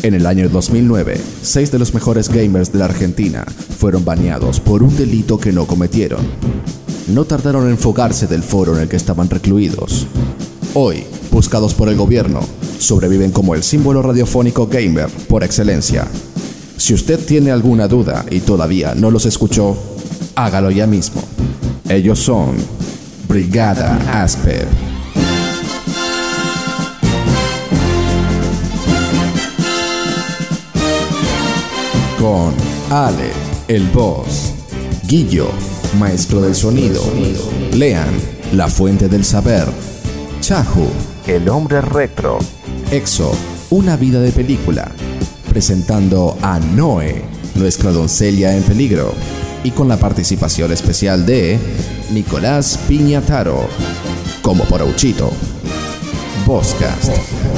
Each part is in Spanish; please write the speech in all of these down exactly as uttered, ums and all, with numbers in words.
En el año dos mil nueve, seis de los mejores gamers de la Argentina fueron baneados por un delito que no cometieron. No tardaron en fugarse del foro en el que estaban recluidos. Hoy, buscados por el gobierno, sobreviven como el símbolo radiofónico gamer por excelencia. Si usted tiene alguna duda y todavía no los escuchó, hágalo ya mismo. Ellos son Brigada Asper. Con Ale, el boss, Guillo, maestro del sonido, Lean, la fuente del saber, Chahu, el hombre retro, Exo, una vida de película, presentando a Noe, nuestra doncella en peligro, y con la participación especial de Nicolás Piñataro, como Porouchito. Vozcast.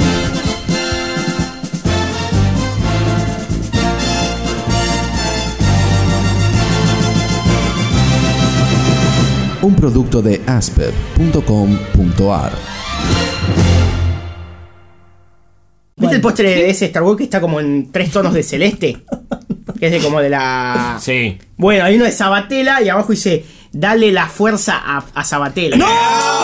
Un producto de asper punto com punto a r. ¿Viste el postre de ese Star Wars que está como en tres tonos de celeste? Que es de como de la... Sí. Bueno, hay uno de Sabatella y abajo dice: dale la fuerza a, a Sabatella. ¡No!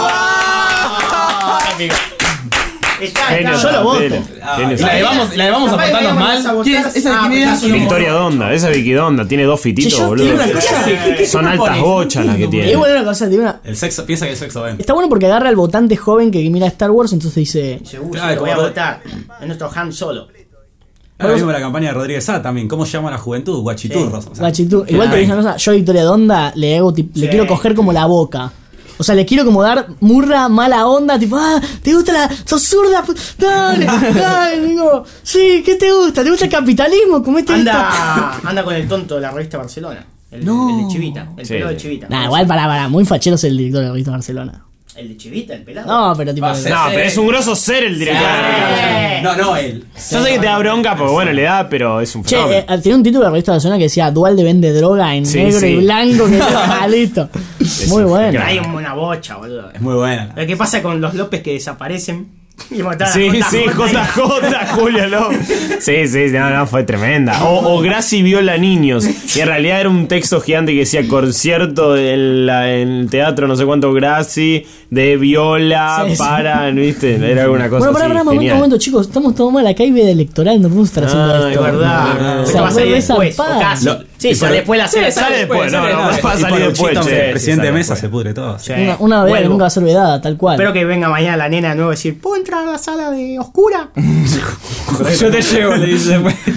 Está, Genio, está, yo lo voto. Genio. Y la de vamos, la de vamos a Capaz que portarnos vamos a mal. votar. ¿Quién es? ¿Esa de Ah, quién era? pero Victoria Donda, esa Vicky Donda, tiene dos fititos, yo boludo. tiene una cosa- ¿Qué- qué- qué Son propones? altas bochas las que Y tiene. es bueno una cosa, tiene una... El sexo, piensa que el sexo ven. Está bueno porque agarra al votante joven que mira Star Wars, entonces dice... Seguro, Claro, lo voy a como- votar. Es nuestro Han Solo. Ahora mismo la campaña de Rodríguez Sá también. ¿Cómo llama a la juventud? Guachiturros. O sea, Guachitú. Igual te ay. digo una cosa, yo a Victoria Donda le hago tip- le Sí. quiero coger como la boca. O sea, le quiero como dar murra, mala onda, tipo, ah, ¿te gusta la... sos zurda? pu- Dale, dale, digo, sí, ¿qué te gusta? ¿Te gusta el capitalismo? Comete esto. Anda, anda con el tonto de la revista Barcelona. El, No. el de Chivita. El Sí, pelado sí. de Chivita. Nah, igual para, para, muy fachero es el director de la revista Barcelona. El de Chivita, el pelado. No, pero tipo... Va a ser- No, pero es un grosso ser el director. Eh. No, no, él. Yo sé que te da bronca porque bueno, le da, pero es un Che, fenómeno. eh, tiene un título de la revista Barcelona que decía Dual de vende droga en Sí, negro sí. y blanco. Que ah, listo. Muy un bueno. Hay una bocha, boludo. Es muy buena. Lo que pasa con los López que desaparecen y mataron Sí, a sí, J J, Julio López. Sí, sí, no, no, fue tremenda. O, o Graci viola niños. Y en realidad era un texto gigante que decía concierto en, la, en el teatro, no sé cuánto, Graci, de viola Sí, sí. para, ¿viste? Era alguna cosa Bueno, pará, así. pará, momento, genial. momento, chicos. Estamos todos mal. Acá hay veda electoral. No podemos estar haciendo Ah, esto. es verdad. Ah, O esto sea, va a salir re después, o zarpado. casi. Lo- sí, y sale por- después de la serie. sale después, no, no, nada. va a Y salir por después, Luchito, che, presidente de sale mesa después. se pudre todo. Sí. Una, una veda que Vuelvo. nunca va a ser vedada, tal cual. Espero que venga mañana la nena de nuevo y decir: ¿puedo entrar a la sala de oscura? Yo te llevo, le dice.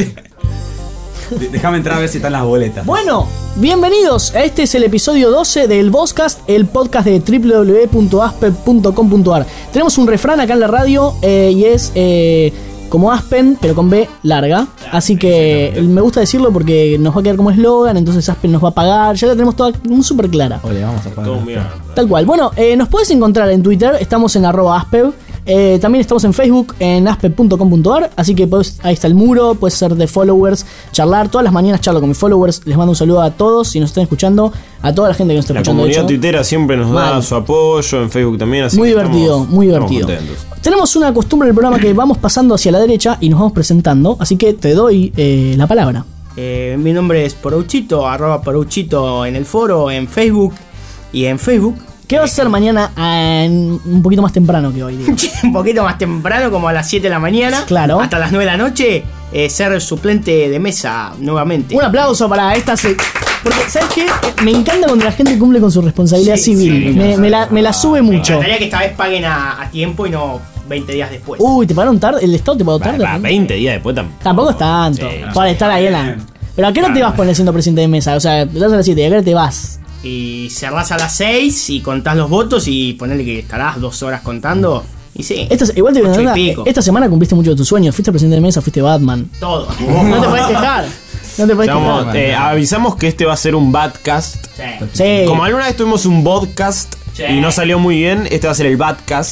De- Déjame entrar a ver si están las boletas. Bueno, bienvenidos. Este es el episodio doce del Vozcast, el podcast de doble u doble u doble u punto aspen punto com punto a r. Tenemos un refrán acá en la radio eh, y es eh, como Aspen, pero con B larga. Así que me gusta decirlo porque nos va a quedar como eslogan, entonces Aspen nos va a pagar. Ya la tenemos toda súper clara. Oye, vamos a Todo pagar. mierda. Tal cual. Bueno, eh, nos puedes encontrar en Twitter, estamos en arroba aspev. Eh, también estamos en Facebook, en aspev punto com punto a r. Así que podés- ahí está el muro, puedes ser de followers, charlar. Todas las mañanas charlo con mis followers. Les mando un saludo a todos si nos están escuchando, a toda la gente que nos está La escuchando. de comunidad hecho. tuitera siempre nos da Mal. su apoyo, en Facebook también. Así Muy que divertido, estamos- muy estamos divertido. contentos. Tenemos una costumbre del programa que vamos pasando hacia la derecha y nos vamos presentando. Así que te doy eh, la palabra. Eh, mi nombre es Porouchito, arroba Porouchito en el foro, en Facebook y en Facebook. ¿Qué vas a hacer mañana ah, en- un poquito más temprano que hoy? digo? Un poquito más temprano, como a las siete de la mañana. Claro. Hasta las nueve de la noche, eh, ser suplente de mesa nuevamente. Un aplauso para esta... se- Porque, ¿sabes qué? Me encanta cuando la gente cumple con su responsabilidad Sí, civil. sí, me, me la, me la sube Me mucho. encantaría que esta vez paguen a, a tiempo y no veinte días después. Uy, ¿te pagaron tarde? ¿El Estado te pagó tarde? Va, veinte días después tampoco. Tampoco es tanto. Sí, para estar ahí en la... Pero ¿a qué hora te vas poner siendo presidente de mesa? O sea, te das a las siete, ¿a qué hora te vas? Y cerrás a las seis y contás los votos y ponele que estarás dos horas contando. Y sí, Esta, igual te digo ocho una y cosa, pico. esta semana cumpliste mucho de tus sueños. Fuiste presidente de mesa, fuiste Batman. todo. No te puedes quejar. No te puedes Estamos- quejar. eh, avisamos que este va a ser un Badcast. Sí. Sí. Como alguna vez tuvimos un podcast Sí. y no salió muy bien, este va a ser el Badcast.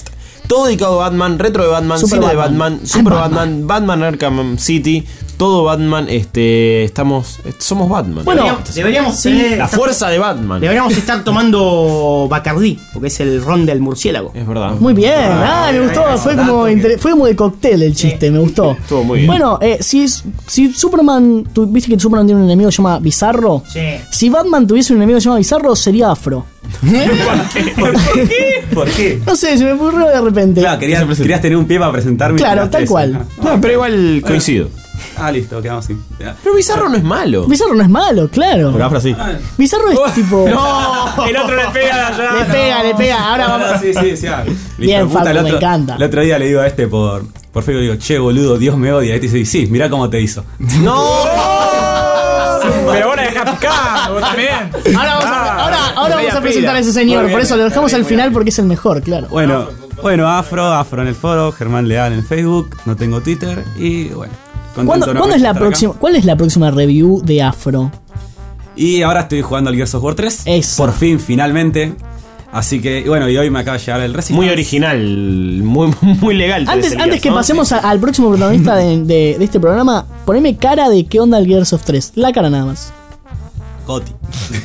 Todo dedicado a Batman, retro de Batman, Super cine de Batman. Batman, Super Ay, Batman, Batman Arkham City, todo Batman, este, estamos, somos Batman. Bueno, Deberíamos, deberíamos sí, tener- la fuerza de Batman. Deberíamos estar tomando Bacardí, porque es el ron del murciélago. Es verdad. Muy bien, ah, me gustó, fue como, inter- fue como de cóctel el chiste, me gustó. Estuvo muy bien. Bueno, eh, si, si Superman, tu- viste que Superman tiene un enemigo que se llama Bizarro. Sí. Si Batman tuviese un enemigo que se llama Bizarro, sería Afro. ¿Por qué? ¿Por qué? No sé, se me ocurrió de repente. Claro, querías, querías tener un pie para presentarme. y Claro, tiraste tal eso. cual. No, pero igual coincido. Ah, listo, quedamos así. Pero Bizarro no es malo. Bizarro no es malo, claro. Pero Afro sí. Bizarro es tipo. No, el otro le pega allá. Le pega, le pega. Ahora No, no, vamos. sí, sí, sí. ah. Listo, Bien, puta, Facu, el me otro- encanta. El otro día le digo a este por, por Facebook, digo, che, boludo, Dios me odia. Y te dice, sí, mirá cómo te hizo. No. Pero vos la dejás picar, vos también. Ahora vamos a, ahora, ahora vamos a presentar a ese Muy señor. bien, Por eso lo dejamos muy al bien. final porque es el mejor, claro. Bueno, bueno, Afro, Afro en el foro, Germán Leal en Facebook, no tengo Twitter y bueno. contento ¿Cuándo, de ¿cuándo es la estar acá. próxima, ¿Cuál es la próxima review de Afro? Y ahora estoy jugando al Gears of War tres. Eso. Por fin, finalmente. Así que, y bueno, y hoy me acaba de llegar el Resistance. Muy original, muy, muy legal. Antes, el antes Gears, que ¿no? pasemos a- al próximo protagonista de, de- de este programa, poneme cara de qué onda el Gears of tres. La cara nada más. Coti.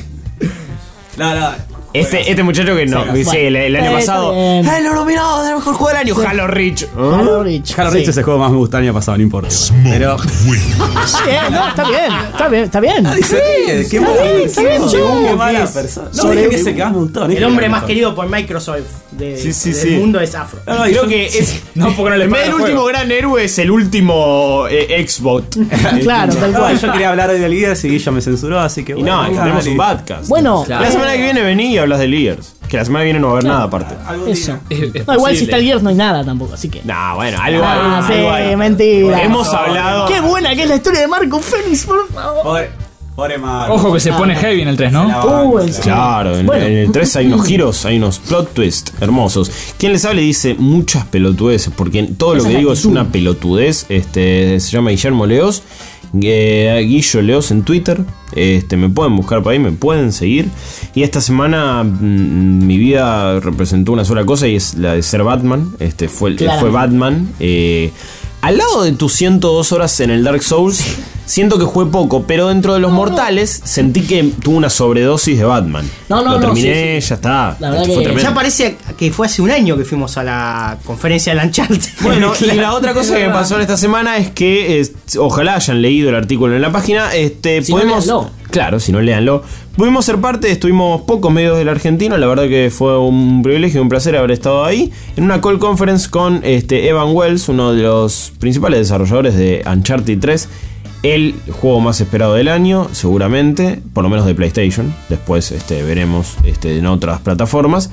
no, no. Este, este muchacho que no, Sí, sí, el, el año Eh, pasado. está bien. ¡Eh, lo nominado del mejor juego del año! Halo Reach. Halo Reach. Halo Sí. Reach es el juego más me gusta el año pasado, no importa. Pero. Está bien, no, está bien, está bien, está bien. ¿Qué está mala bien, está bien, persona, che. qué mala persona. No, Sobre- dije que es el que más me gustó. no dije El que hombre me más gustó. querido por Microsoft de, Sí, sí, del sí. mundo es Afro. No, no, y Creo yo- que es. No, porque no le En vez pagan del el último juego. gran héroe es el último eh, Xbox. Claro, tal No, cual. yo quería hablar hoy del Gears y Guillo me censuró, así que Y bueno. no, es que dale. tenemos un podcast. Bueno, La semana que viene vení y hablas de Gears. Que la semana que viene no va a haber nada aparte. Algún eso. día. Es- es No, igual si posible. está el Gears no hay nada tampoco, así que. Nah, bueno, algo Ah, hay. sí, algo hay. mentira. Hemos hablado. Qué buena que es la historia de Marco Félix, por favor. Pobre, pobre Marco. Ojo que se pone heavy en el tres, ¿no? Se la banca, Uh, se en la serio. Claro, en, Bueno. en el tres hay unos giros, hay unos plot twists hermosos. Quien les habla dice muchas pelotudeces, porque todo lo Esa que es la digo es actitud. una pelotudez. Este, se llama Guillermo Leos, eh, Guillo Leos en Twitter. Este, me pueden buscar por ahí, me pueden seguir. Y esta semana mm, mi vida representó una sola cosa y es la de ser Batman. Este, fue, Claro. fue Batman. Eh, al lado de tus ciento dos horas en el Dark Souls, siento que jugué poco, pero dentro de los mortales sentí que tuvo una sobredosis de Batman. No, no, Lo no, terminé, sí, sí. ya está. La verdad Fue que- tremendo. Ya parece que fue hace un año que fuimos a la conferencia de Uncharted. Bueno, y la otra cosa que me pasó en esta semana es que eh, ojalá hayan leído el artículo en la página. Este, Si no, podemos. léanlo. Claro, si no, léanlo. Pudimos ser parte, estuvimos pocos medios del argentino. La verdad que fue un privilegio y un placer haber estado ahí. En una call conference con este, Evan Wells, uno de los principales desarrolladores de Uncharted tres. El juego más esperado del año, seguramente, por lo menos de PlayStation. Después este, veremos este, en otras plataformas.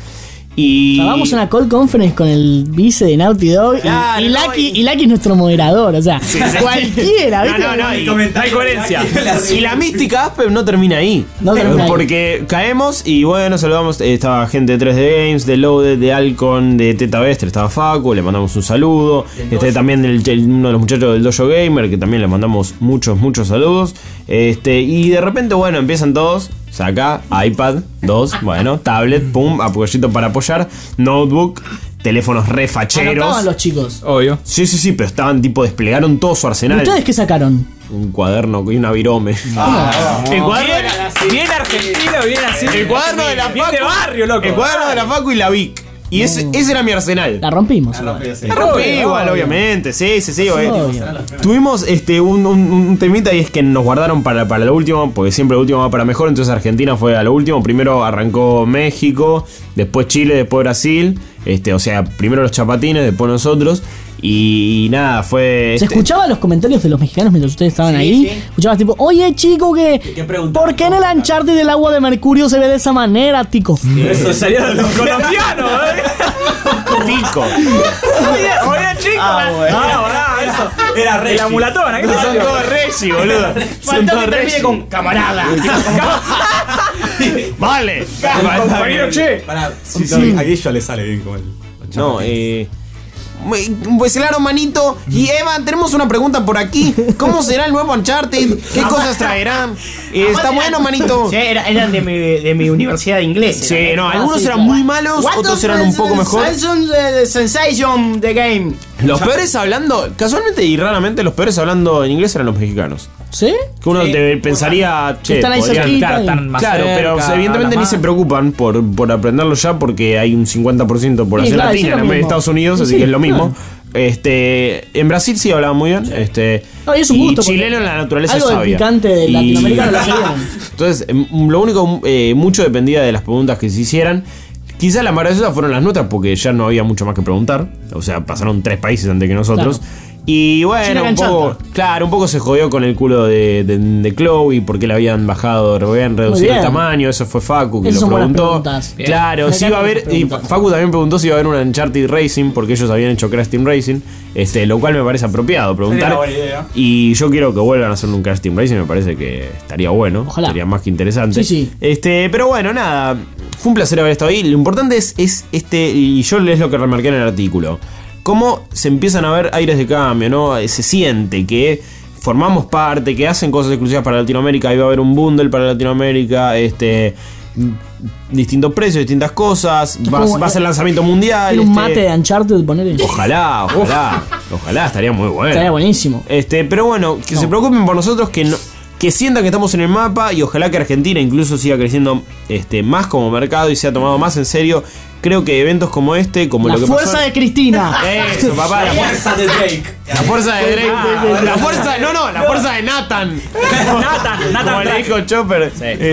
Y. O sea, vamos a una call conference con el vice de Naughty Dog y- Claro, y, no, Lucky, y- y Lucky es nuestro moderador, o sea, cualquiera, No, ¿viste? no, no, y- comentario hay coherencia. de la- Y la mística Aspen no termina ahí. No termina ahí. Porque caemos y bueno, saludamos. eh, Estaba gente de tres D Games, de Loaded, de Alcon, de Teta Bestre, estaba Facu, le mandamos un saludo. Este también del, del- uno de los muchachos del Dojo Gamer, que también le mandamos muchos, muchos saludos. Este, y de repente, bueno, empiezan todos. Saca, iPad, dos, bueno, tablet, pum, apoyito para apoyar, notebook, teléfonos refacheros. Anotaban los chicos. Obvio. Sí, sí, sí, pero estaban tipo, desplegaron todo su arsenal. ¿Ustedes qué sacaron? Un cuaderno y una virome. Ah, el cuaderno Bien, de la, bien argentino, bien así. el cuaderno de la Bien Facu. de barrio, loco. El cuaderno de la Facu y la Vic. Y ese, ese era mi arsenal. La rompimos. La rompí igual, obviamente. Sí, sí, sí. obvio. Obvio. Tuvimos este un, un- un temita y es que nos guardaron para, para lo último, porque siempre lo último va para mejor. Entonces Argentina fue a lo último. Primero arrancó México, después Chile, después Brasil. Este, o sea, primero los chapatines, después nosotros. Y, y nada, fue. ¿Se este, escuchaban los comentarios de los mexicanos mientras ustedes estaban Sí, ahí? sí. Escuchabas tipo, oye chico, que ¿Qué preguntaban? ¿por qué en el Uncharted del agua de mercurio se ve de esa manera, tico? Eso salía de los colombianos, ¿eh? Tico. Oye, oye, chicos. Ah, bueno. eso. Era re. El amulatón, ¿eh? Son todos Reggie, boludo. Son Faltó todos que termine Reggie. con camarada. Vale. Compañero, che. Para, sí, sí. A Guillo le sale bien como el. No, eh. Pues claro, manito. Y Evan, tenemos una pregunta por aquí. ¿Cómo será el nuevo Uncharted? ¿Qué cosas traerán? Eh, está bueno, manito. Sí, era- eran de mi, de mi universidad de inglés. Sí, eran. no, Ah, algunos sí, eran claro. muy malos, What otros the eran un poco mejor. Sensation, the sensation the game. Los peores hablando, casualmente y raramente, los peores hablando en inglés eran los mexicanos. ¿Sí? Que uno Sí. te pensaría, che, Están ahí podrían- cerquita. Claro, están más Claro, cerca, pero evidentemente hablan ni más. se preocupan por, por aprenderlo ya porque hay un cincuenta por ciento de población claro, sí, latina lo en vez de mismo. Estados Unidos, Sí, así sí, que es lo mismo. claro. Este, en Brasil sí hablaban muy bien. Este, No, y es un gusto, porque chileno en la naturaleza algo es del sabia. picante de Y- Latinoamérica no lo sabían. Entonces, em, lo único, eh, mucho dependía de las preguntas que se hicieran. Quizás las maravillosas fueron las nuestras porque ya no había mucho más que preguntar. O sea, pasaron tres países antes que nosotros. Y China bueno, un ganchata. poco, claro, un poco se jodió con el culo de, de, de Chloe porque le habían bajado, le habían reducido bien. el tamaño. Eso fue Facu que Esas lo son buenas preguntó. preguntas. Bien. Claro, Me sí iba a encantan haber. esas Y preguntas. Facu también preguntó si iba a haber un Uncharted Racing porque ellos habían hecho Crash Team Racing. Este, lo cual me parece apropiado preguntar. Sería una buena idea. Y yo quiero que vuelvan a hacer un Crash Team Racing, me parece que estaría bueno. Ojalá. Estaría más que interesante. Sí, sí. Este, pero bueno, nada. Fue un placer haber estado ahí. Lo importante es, es este, y yo es lo que remarqué en el artículo. Cómo se empiezan a ver aires de cambio, ¿no? Se siente que formamos parte, que hacen cosas exclusivas para Latinoamérica. Ahí va a haber un bundle para Latinoamérica, este, distintos precios, distintas cosas. Va, como- va a ser lanzamiento mundial. Tiene un este, mate de Uncharted, ponele. Ojalá, ojalá. Ojalá, estaría muy bueno. Estaría buenísimo. Este, pero bueno, que se preocupen por nosotros, que no, que sientan que estamos en el mapa y ojalá que Argentina incluso siga creciendo este, más como mercado y sea tomado más en serio. Creo que eventos como este, como La lo que fuerza pasó. de Cristina. Eso, papá, la fuerza, de Drake. la fuerza de Drake. La fuerza, no, no, la fuerza de Nathan. Nathan, Nathan Como le Drake. dijo Chopper.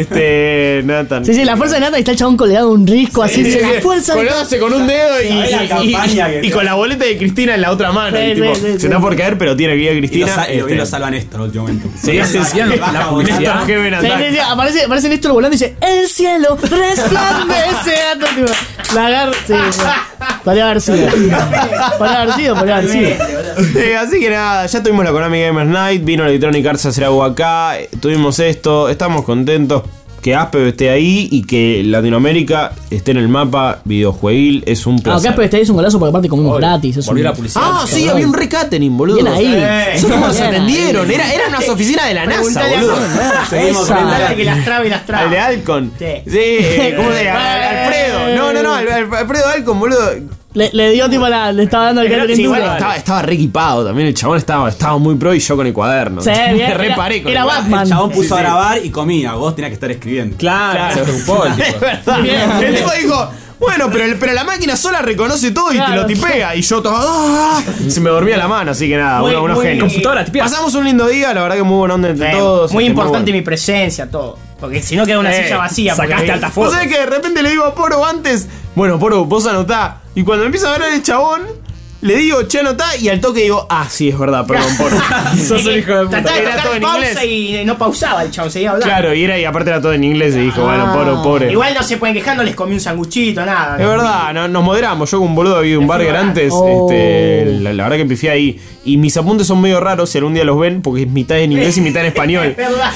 Este, Nathan. Sí, sí, la fuerza de Nata y está el chabón colgado de un risco así. dice, la fuerza de Colgándose con un dedo y, Sí, la y- campaña y- que- y con la boleta de Cristina en la otra mano. Sí, y tipo, sí, sí, se sí. está por caer, pero tiene que ir a Y lo, Cristina. sa- y lo- y este, lo salva Néstor últimamente. Sí, sí, sí, la, la la publicidad. publicidad. Heaven Sí, Attack. sí, sí, aparece, aparece Néstor volando y dice: El cielo resplandece. Tipo, la agarra. Sí, sí. Podría haber sido. Podría haber sido, podría haber sido. Eh, así que nada, ya tuvimos la Konami Gamers Night, vino Electronic Arts a hacer algo acá, eh, tuvimos esto, estamos contentos que Aspe esté ahí y que Latinoamérica esté en el mapa videojueguil, es un Ah, placer. acá este es un golazo porque aparte comimos gratis. Es Volvió un- la publicidad. Ah, sí, había un recatering, boludo. Bien ahí. Eso cómo nos Bien atendieron, ahí. era, eran unas oficinas de la NASA, Preguntale a- boludo. Seguimos Esa. con el- Dale que las trabe y las trabe. Al de Alcon. Sí. Sí, eh, ¿cómo se llama? Al- Alfredo. No, no, no, al- al- Alfredo Alcon, boludo. Le, le dio tipo la. Le estaba dando el Pero catering sí, duro. igual Estaba, estaba re equipado también, el chabón estaba, estaba muy pro y yo con el cuaderno. Sí, bien, Me era- reparé con era el cuaderno. Batman. El chabón puso Sí, a sí. grabar y comía. Vos tenías que estar escribiendo. Claro, se preocupó el tipo. Es verdad. Bien. El tipo dijo, bueno, pero, el- pero la máquina sola reconoce todo y te Claro. lo tipea. Y yo todo, ¡ah! Se me dormía la mano, así que nada, Muy- uno- unos muy- genios. Computadora, tipea. Pasamos un lindo día, la verdad que muy buena onda entre Eh, todos. Muy este, importante bueno. mi presencia, todo. Porque si no queda una Eh, silla vacía. porque- sacaste alta ¿Vos foto. sabés que de repente le digo a Poro antes? Bueno, Poro, vos anotá. Y cuando me empieza a ver el chabón, le digo, che, anotá. Y al toque digo, ah, sí, es verdad, perdón, Poro. Sos un hijo de puta. Trataba de Era tocar todo en pausa y no pausaba el chabón, seguía hablando. Claro, y era, y aparte era todo en inglés. Y dijo, bueno, Ah. Poro, pobre. Igual no se pueden quejar, no les comí un sanguchito, nada. Es verdad, no- nos moderamos. Yo con un boludo había un burger antes. Oh. Este, la, la verdad que empifié ahí. Y mis apuntes son medio raros si algún día los ven, porque es mitad en inglés y mitad en español. Es verdad.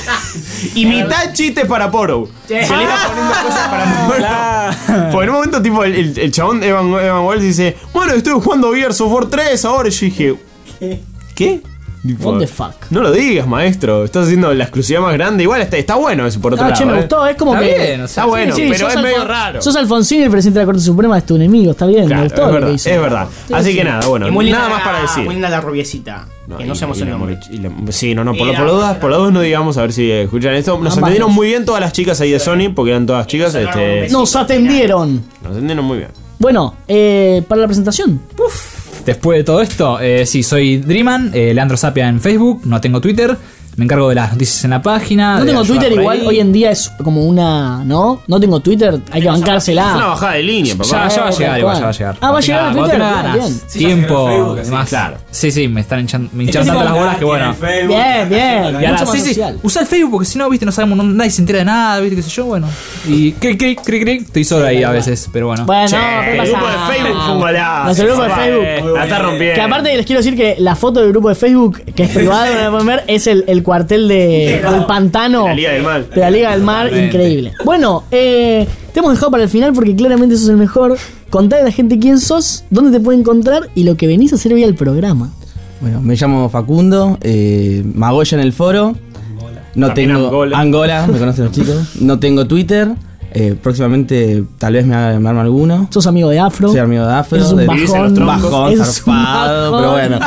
Y mitad chistes para Poro. Sí. Se le iba poniendo cosas para Poro. Porque en un momento, tipo, el, el- el chabón Evan, Evan Wells dice: Bueno, estoy jugando Gears of War tres ahora. Y yo dije: ¿Qué? Tipo, What the fuck? No lo digas, maestro. Estás haciendo la exclusividad más grande. Igual está, está bueno eso por otro Ah, lado. che, me ¿eh? gustó. Es como Está que. bien, o sea, Está bueno, pero sos es medio Alfon- raro. Sos Alfonsín, el presidente de la Corte Suprema, es tu enemigo. Está bien, Claro, me gustó es lo verdad, que hizo. es verdad. Así que nada, bueno, Y muy linda nada más la- para decir. Muy linda la rubiecita. que no y- sabemos y el la nombre. moroch- y la- sí, no, no, por, Y lo- por la- las dudas, por las dudas no digamos a ver si escuchan esto. Nos Ambas atendieron dos. muy bien todas las chicas ahí de Sony, porque eran todas chicas. Nos sacaron un Este, besito. Nos atendieron. nos atendieron muy bien. Bueno, eh, para la presentación. Después de todo esto, eh, sí, soy Dreaman, eh, Leandro Sapia en Facebook, no tengo Twitter, me encargo de las noticias en la página. No de tengo ayudar Twitter por igual, ahí. hoy en día es como una. ¿No? No tengo Twitter, hay que Es una bancársela. bajada de línea, papá. Ya, ya va a Eh, llegar, tal igual, cual. ya va a llegar. Ah, va a llegar Cuando el Twitter, tenga bien, ganas, bien. Sí, ya tiempo, llegó el Facebook, demás. claro. Sí, sí, me están hinchando, me hinchan Este tanto tipo- las bolas que bueno. Bien, bien. Y ahora, Mucho más sí, sí, social. usa el Facebook porque si no, viste, no sabemos, no- nadie se entera de nada, viste, qué sé yo, bueno. Y cric, cric, cric, cric, estoy solo ahí a veces, pero bueno. Bueno, Che, ¿qué el pasa? grupo de Facebook fue un golazo. Nuestro grupo de Facebook. La está rompiendo. Que aparte les quiero decir que la foto del grupo de Facebook, que es privado, no la pueden ver, es el, el cuartel de, del pantano. De la Liga del Mal. De la Liga del Mar, Totalmente. increíble. Bueno, eh, te hemos dejado para el final porque claramente sos el mejor. Contale a la gente quién sos, dónde te puede encontrar y lo que venís a hacer hoy al programa. Bueno, me llamo Facundo, eh, Magoya en el foro. No También tengo Angola. Angola, me conocen los chicos. No tengo Twitter. Eh, próximamente tal vez me haga me arme alguno. Sos amigo de Afro. Soy amigo de Afro. Eso es un de- Vivís en bajón. los troncos. bajón, Eso es un zarpado, bajón. pero bueno.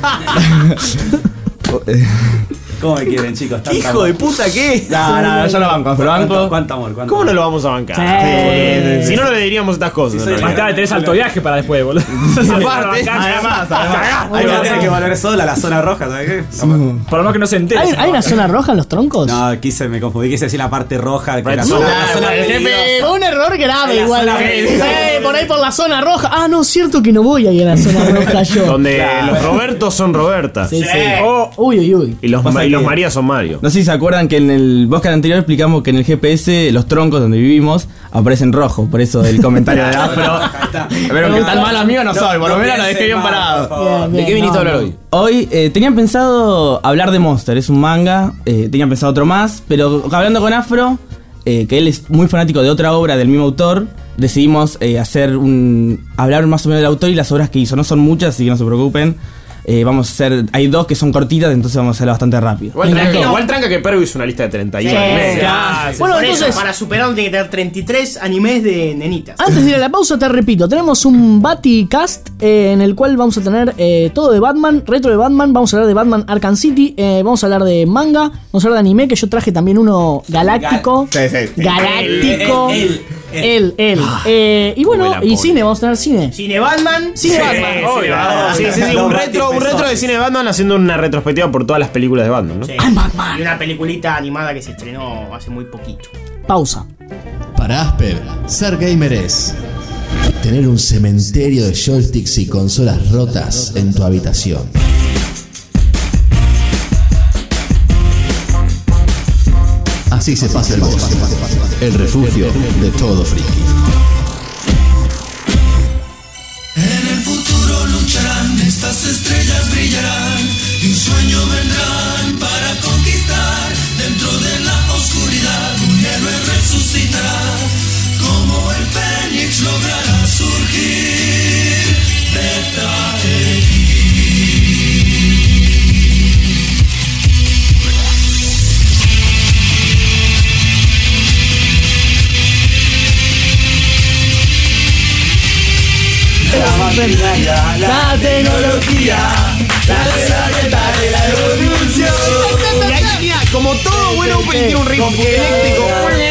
¿Cómo me quieren, chicos? Tanto ¿Qué hijo amor. de puta qué? No, no, yo lo banco, pero ¿Cuánto, banco. cuánto amor? ¿Cuánto ¿Cómo no amor? lo vamos a bancar? Sí. Eh, Si no, no le diríamos estas cosas. Sí, en soy- realidad. Más tarde tenés alto viaje para después, boludo. Aparte, Además, además. Hay que tener que volver sola a la zona roja, ¿sabes qué? Por lo menos que no se entere. ¿Hay, si no hay va una a- zona roja en los troncos? No, quise, me confundí, quise decir la parte roja. Que la Red zona, zone. la zona Jefe, peligrosa. fue un error grave En la igual. zona Sí, peligrosa. por ahí por la zona roja. Ah, no, cierto que no voy ahí a la zona roja yo. Donde Claro. los Robertos son Roberta. Sí, sí. Oh, Uy, uy, uy. y los, Pasa Ma- y los que- María son Mario. No sé si se acuerdan que en el podcast anterior explicamos que en el G P S los troncos donde vivimos aparecen rojos, por eso el comentario de Afro. Ahí está. Pero que tan mal amigo no soy, por lo No menos lo piensen dejé bien mal, parado. por favor. Bien, ¿De qué bien, viniste no, a hablar no. hoy? Hoy eh, tenían pensado hablar de Monster, es un manga, eh, tenían pensado otro más, pero hablando con Afro, eh, que él es muy fanático de otra obra del mismo autor, decidimos eh, hacer un hablar más o menos del autor y las obras que hizo. No son muchas, así que no se preocupen. Eh, vamos a hacer, hay dos que son cortitas, entonces vamos a hacerlo bastante rápido. Igual, Me tranca, encantó. igual tranca que Pergo hizo una lista de treinta y uno Sí, animes. sí. Ah, sí. Bueno, Por eso, entonces- para superarlo tiene que tener treinta y tres animes de nenitas. Antes de ir a la pausa, te repito, tenemos un Baticast eh, en el cual vamos a tener eh, todo de Batman, retro de Batman, vamos a hablar de Batman Arkham City, eh, vamos a hablar de manga, vamos a hablar de anime, que yo traje también uno galáctico. Sí, sí, sí. Galáctico. Él, él, él. Él, él. Eh, y bueno, Como la y pone. cine, vamos a tener cine. Cine Batman. Cine Sí, Batman. sí, Obvio. sí, sí, sí, Los un retro, un retro de cine de Batman haciendo una retrospectiva por todas las películas de Batman, ¿no? Sí. I'm Batman. Y una peliculita animada que se estrenó hace muy poquito. Pausa. Para Asper, ser gamer es tener un cementerio de joysticks y consolas rotas en tu habitación. Así se pasa el boss, el refugio de todo friki. En el futuro lucharán, estas estrellas brillarán y un sueño vendrán para conquistar. Dentro de la oscuridad un héroe resucitará, como el Fénix logrará surgir. Beta La tecnología. Y ahí tenía, como todo buen opening, tiene un riff eléctrico.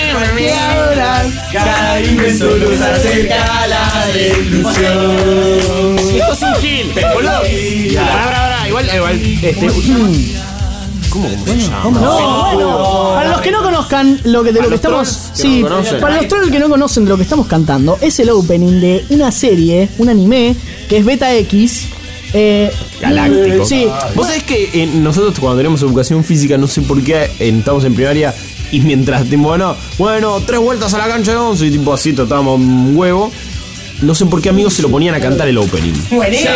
Cada invento nos acerca a la destrucción. Esto es un gil, boludo. Ahora, ahora, igual, igual, este. ¿Cómo, cómo se llama? No, bueno, para los que no conozcan lo que, de lo que los estamos. trolls que Sí, no conocen. para los trolls que no conocen de lo que estamos cantando, es el opening de una serie, un anime, que es Beta X. Eh, Galáctico. Sí. Vos sabés que eh, nosotros cuando tenemos educación física, no sé por qué eh, estamos en primaria y mientras, tipo, bueno, bueno, tres vueltas a la cancha de once y tipo así tratábamos un huevo. No sé por qué amigos se lo ponían a cantar el opening. Buenísimo.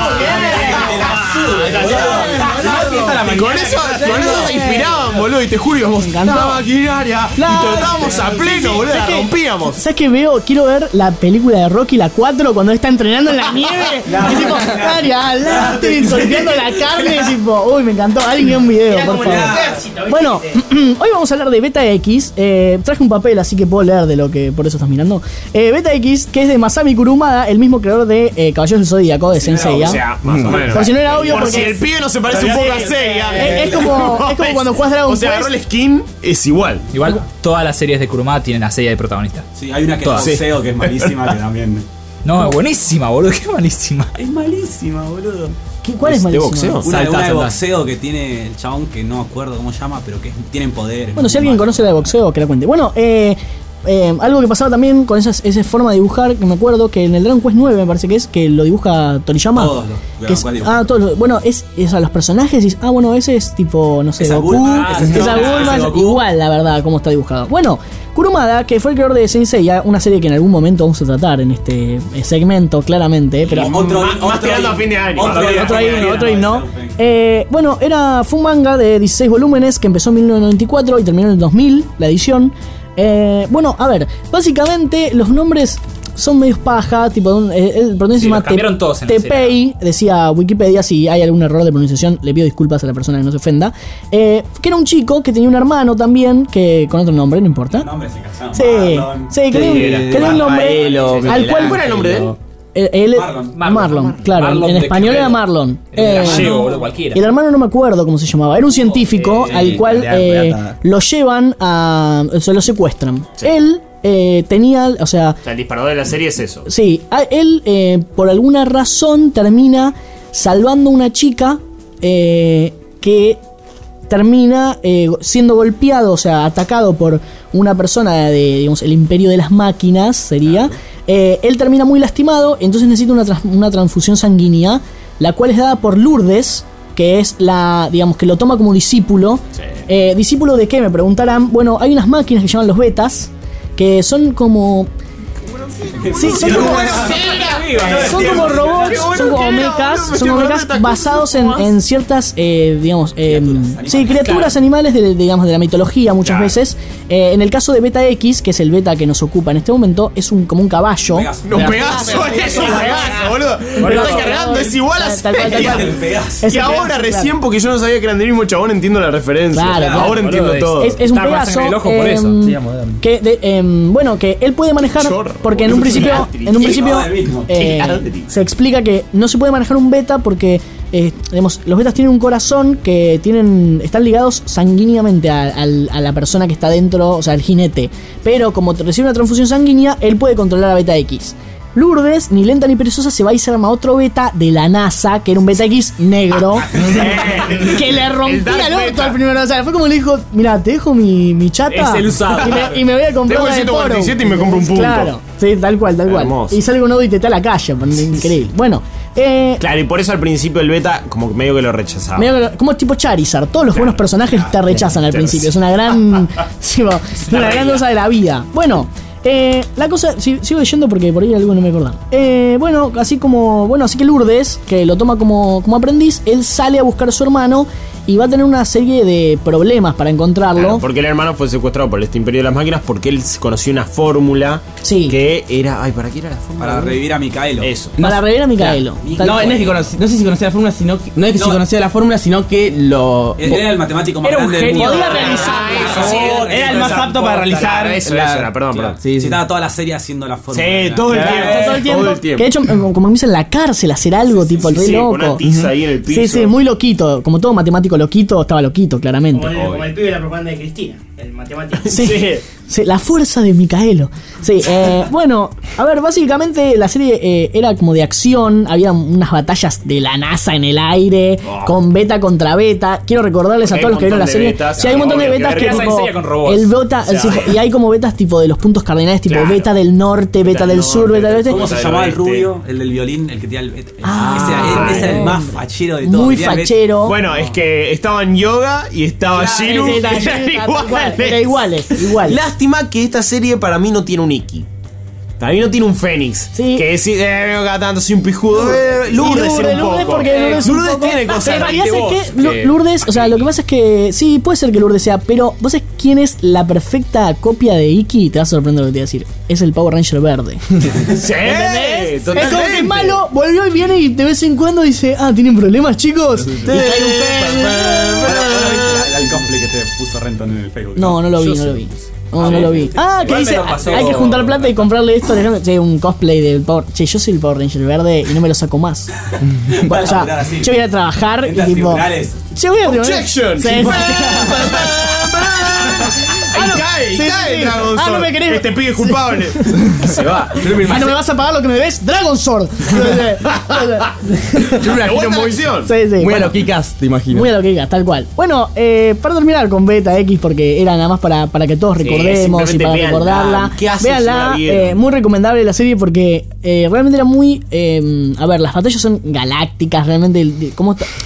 Y con eso, con eso se inspiraban, boludo, y te juro, íbamos encantó. la maquinaria y Claro. tratábamos a pleno, boludo, la ¿Sabes qué? rompíamos. ¿Sabes qué veo? Quiero ver la película de Rocky, la cuatro, cuando está entrenando en la nieve. Y tipo, Aria, Lastri, solteando la carne. Tipo, uy, me encantó. Alguien vea un video, Era por como el favor. ejército, ¿viste? Bueno, hoy vamos a hablar de Beta X. Eh, traje un papel, así que puedo leer de lo que por eso estás mirando. Eh, Beta X, que es de Masami Kurumada, el mismo creador de eh, Caballeros del Zodíaco, de Senseiya. O sea, más o menos. Por si no era obvio, Por porque si el pibe no se parece un poco a Seiya. Es- es como- es como cuando jugás Dragon O sea, Quest. agarró el skin, es igual. Igual todas las series de Kurumada tienen a Seiya de protagonista. Sí, hay una que es Todas. boxeo que es malísima, que también. No, es buenísima, boludo, qué malísima. Es malísima, boludo. ¿Qué- ¿Cuál es ¿De malísimo? boxeo? Una, Salta, una de salta. boxeo que tiene el chabón que no acuerdo cómo se llama, pero que es- tienen poderes. Bueno, si alguien conoce la de boxeo, que la cuente. Bueno, eh, eh, algo que pasaba también con esas, esa forma de dibujar, que me acuerdo que en el Dragon Quest nueve me parece que es, que lo dibuja Toriyama. Todos los que Dragon es- Quest dibujan. ah, todos los- bueno, es, es a los personajes y dices, ah, bueno, ese es tipo, no sé, Esa Goku, Bulma, esa ese es Bulma, Goku. igual, la verdad, cómo está dibujado. Bueno, Kurumada, que fue el creador de Saint Seiya, una serie que en algún momento vamos a tratar en este eh, segmento, claramente. Pero Otro, Más- más tirando a fin de año. Otro, Otro otro ahí, otro otro ahí no. no. Eh, bueno, era, fue un manga de dieciséis volúmenes que empezó en mil novecientos noventa y cuatro y terminó en el dos mil, la edición. Eh, bueno, a ver, básicamente los nombres son medios paja, tipo, un- eh, el pronunciación Sí, se llama los cambiaron todos en la Tepei, decía Wikipedia, si hay algún error de pronunciación le pido disculpas a la persona que no se ofenda. Eh, que era un chico que tenía un hermano también, que con otro nombre, no importa. Nombres se casaron. Sí, Marlon. sí, que tenía un- que tenía un nombre Rafaelo, al cual... Miguel ¿Cuál era el nombre de él? Eh, él- Marlon. Marlon, Marlon. claro, Marlon en de español Quevedo. era Marlon. El Eh, gallego, boludo, cualquiera. y el hermano no me acuerdo cómo se llamaba. Era un científico Eh, al cual de- eh, de- lo llevan a... se lo secuestran. Él eh, tenía, o sea, O sea, el disparador de la serie es eso. sí, a- él eh, por alguna razón termina salvando a una chica eh, que termina eh, siendo golpeado, o sea, atacado por una persona de, digamos, el imperio de las máquinas, sería. Eh, él termina muy lastimado, entonces necesita una, trans- una transfusión sanguínea, la cual es dada por Lourdes, que es la, digamos, que lo toma como discípulo. Sí. Eh, ¿Discípulo de qué? Me preguntarán. Bueno, hay unas máquinas que se llaman los betas, que son como... Sí, son como, son como robots, son como mechas, son como mechas basados en, en ciertas, eh, digamos, eh, sí, criaturas animales de, de, digamos, de la mitología muchas Claro. veces. Eh, en el caso de Beta X, que es el beta que nos ocupa en este momento, es un como un caballo. Pegaso. No, pegazo, es un pegazo, boludo. Me lo está cargando, es igual a Tal cual, tal cual. El Pegaso. Es Y un ahora pegaso, recién, claro. porque yo no sabía que eran del mismo chabón, entiendo la referencia. Claro, claro. Ahora entiendo Boludo, todo. Es, es un Está más pedazo en el ojo por em, eso. Sí, moderno. que de- em, bueno, que él puede manejar Chorro, porque en un boludo. principio en un principio Ahora mismo. eh, Ladri. se explica que no se puede manejar un beta porque eh, digamos, los betas tienen un corazón que tienen están ligados sanguíneamente a, al- a la persona que está dentro, o sea, al jinete. Pero como te recibe una transfusión sanguínea, él puede controlar a Beta X. Lourdes, ni lenta ni perezosa, se va y se arma otro beta de la NASA, que era un Beta X negro, que le El rompía Dark el orto Beta. al primero. O sea, fue como le dijo, mira, te dejo mi, mi chata Es el usado. y, me, y me voy a comprar Dejo el la de ciento cuarenta y siete Toro". y me compro un punto. Claro, sí, tal cual, tal cual. Hermoso. Y sale con Odo y te está a la calle, increíble. Bueno, eh, Claro, y por eso al principio el beta, como que medio que lo rechazaba. medio que lo- como tipo Charizard, todos los buenos personajes te rechazan al claro, principio. sí. Es una gran, sí, bo, una gran cosa de la vida. Bueno, eh, la cosa, si- sigo leyendo porque por ahí algo no me acuerdo. Eh, bueno, así como, bueno, así que Lourdes, que lo toma como, como aprendiz, él sale a buscar a su hermano y va a tener una serie de problemas para encontrarlo. Claro, porque el hermano fue secuestrado por este imperio de las máquinas porque él conoció una fórmula Sí. que era. Ay, ¿para qué era la fórmula? Para revivir a Micaelo. Eso. Para revivir a Micaelo. No, Tal no cual. es que conocí- no sé si conocía la fórmula, sino que, no es que No. si conocía la fórmula, sino que lo Él era el matemático más Era un grande del genio. mundo. Podía realizarla. eso sí, era el más apto para realizar Claro, eso, la- eso era, perdón, perdón. Sí, Sí, sí. estaba toda la serie haciendo la fórmula. Sí, todo el Claro. tiempo. todo el tiempo. Todo el tiempo. Que de hecho, como como me dicen en la cárcel, hacer algo, tipo el sí, re sí, loco. con una tiza ahí en el piso. Sí, sí, muy loquito. Como todo matemático loquito, estaba loquito, claramente. Como el, como el pibe de la propaganda de Cristina, el matemático. Sí, Sí. sí, la fuerza de Micaelo. Sí, eh, bueno, a ver, básicamente la serie eh, era como de acción. Había unas batallas de la NASA en el aire, Oh. con beta contra beta. Quiero recordarles a Hay todos un los que vieron la montón de serie. betas, Sí, hay un montón de obvio, que betas que, verga, tipo, enseña con robots. el beta, O sea, sí, y hay como betas tipo de los puntos cardinales, tipo Claro. beta del norte, beta, Beta del del sur, norte, beta del oeste. ¿Cómo se Del llamaba el oeste. rubio? El del violín, el que tenía el. ese, Ah, era, ese era el más fachero de todos. Muy Tenía el- fachero. Bueno, es que estaba en yoga y estaba Sí, Shiru. sí, tal- eran sí, tal cual, iguales. era iguales, iguales. Lástima que esta serie para mí no tiene un Iki. Para mí no tiene un Fénix. Sí. Que decir, eh, vengo cada tanto, soy un pijudo. Eh, Lourdes, Sí, era un Lourdes, poco. porque Lourdes, un Lourdes poco- tiene cosas. Pero en realidad de es vos que Lu- que- Lourdes, o sea, lo que pasa es que sí, puede ser que Lourdes sea, pero vos sabés quién es la perfecta copia de Iki, te va a sorprender lo que te voy a decir. Es el Power Ranger verde. Sí, ¿Entendés? Es como que totalmente. es malo, volvió y viene y de vez en cuando dice, ah, ¿tienen problemas, chicos? Y cae un Fénix. Ahora- ahora viste la- el cosplay que te puso Renton en el Facebook. No, no lo vi, Yo no sí. lo vi. No, no lo vi. Ah, que Igual me dice, lo pasó- hay que juntar plata y comprarle esto. Alejandro. Che, un cosplay del Power. Che, yo soy el Power Ranger verde y no me lo saco más. Bueno, o sea, Hablar así. yo voy a trabajar y Entras tipo. tribunales. Yo voy a Objection. Sí. Ahí Ah, no. cae, Sí, cae sí. Dragon Ah, no Sword. me querés. Este pibe es culpable. Se va. Ah, no me vas a pagar lo que me debes. Dragon Sword. Yo me imagino muy. Sí, sí. Muy a Bueno, lo Kikas, te imagino. muy a lo que digas, tal cual. Bueno, eh, para terminar con Beta X, porque era nada más para, para que todos Sí, recordemos y simplemente para véanla. recordarla. ¿Qué hace si no Véanla, la vieron? eh, muy recomendable la serie porque eh, realmente era muy. eh, a ver, las batallas son galácticas, realmente. el- ¿Cómo está?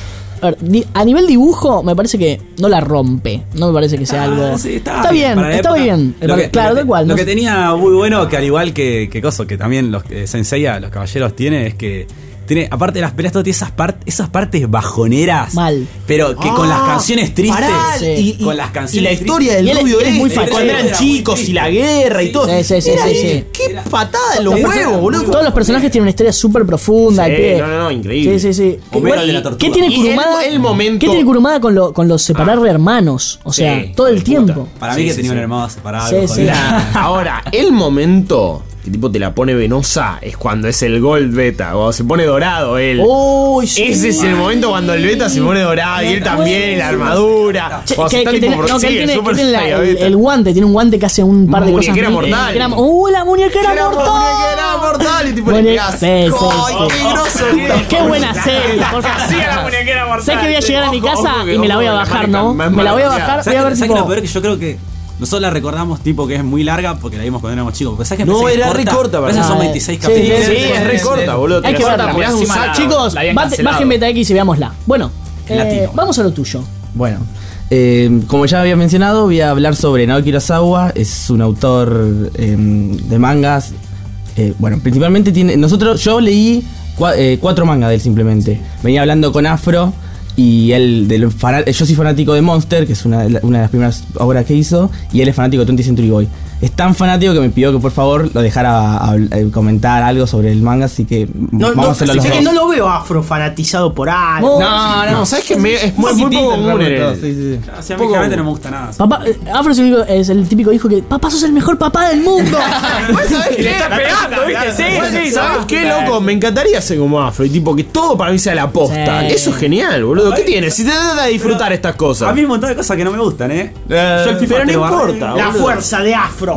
A, ver, di- a nivel dibujo, me parece que no la rompe. No me parece que sea Ah, algo. sí, está, está bien, para la está época. bien. Lo que- claro, lo que, tal cual. Lo no que sé. tenía muy bueno, que al igual que, que Coso, que también los eh, Senseiya, los caballeros tiene, es que tiene, aparte de las peleas, todo tiene esas, part- esas partes bajoneras. Mal. Pero que Ah, con las canciones tristes. pará, Sí. y, y- Con las y canciones la historia del Y él es- rubio él es muy este, fachero. cuando eran Era muy chicos y triste. la guerra y todo. Sí, sí, sí, Era- sí, sí. Qué patada en los Los huevos, boludo. Todos los personajes tienen una historia súper profunda. Sí, el pibe. no, no, no, increíble. Sí, sí, sí. Homero, ¿Qué- el de la ¿Qué tortuga. tiene Y el- Kurumada? el momento- ¿Qué tiene Kurumada con, lo, con los separar de hermanos? O sea, Sí, todo el puta. tiempo. Para mí Sí, que sí, tenía sí. un hermano separado. Sí, sí. joder. Mirá, ahora, el momento que tipo te la pone venosa es cuando es el Gold Beta, cuando se pone dorado él. Uy, sí. Ese es el momento cuando el Beta se pone dorado y él también, la armadura. Che, Cuando se que, está que tipo tiene, por- no, que él sí, tiene, Super que tiene la- Saiyan el, Beta. el guante, tiene un guante que hace un par de Muñequera cosas. mortal. Gran- ¡Uh, la muñequera Era mortal! muñequera mortal y tipo Muñe- le pegás. sí, sí, ¡Ay, sí. qué groso que es! Qué buena serie, por favor. Hacía la muñequera mortal. Sé que voy a llegar a mi Ojo, casa ojo que- y me la voy a ojo, bajar, la ¿no? marca- Me la voy a marca- bajar, voy ¿Sabes a qué- ver sabes qué es lo tipo. peor? Que yo creo que nosotros la recordamos tipo que es muy larga porque la vimos cuando éramos chicos. Pero ¿sabes qué? No, Pensé que era es re corta, A veces ¿verdad? son Ah, veintiséis sí, capítulos. Sí, es re corta, boludo. Hay Te que la verla. corta, mirás un Encima saco. la- Chicos, la habían bate- cancelado. bajen Beta X y veámosla. Bueno, En eh, latino. vamos a lo tuyo. Bueno, eh, como ya había mencionado, voy a hablar sobre Naoki Urasawa. Es un autor eh, de mangas. Eh, bueno, principalmente tiene. Nosotros, yo leí cua- eh, cuatro mangas de él simplemente. Venía hablando con Afro y él. De los fana- yo soy fanático de Monster, que es una de, la- una de las primeras obras que hizo. Y él es fanático de twentieth Century Boy. Es tan fanático que me pidió que por favor lo dejara a- a- a comentar algo sobre el manga. Así que No, vamos no, a hacerlo los sé que dos. no lo veo afro fanatizado por algo. No, No, no, ¿sabes qué? Me- Es muy, muy poco común en él. Sí, sí, sí. O sea, a mí realmente no me gusta nada. Papá, eh, Afro es el, único- es el típico hijo que. Papá, sos el mejor papá del mundo. ¿Sabes qué? está pegando, ¿viste? Sí, sí, ¿Sabes sí. qué, loco? Me encantaría ser como Afro y tipo que todo para mí sea la posta. Sí. Eso es genial, boludo. ¿Qué tienes? Si te trata de disfrutar estas cosas. A mí hay un montón de cosas que no me gustan, ¿eh? Yo el FIFA pero no te lo barré. importa, La boludo. fuerza de afro.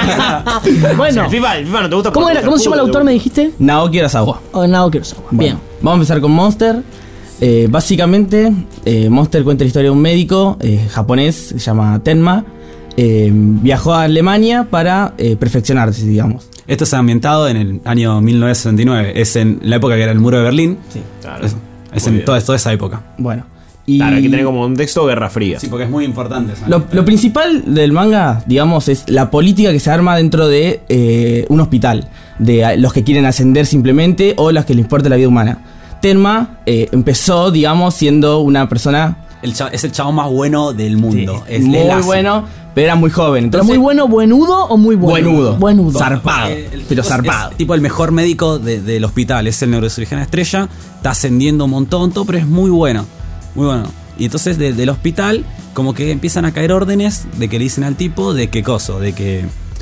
Bueno, El FIFA, el FIFA no te gusta. ¿cómo, porque era, te ¿cómo se llama el puto, autor, me dijiste? Naoki Urasawa. Oh, no, quiero saber. Bien. Vamos a empezar con Monster. Eh, básicamente, eh, Monster cuenta la historia de un médico eh, japonés, se llama Tenma. Eh, viajó a Alemania para eh, perfeccionarse, digamos. Esto es ambientado en el año mil novecientos sesenta y nueve. Es en la época que era el muro de Berlín. Sí. Claro. Es, es Muy en bien. toda, toda esa época. Bueno. Y Claro, hay que tener como un texto Guerra Fría. Sí, porque es muy importante. esa lo, época. lo principal del manga, digamos, es la política que se arma dentro de eh, un hospital. De eh, los que quieren ascender simplemente o los que les importa la vida humana. Tenma eh, empezó, digamos, siendo una persona El cha- es el chabón más bueno del mundo. Es, muy él hace. bueno, pero era muy joven. ¿Pero Entonces, muy bueno, buenudo o muy bueno? Buenudo. Buenudo. Zarpado. Eh, el pero tipo es- zarpado. Es tipo el mejor médico de- del hospital. Es el neurocirujano estrella. Está ascendiendo un montón, todo, pero es muy bueno. Muy bueno. Y entonces de- del hospital, como que empiezan a caer órdenes de que le dicen al tipo de qué coso, de que.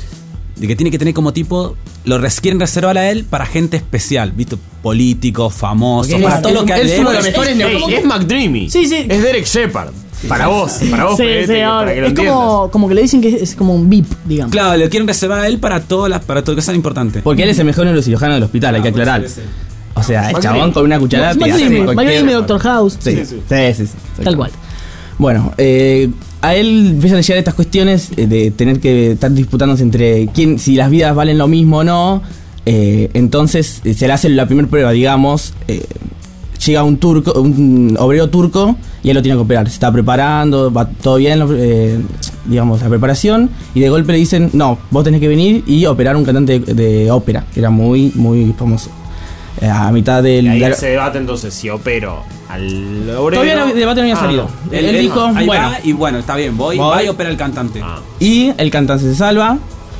De que tiene que tener como tipo. Lo res- quieren reservar a él para gente especial, ¿viste? Políticos, famosos, Porque para él- todo lo que él es de uno de él- los mejores Ey, neurólogos. es McDreamy. Sí, sí. Es Derek Shepard. Para vos, para vos, Sí, Pedete, sí, que- ahora, para que lo es como, como que le dicen que es, es como un V I P, digamos. Claro, le quieren reservar a él para todo, las, para todo lo que sea importante. Porque él es el mejor neurocirujano del hospital, hay que aclarar. O sea, el chabón con una cucharada te hace McDreamy, cualquier- McDreamy, Doctor House. Sí, sí, sí, sí, sí. Tal cual. Bueno, eh, a él empiezan a llegar estas cuestiones eh, de tener que estar disputándose entre quién, si las vidas valen lo mismo o no. Eh, entonces eh, se le hace la primera prueba, digamos. eh, llega un turco, un obrero turco y él lo tiene que operar. Se está preparando, va todo bien, lo- eh, digamos, la preparación. Y de golpe le dicen, no, vos tenés que venir y operar un cantante de, de ópera, que era muy, muy famoso. Eh, a mitad del... Y ahí de- se debate entonces si opero al obrero. Todavía no- el debate no había Ah, salido. no. Él, dijo, ahí bueno, va y bueno, está bien, voy, Voy. va y opera el cantante. Ah. y el cantante se salva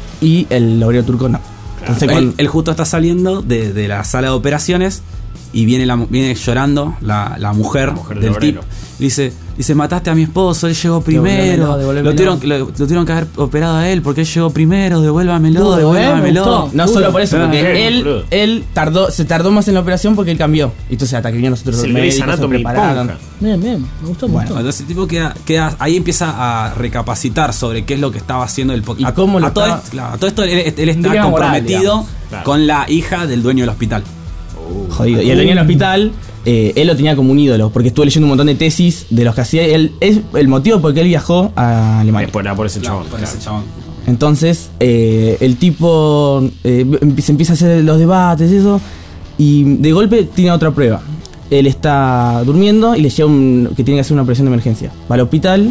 y el obrero turco no. Entonces, Él, cuando- él justo está saliendo de, de la sala de operaciones y viene, la, viene llorando la, la mujer, La mujer del del tipo. obrero. Dice, dice, mataste a mi esposo, él llegó primero. Devuélvemelo, devuélvemelo. Lo tuvieron, lo, lo tuvieron que haber operado a él porque él llegó primero, devuélvamelo, Duro, eh, me devuélvamelo. gustó. no solo por eso, Ah, porque bien, él, boludo. él tardó, se tardó más en la operación porque él cambió. Y entonces hasta que vinieron los otros Es el Grey's médicos, se Anatomy prepararon. ponja. Bien, bien. Me gustó, me Bueno, gustó. Entonces el tipo queda, queda, ahí empieza a recapacitar sobre qué es lo que estaba haciendo el po- Y a, cómo lo a todo estaba- esto, claro, a todo esto él, él Un está dilema moral, comprometido digamos. Claro. con la hija del dueño del hospital. Jodido. Y el dueño del hospital, eh, él lo tenía como un ídolo, porque estuvo leyendo un montón de tesis de los que hacía. Él, es el motivo por el que él viajó a Alemania. Es por, era por ese chabón. Con ese chabón. Entonces, eh, el tipo eh, empie- se empieza a hacer los debates y eso. Y de golpe tiene otra prueba. él está durmiendo y le llega un, que tiene que hacer una operación de emergencia. Va al hospital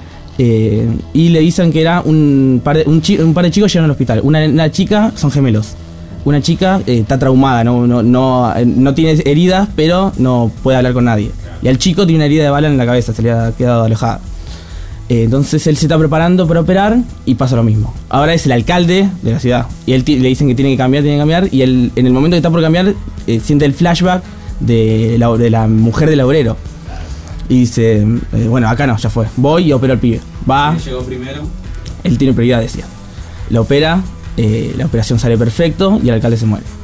eh, y le dicen que era un par de, un, chi, un par de chicos llegaron al hospital. Una, una chica, son gemelos. Una chica eh, está traumada, no, no, no, no tiene heridas, pero no puede hablar con nadie. Y al chico tiene una herida de bala en la cabeza, se le ha quedado alojada. Eh, entonces él se está preparando para operar y pasa lo mismo. Ahora es el alcalde de la ciudad y él t- le dicen que tiene que cambiar, tiene que cambiar. Y él, en el momento que está por cambiar, eh, siente el flashback de la, de la mujer del obrero. Y dice, eh, bueno, acá no, ya fue. Voy y opero al pibe. Va. ¿Quién llegó primero? Él tiene prioridad, decía. La opera, eh, la operación sale perfecto y el alcalde se muere.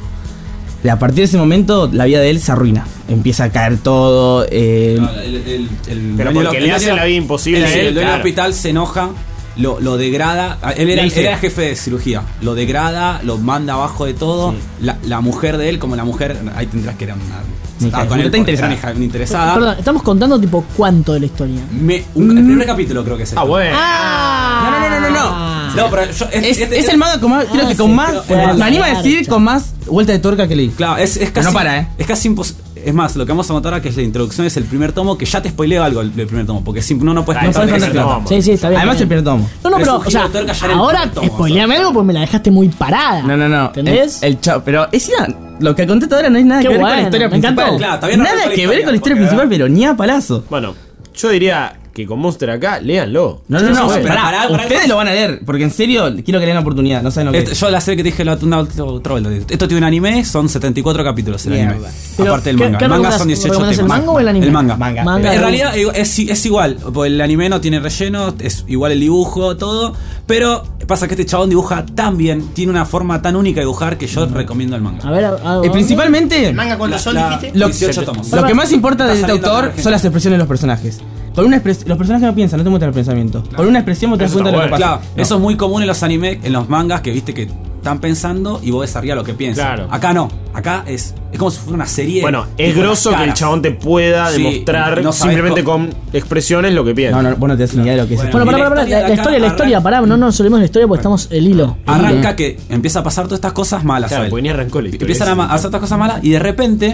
A partir de ese momento, la vida de él se arruina. Empieza a caer todo. Eh, No, el, el, el, Pero dueño porque del- le el hace dueño- la vida imposible el, a él, el dueño del claro. hospital se enoja, lo, lo degrada. Él era, Le dice- él era jefe de cirugía. Lo degrada, lo manda abajo de todo. La, la mujer de él, como la mujer, ahí tendrás que era una. Una estaba hija- con él está porque era interesada. una hija- una interesada. Perdón, estamos contando tipo cuánto de la historia. Me- un- el primer capítulo creo que es. Ah, este. bueno. No, no, no, no, no. No, pero yo, Es, este- es el manga con más, creo Ah, que sí, con más, pero- me animo a decir Claro. con más vuelta de tuerca que leí. Claro, es, es Pero casi. no para, ¿eh? Es casi imposible. Es más, lo que vamos a notar ahora que es la introducción es el primer tomo, que ya te spoileo algo del del primer tomo, porque si no, no puedes Ah, No sabes ese dónde no, está. vamos. Sí, sí, está bien. Además está el bien. primer tomo. No, no, Es pero, un o giro sea, de tuerca ya en el ahora primer tomo, spoileame algo porque me la dejaste muy parada. No, no, no. ¿Entendés? El, el chavo, pero es ya, lo que conté hasta ahora no es nada Qué que ver con bueno, la historia me encantó. principal. Claro, todavía no nada arrancó la que ver historia, con la historia porque, principal, ¿verdad? pero ni a palazo. Bueno, yo diría que con Monster acá, léanlo. No, no, no, Sí, sí, pará, pará, pará, ustedes pará. lo van a leer, porque en serio quiero que le den la oportunidad, no saben lo que Este- es. yo la serie que te dije la una otra vez. Esto tiene un anime, son setenta y cuatro capítulos el Mierda. anime. Pero, Aparte del ¿qué- manga. qué El manga recomendás? son dieciocho ¿Recomendás temas. el manga o el anime? El manga. Manga. Manga. En realidad es, es igual, porque el anime no tiene relleno, es igual el dibujo, todo. Pero pasa que este chabón dibuja tan bien, tiene una forma tan única de dibujar que yo recomiendo el manga. A ver, a, a- Eh, principalmente, ¿El manga cuántos son, La- dijiste? lo, dieciocho tomos. lo que más importa Está de este saliendo autor con son las expresiones de los personajes. Con una expres- los personajes no piensan, no te muestran el pensamiento. Con una expresión vos te das Eso cuenta de lo que está pasa. Claro, No. eso es muy común en los animes, en los mangas, que viste que están pensando y vos ves arriba lo que piensan. Claro. Acá no, acá es, es como si fuera una serie. Bueno, es con grosso las que el caras. chabón te pueda Sí, demostrar no sabes simplemente cómo- con expresiones lo que piensa. No, no, vos no te das ni idea de lo que es. Bueno, esto. Bueno, y pará, la pará, pará, historia la, de la acá historia, la historia, arranca- pará, no nos solemos la historia porque estamos el hilo. el Arranca hilo. que empieza a pasar todas estas cosas malas. Claro, a él. porque ni arrancó la historia. Empiezan a ma- a hacer estas cosas malas y de repente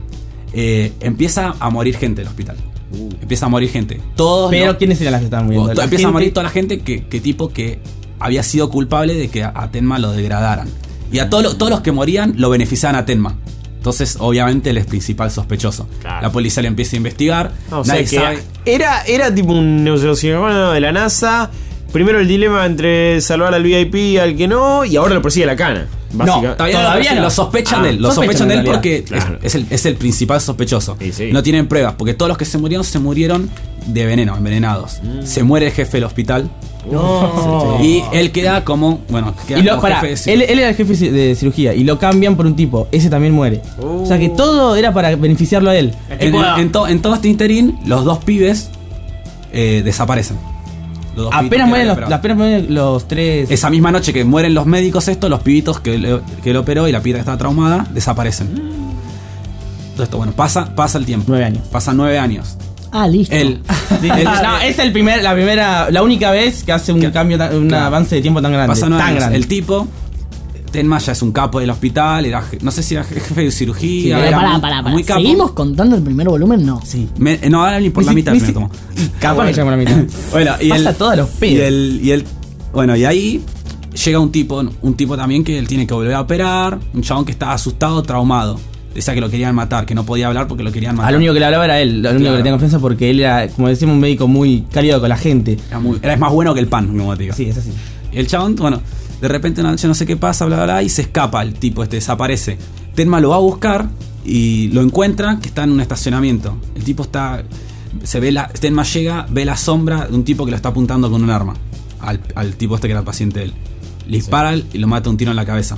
eh, empieza a morir gente del hospital. Empieza a morir gente. Todos. Pero los- ¿quiénes eran las que estaban muriendo? to- La empieza a gente- morir toda la gente que, que tipo que había sido culpable de que a, a Tenma lo degradaran. Y a todos los- todos los que morían lo beneficiaban a Tenma. Entonces, obviamente, él es principal sospechoso. Claro. La policía le empieza a investigar. No, o sea nadie que sabe. Era, era tipo un neurocirujano de la NASA. Primero el dilema entre salvar al V I P y al que no. Y ahora lo persigue la cana. No, básicamente. todavía, Todavía no, no. lo sospechan Ah, de él. Lo sospechan sospechan de él en realidad. porque es- Claro. es, el, es el principal sospechoso. Sí, sí. No tienen pruebas, porque todos los que se murieron se murieron de veneno, envenenados. Mm. Se muere el jefe del hospital. No. Y él queda como. Bueno, queda Y lo, como pará, jefe de él, cirugía. él era el jefe de cirugía y lo cambian por un tipo. Ese también muere. O sea que todo era para beneficiarlo a él. En, en- en to- en todo este interín, los dos pibes eh, desaparecen. Los dos pibitos Apenas que mueren, le los, operaron. apenas mueren los tres. Esa misma noche que mueren los médicos, estos, los pibitos que, le- que él operó y la pibita que estaba traumada, desaparecen. Todo esto, bueno, pasa, pasa el tiempo. Nueve años. Pasan nueve años. Ah, listo. Él. Sí, él- no, es el primer, la primera, la única vez que hace un Que- cambio, tan- un claro. avance de tiempo tan grande. Pasa nueve tan años. grande. El tipo, Tenma ya es un capo del hospital, era, je- no sé si era jefe de cirugía. Sí, Pero era pará, muy- pará, pará. muy capo. ¿Seguimos contando el primer volumen? No. Sí. Me- no, ahora ni por Ni la si- mitad ni me si- tomo. Capaz que llamo la mitad. Bueno, y Pasa el, todos los y pedos. el, y el, bueno, y ahí llega un tipo, un tipo también que él tiene que volver a operar, un chabón que estaba asustado, traumado. Decía que lo querían matar, que no podía hablar porque lo querían matar. Al único que le hablaba era él, al único Claro. que le tenía confianza porque él era, como decimos, un médico muy cálido con la gente. Era, muy- era más bueno que el pan, como te digo. Sí, es así. Y el chabón, bueno, de repente una noche no sé qué pasa, bla, bla, bla, y se escapa el tipo este, desaparece. Tenma lo va a buscar y lo encuentra que está en un estacionamiento. El tipo está, se ve la, Tenma llega, ve la sombra de un tipo que lo está apuntando con un arma. Al, al tipo este que era el paciente de él. Le dispara y lo mata un tiro en la cabeza.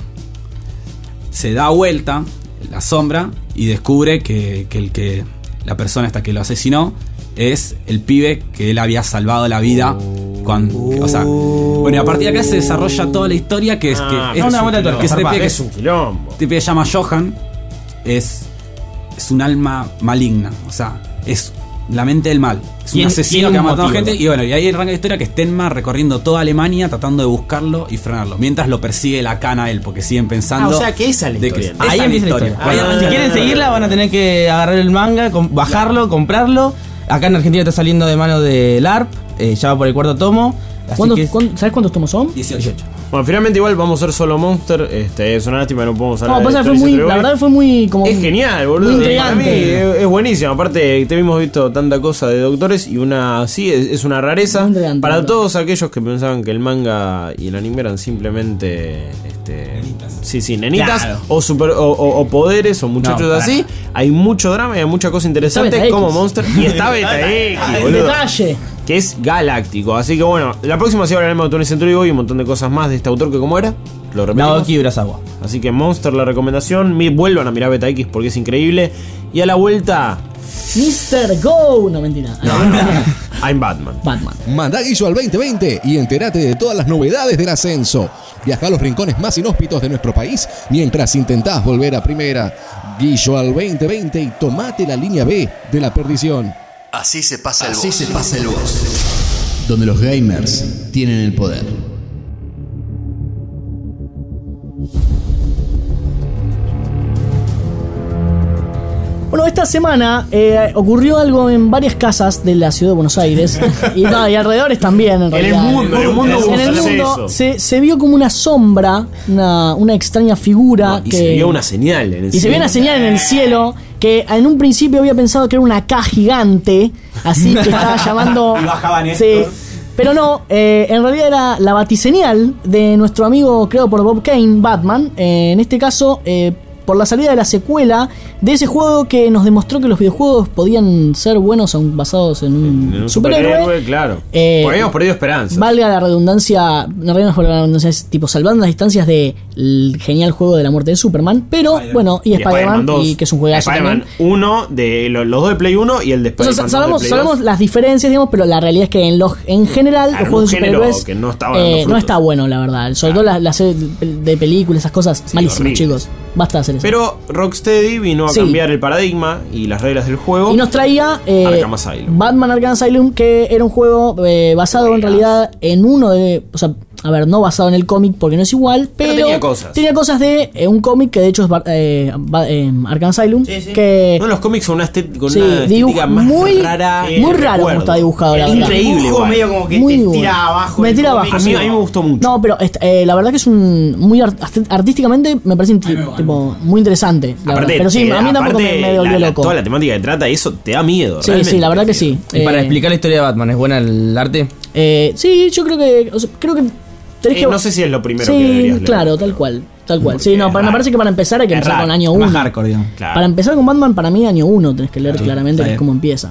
Se da vuelta la sombra y descubre que, que el que la persona esta que lo asesinó es el pibe que él había salvado la vida cuando, que- o sea, bueno, y a partir de acá se desarrolla toda la historia que es Ah, que es es, una vuelta de tuerca, que este zarpado. pibe que Es un quilombo. este pibe se llama Johan, es es un alma maligna, o sea, es la mente del mal. Es un Tien- asesino tiene que ha un matado motivo. gente. Y bueno, y ahí arranca la historia que es Tenma recorriendo toda Alemania tratando de buscarlo y frenarlo. Mientras lo persigue la cana a él, porque siguen pensando. Ah, o sea que esa es la de historia. que- Ahí esa es empieza la historia. Bueno, Ah, si quieren ah, seguirla, van a tener que agarrar el manga, com- bajarlo, comprarlo. Acá en Argentina está saliendo de mano de L A R P, eh, ya va por el cuarto tomo. Así ¿Cuántos- que es- cuán- ¿Sabes cuántos tomos son? dieciocho. Bueno, finalmente igual vamos a ser solo Monster. Este, es una lástima que no podemos hablar No, de pasa que fue historias muy, entre la hoy. verdad fue muy como Es genial, boludo. muy Para mí intrigante. es, es buenísimo. Aparte, te hemos visto tanta cosa de doctores y una así es, es una rareza. Muy intrigante, Para ¿verdad? todos aquellos que pensaban que el manga y el anime eran simplemente. Este, sí, sí, nenitas Claro. o, super, o, o- o poderes o muchachos No, para así. Hay mucho drama y hay mucha cosa Beta interesante X. como Monster. Y está Beta X, El boludo. detalle. Que es galáctico. Así que bueno, la próxima sí hablaremos de Autores Century y un montón de cosas más de este autor que como era. Lo repetimos. Naoki Urasawa. Así que Monster la recomendación. Mi- Vuelvan a mirar Beta X porque es increíble. Y a la vuelta, mister Go. No, mentira. I'm Batman. Batman. Mandá Guillo al veinte veinte y entérate de todas las novedades del ascenso. Viaja a los rincones más inhóspitos de nuestro país mientras intentás volver a primera. Guillo al veinte veinte y tomate la línea B de la perdición. Así se pasa el Así se pasa el voz. Donde los gamers tienen el poder. Bueno, esta semana eh, ocurrió algo en varias casas de la ciudad de Buenos Aires y, no, y alrededores también, en En el realidad. mundo, en el mundo hubo En el un mundo suceso. se, se vio como una sombra, una, una extraña figura. No, y que, se vio una señal en el y se vio una señal en el cielo que en un principio había pensado que era una K gigante, así que estaba llamando. Y bajaba Sí. Néstor. Pero no, eh, en realidad era la batiseñal de nuestro amigo creado por Bob Kane, Batman. Eh, en este caso, eh, por la salida de la secuela de ese juego que nos demostró que los videojuegos podían ser buenos aun basados en un, En un superhéroe. superhéroe, claro. Eh, Porque habíamos perdido esperanza. Valga la redundancia, en realidad no es valga la redundancia, es tipo salvando las distancias del genial juego de la muerte de Superman. Pero Spider-Man. bueno, y, Spider-Man, dos. y que es un juegazo Spider-Man también. uno, de lo- los dos de Play uno y el de O sea, Spider-Man dos sabemos, de Play sabemos dos. las diferencias, digamos, pero la realidad es que en, los, en general Claro, los juegos de un género superhéroes que no estaba eh, dando no frutos. está bueno, la verdad. Sobre todo las, las series de películas, esas cosas, malísimas, horribles. chicos. Basta de hacer eso. Pero Rocksteady vino a Sí. cambiar el paradigma y las reglas del juego. Y nos traía eh, Arkham Asylum. Batman Arkham Asylum, que era un juego eh, basado en realidad en uno de. O sea, a ver, no basado en el cómic porque no es igual, pero, Pero tenía cosas. tenía cosas de eh, un cómic que de hecho es Bar- eh, Ba- eh, Arkham Asylum. Que, No, los cómics son una, estet- con sí, una dibujo- estética más muy, rara. muy que raro como recuerdo. está dibujado, la El verdad. Increíble, dibujo igual. medio como que Muy te bueno. tira abajo. Me el tira cómic. abajo, A mí, a mí me gustó mucho. No, pero est- eh, la verdad que es un muy art- art- artísticamente me parece intri- tipo muy interesante. La verdad. Pero sí, eh, a mí tampoco me, aparte, me volvió la- la- loco. Toda la temática que trata, eso te da miedo. Sí, realmente sí, la verdad te que da miedo. sí. Y para Eh, explicar la historia de Batman, ¿es buena el arte? eh, sí, yo creo que o sea, creo que tenés Eh, que no sé si es lo primero sí, que deberías leer. claro, tal cual, tal cual. Sí, Porque no, es para- me raro. parece que para empezar hay que Es empezar raro. con año Más uno. hardcore, digamos. Claro. Para empezar con Batman, para mí año uno tenés que leer claramente está que es bien. cómo empieza.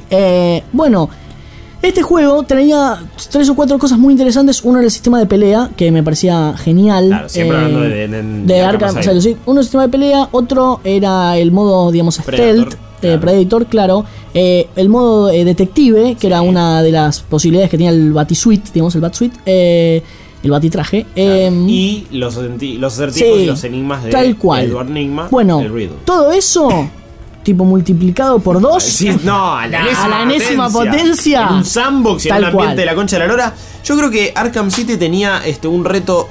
Eh, bueno, este juego tenía tres o cuatro cosas muy interesantes. Uno era el sistema de pelea, que me parecía genial. Claro, siempre Eh, hablando de- de- de- de de Arkham Arkham Asylum, sí. Uno el sistema de pelea, otro era el modo, digamos, Predator, stealth, claro. eh, Predator, claro. Eh, el modo eh, detective, que era una de las posibilidades que tenía el Batisuite, digamos, el Batsuite, eh, el Batitraje. eh, Y los, acerti- los acertijos sí, y los enigmas de tal cual. Edward Nigma. Bueno, el Riddle. todo eso, tipo multiplicado por dos. Sí, no, a la enésima, a la enésima potencia. En un sandbox y en Tal un ambiente cual. de la concha de la lora. Yo creo que Arkham City tenía este, un reto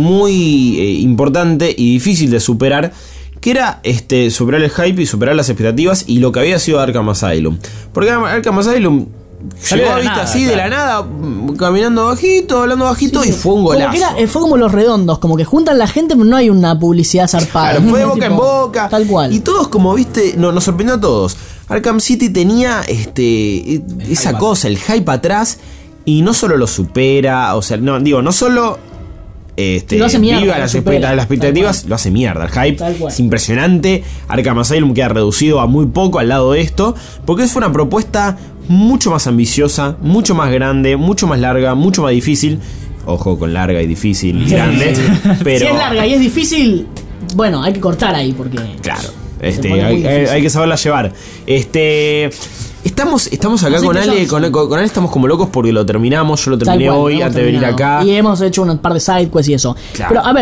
muy eh, importante y difícil de superar, que era este, superar el hype y superar las expectativas y lo que había sido Arkham Asylum. Porque Arkham Asylum Salió llegó, de la viste, nada, así de la claro. nada, mm, caminando bajito, hablando bajito, y fue un Como golazo. que era- eh, fue como los redondos, como que juntan la gente, pero no hay una publicidad zarpada. Claro, fue de Es boca tipo, en boca. Tal cual. Y todos, como viste, no, nos sorprendió a todos. Arkham City tenía este e- esa cosa, el hype atrás, y no solo lo supera, o sea, no, digo, no solo este, Lo hace mierda, viva lo las, supera, expecta- las expectativas, tal cual. lo hace mierda. El hype Tal cual. es impresionante. Arkham Asylum queda reducido a muy poco al lado de esto, porque es una propuesta mucho más ambiciosa, mucho más grande, mucho más larga, mucho más difícil. Ojo con larga y difícil y grande. Pero Si es larga y es difícil, bueno, hay que cortar ahí porque. claro, se este, pone muy hay, hay- difícil. hay que saberla llevar. Este. Estamos, estamos acá Así con que Ale, yo- con, con- con Ale estamos como locos porque lo terminamos. Yo lo Tal terminé cual, hoy hemos antes de venir terminado. acá. Y hemos hecho un par de sidequests y eso. Claro. Pero a ver,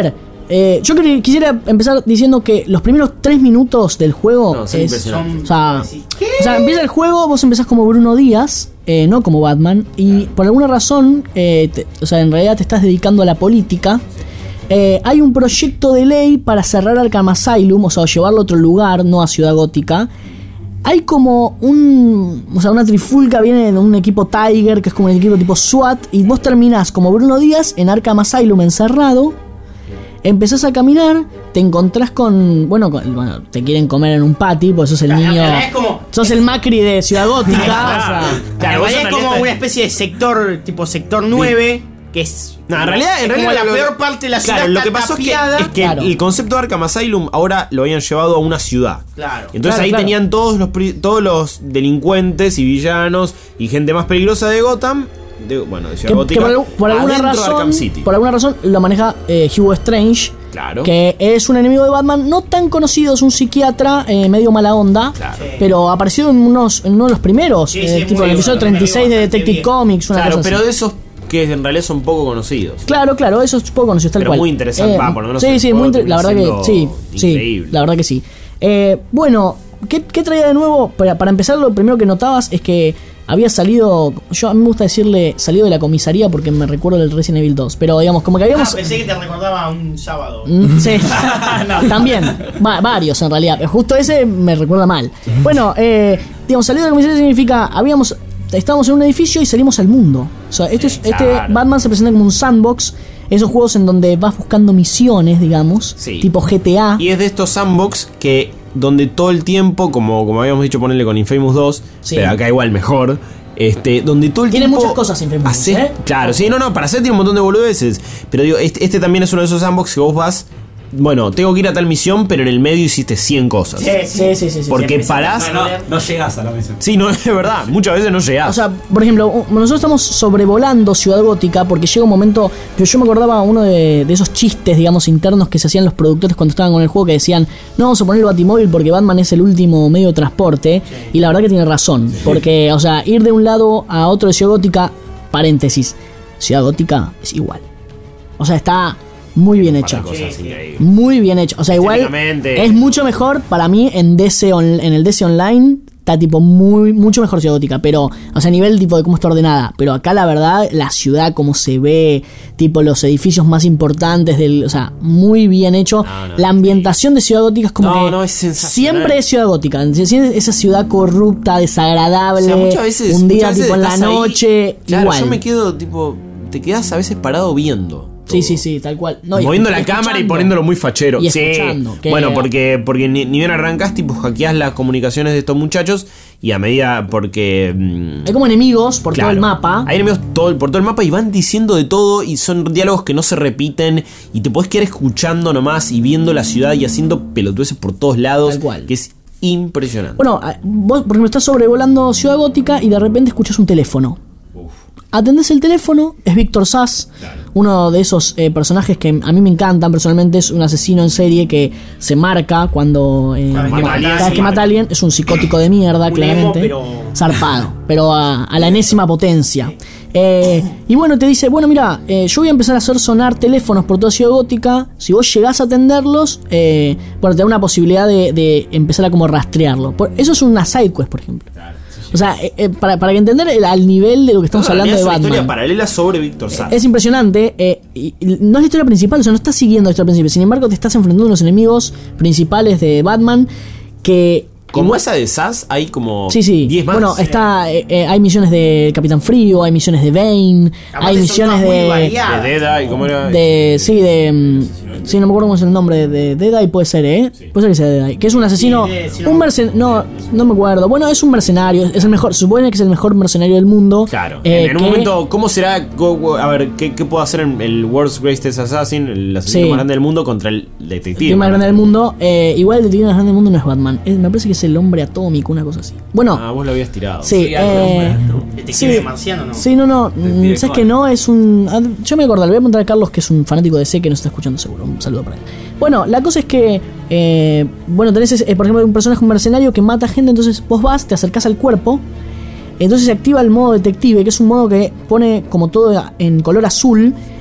Eh, yo quer- quisiera empezar diciendo que los primeros tres minutos del juego No, son es, impresionantes. o sea, o sea, empieza el juego, vos empezás como Bruno Díaz, eh, no como Batman, y por alguna razón, eh, te- o sea, en realidad te estás dedicando a la política. Eh, hay un proyecto de ley para cerrar Arkham Asylum, o sea, llevarlo a otro lugar, no a Ciudad Gótica. Hay como un, o sea, una trifulca, viene de un equipo Tiger, que es como un equipo tipo SWAT, y vos terminás como Bruno Díaz en Arkham Asylum encerrado. Empezás a caminar, te encontrás con, bueno, con- bueno, te quieren comer en un patio, porque sos el Claro, niño, es como- sos el Macri de Ciudad Gótica, o sea, Claro, vos es en como realidad- una especie de sector, tipo sector nueve, que es. No, en realidad, en es realidad como la lo- peor parte de la ciudad. Claro, lo está que pasó es que, tapiada. es que Claro. el concepto de Arkham Asylum ahora lo habían llevado a una ciudad. Claro. Entonces Claro, ahí claro. tenían todos los pri- todos los delincuentes y villanos y gente más peligrosa de Gotham, de, bueno, de Ciudad que, Gótica, que por, por alguna adentro de Arkham razón, City. por alguna razón lo maneja eh, Hugo Strange, Claro. que es un enemigo de Batman no tan conocido, es un psiquiatra eh, medio mala onda, Claro. pero apareció en, unos, en uno de los primeros, Sí, eh, sí, tipo muy en el episodio bueno, treinta y seis de bastante Detective bien. Comics, una Claro, cosa pero así. de esos que en realidad son poco conocidos. Claro, claro, eso es poco conocido, es tal Pero cual. muy interesante, va, por lo menos Sí, el sí, juego muy inter- la verdad termina que sí, siendo sí, increíble. la verdad que sí. Eh, bueno, ¿qué, qué traía de nuevo? Para, para empezar, lo primero que notabas es que había salido, yo a mí me gusta decirle salido de la comisaría porque me recuerdo del Resident Evil dos, pero digamos, como que Ah, habíamos... pensé que te recordaba un sábado. Mm, sí, también, Va- varios en realidad. Justo ese me recuerda mal. Bueno, eh, digamos, salir de la comisaría significa, habíamos, estábamos en un edificio y salimos al mundo. O sea, esto es, este claro. Batman se presenta como un sandbox, esos juegos en donde vas buscando misiones, digamos, Sí. tipo G T A. Y es de estos sandbox que donde todo el tiempo, como, como habíamos dicho ponerle con Infamous dos, Sí. pero acá igual mejor, este, donde todo el Tiene tiempo... muchas cosas Infamous, haces- ¿eh? Claro, sí, no, no, para hacer tiene un montón de boludeces. Pero digo, este, este también es uno de esos sandbox que vos vas... Bueno, tengo que ir a tal misión, pero en el medio hiciste cien cosas. Sí, Sí, sí, sí, sí. Porque empezaste parás... a No, perder. no llegas a la misión. Sí, no, es verdad, muchas veces no llegás. O sea, por ejemplo, u- nosotros estamos sobrevolando Ciudad Gótica porque llega un momento. Yo, yo me acordaba uno de, de esos chistes, digamos, internos que se hacían los productores cuando estaban con el juego que decían: no vamos a poner el Batimóvil porque Batman es el último medio de transporte. Y la verdad que tiene razón. Porque, o sea, ir de un lado a otro de Ciudad Gótica, paréntesis, Ciudad Gótica es igual. O sea, está muy bien hecha. Para cosas increíbles. Muy bien hecho. O sea, igual Estéticamente. es mucho mejor para mí en D C on- en el D C Online. Está tipo muy mucho mejor Ciudad Gótica, pero o sea, a nivel tipo de cómo está ordenada, pero acá la verdad la ciudad como se ve, tipo los edificios más importantes del, o sea, muy bien hecho. No, no, la ambientación de Ciudad Gótica es como No, que no, es sensacional. siempre es Ciudad Gótica, siempre esa ciudad corrupta, desagradable, O sea, muchas veces, un día muchas veces tipo en la estás ahí- noche, Claro, igual. yo me quedo tipo, te quedas a veces parado viendo. Sí, todo. sí, sí, tal cual. No, y Moviendo escu- la cámara y escuchando. poniéndolo muy fachero. Y Sí. escuchando, que- Bueno, porque, porque ni, ni bien arrancás, tipo, hackeás las comunicaciones de estos muchachos y a medida, porque... mm, Hay como enemigos por todo claro, el mapa. Hay enemigos todo, por todo el mapa y van diciendo de todo y son diálogos que no se repiten y te podés quedar escuchando nomás y viendo la ciudad y haciendo pelotudeces por todos lados. Tal cual. Que es impresionante. Bueno, a- vos, por ejemplo, estás sobrevolando Ciudad Gótica y de repente escuchas un teléfono. Atendés el teléfono, es Víctor Sass, uno de esos eh, personajes que a mí me encantan personalmente, es un asesino en serie que se marca cuando eh, Cada vez que cada mata a alguien, vez se que mata marca. a alguien, es un psicótico de mierda, Un claramente, emo, pero- zarpado, pero a, a la enésima potencia. Eh, y bueno, te dice, bueno, mira, eh, yo voy a empezar a hacer sonar teléfonos por toda Ciudad Gótica, si vos llegás a atenderlos, eh, bueno, te da una posibilidad de, de empezar a como rastrearlo. Por- eso es una side quest, por ejemplo. O sea, eh, eh, para, para que entender el, al nivel de lo que estamos No, en hablando realidad de es una historia Batman. paralela sobre Víctor Sass. Es impresionante. eh, y- y no es la historia principal, o sea, no estás siguiendo la historia principal. Sin embargo, te estás enfrentando a los enemigos principales de Batman que... Como esa de Sass, hay como Sí, sí. diez más. Bueno, está, eh, eh, hay misiones de Capitán Frío, hay misiones de Bane, Aparte hay son misiones todas muy de... variadas. de Dead Eye, ¿cómo era? De, sí, de. mm, Sí, no me acuerdo cómo es el nombre. De Deadeye puede ser, ¿eh? Puede ser que sea Deadeye. Que es un asesino. Sí, de- si no- Un mercenario. No, no me acuerdo. Bueno, es un mercenario. Es el mejor. Se supone que es el mejor mercenario del mundo. Claro. eh, en, en un que- momento, ¿cómo será? go- A ver, ¿qué, qué puedo hacer en el World's Greatest Assassin, el asesino Sí. más grande del mundo, contra el El detective? tío más grande del mundo. Eh, igual el detective más grande del mundo no es Batman. Es- me parece que es el hombre atómico, una cosa así. Bueno, Ah, vos lo habías tirado. sí. eh, Detective sí. marciano, ¿no? Sí, no, no. mm, ¿Sabes que no? Es un. ah, Yo me acuerdo, le voy a preguntar a Carlos, que es un fanático de D C que nos está escuchando seguro. Un saludo para él. Bueno, la cosa es que. eh, bueno, tenés, eh, por ejemplo, un personaje, un mercenario que mata gente. Entonces vos vas, te acercás al cuerpo. Entonces se activa el modo detective, que es un modo que pone como todo en color azul. Y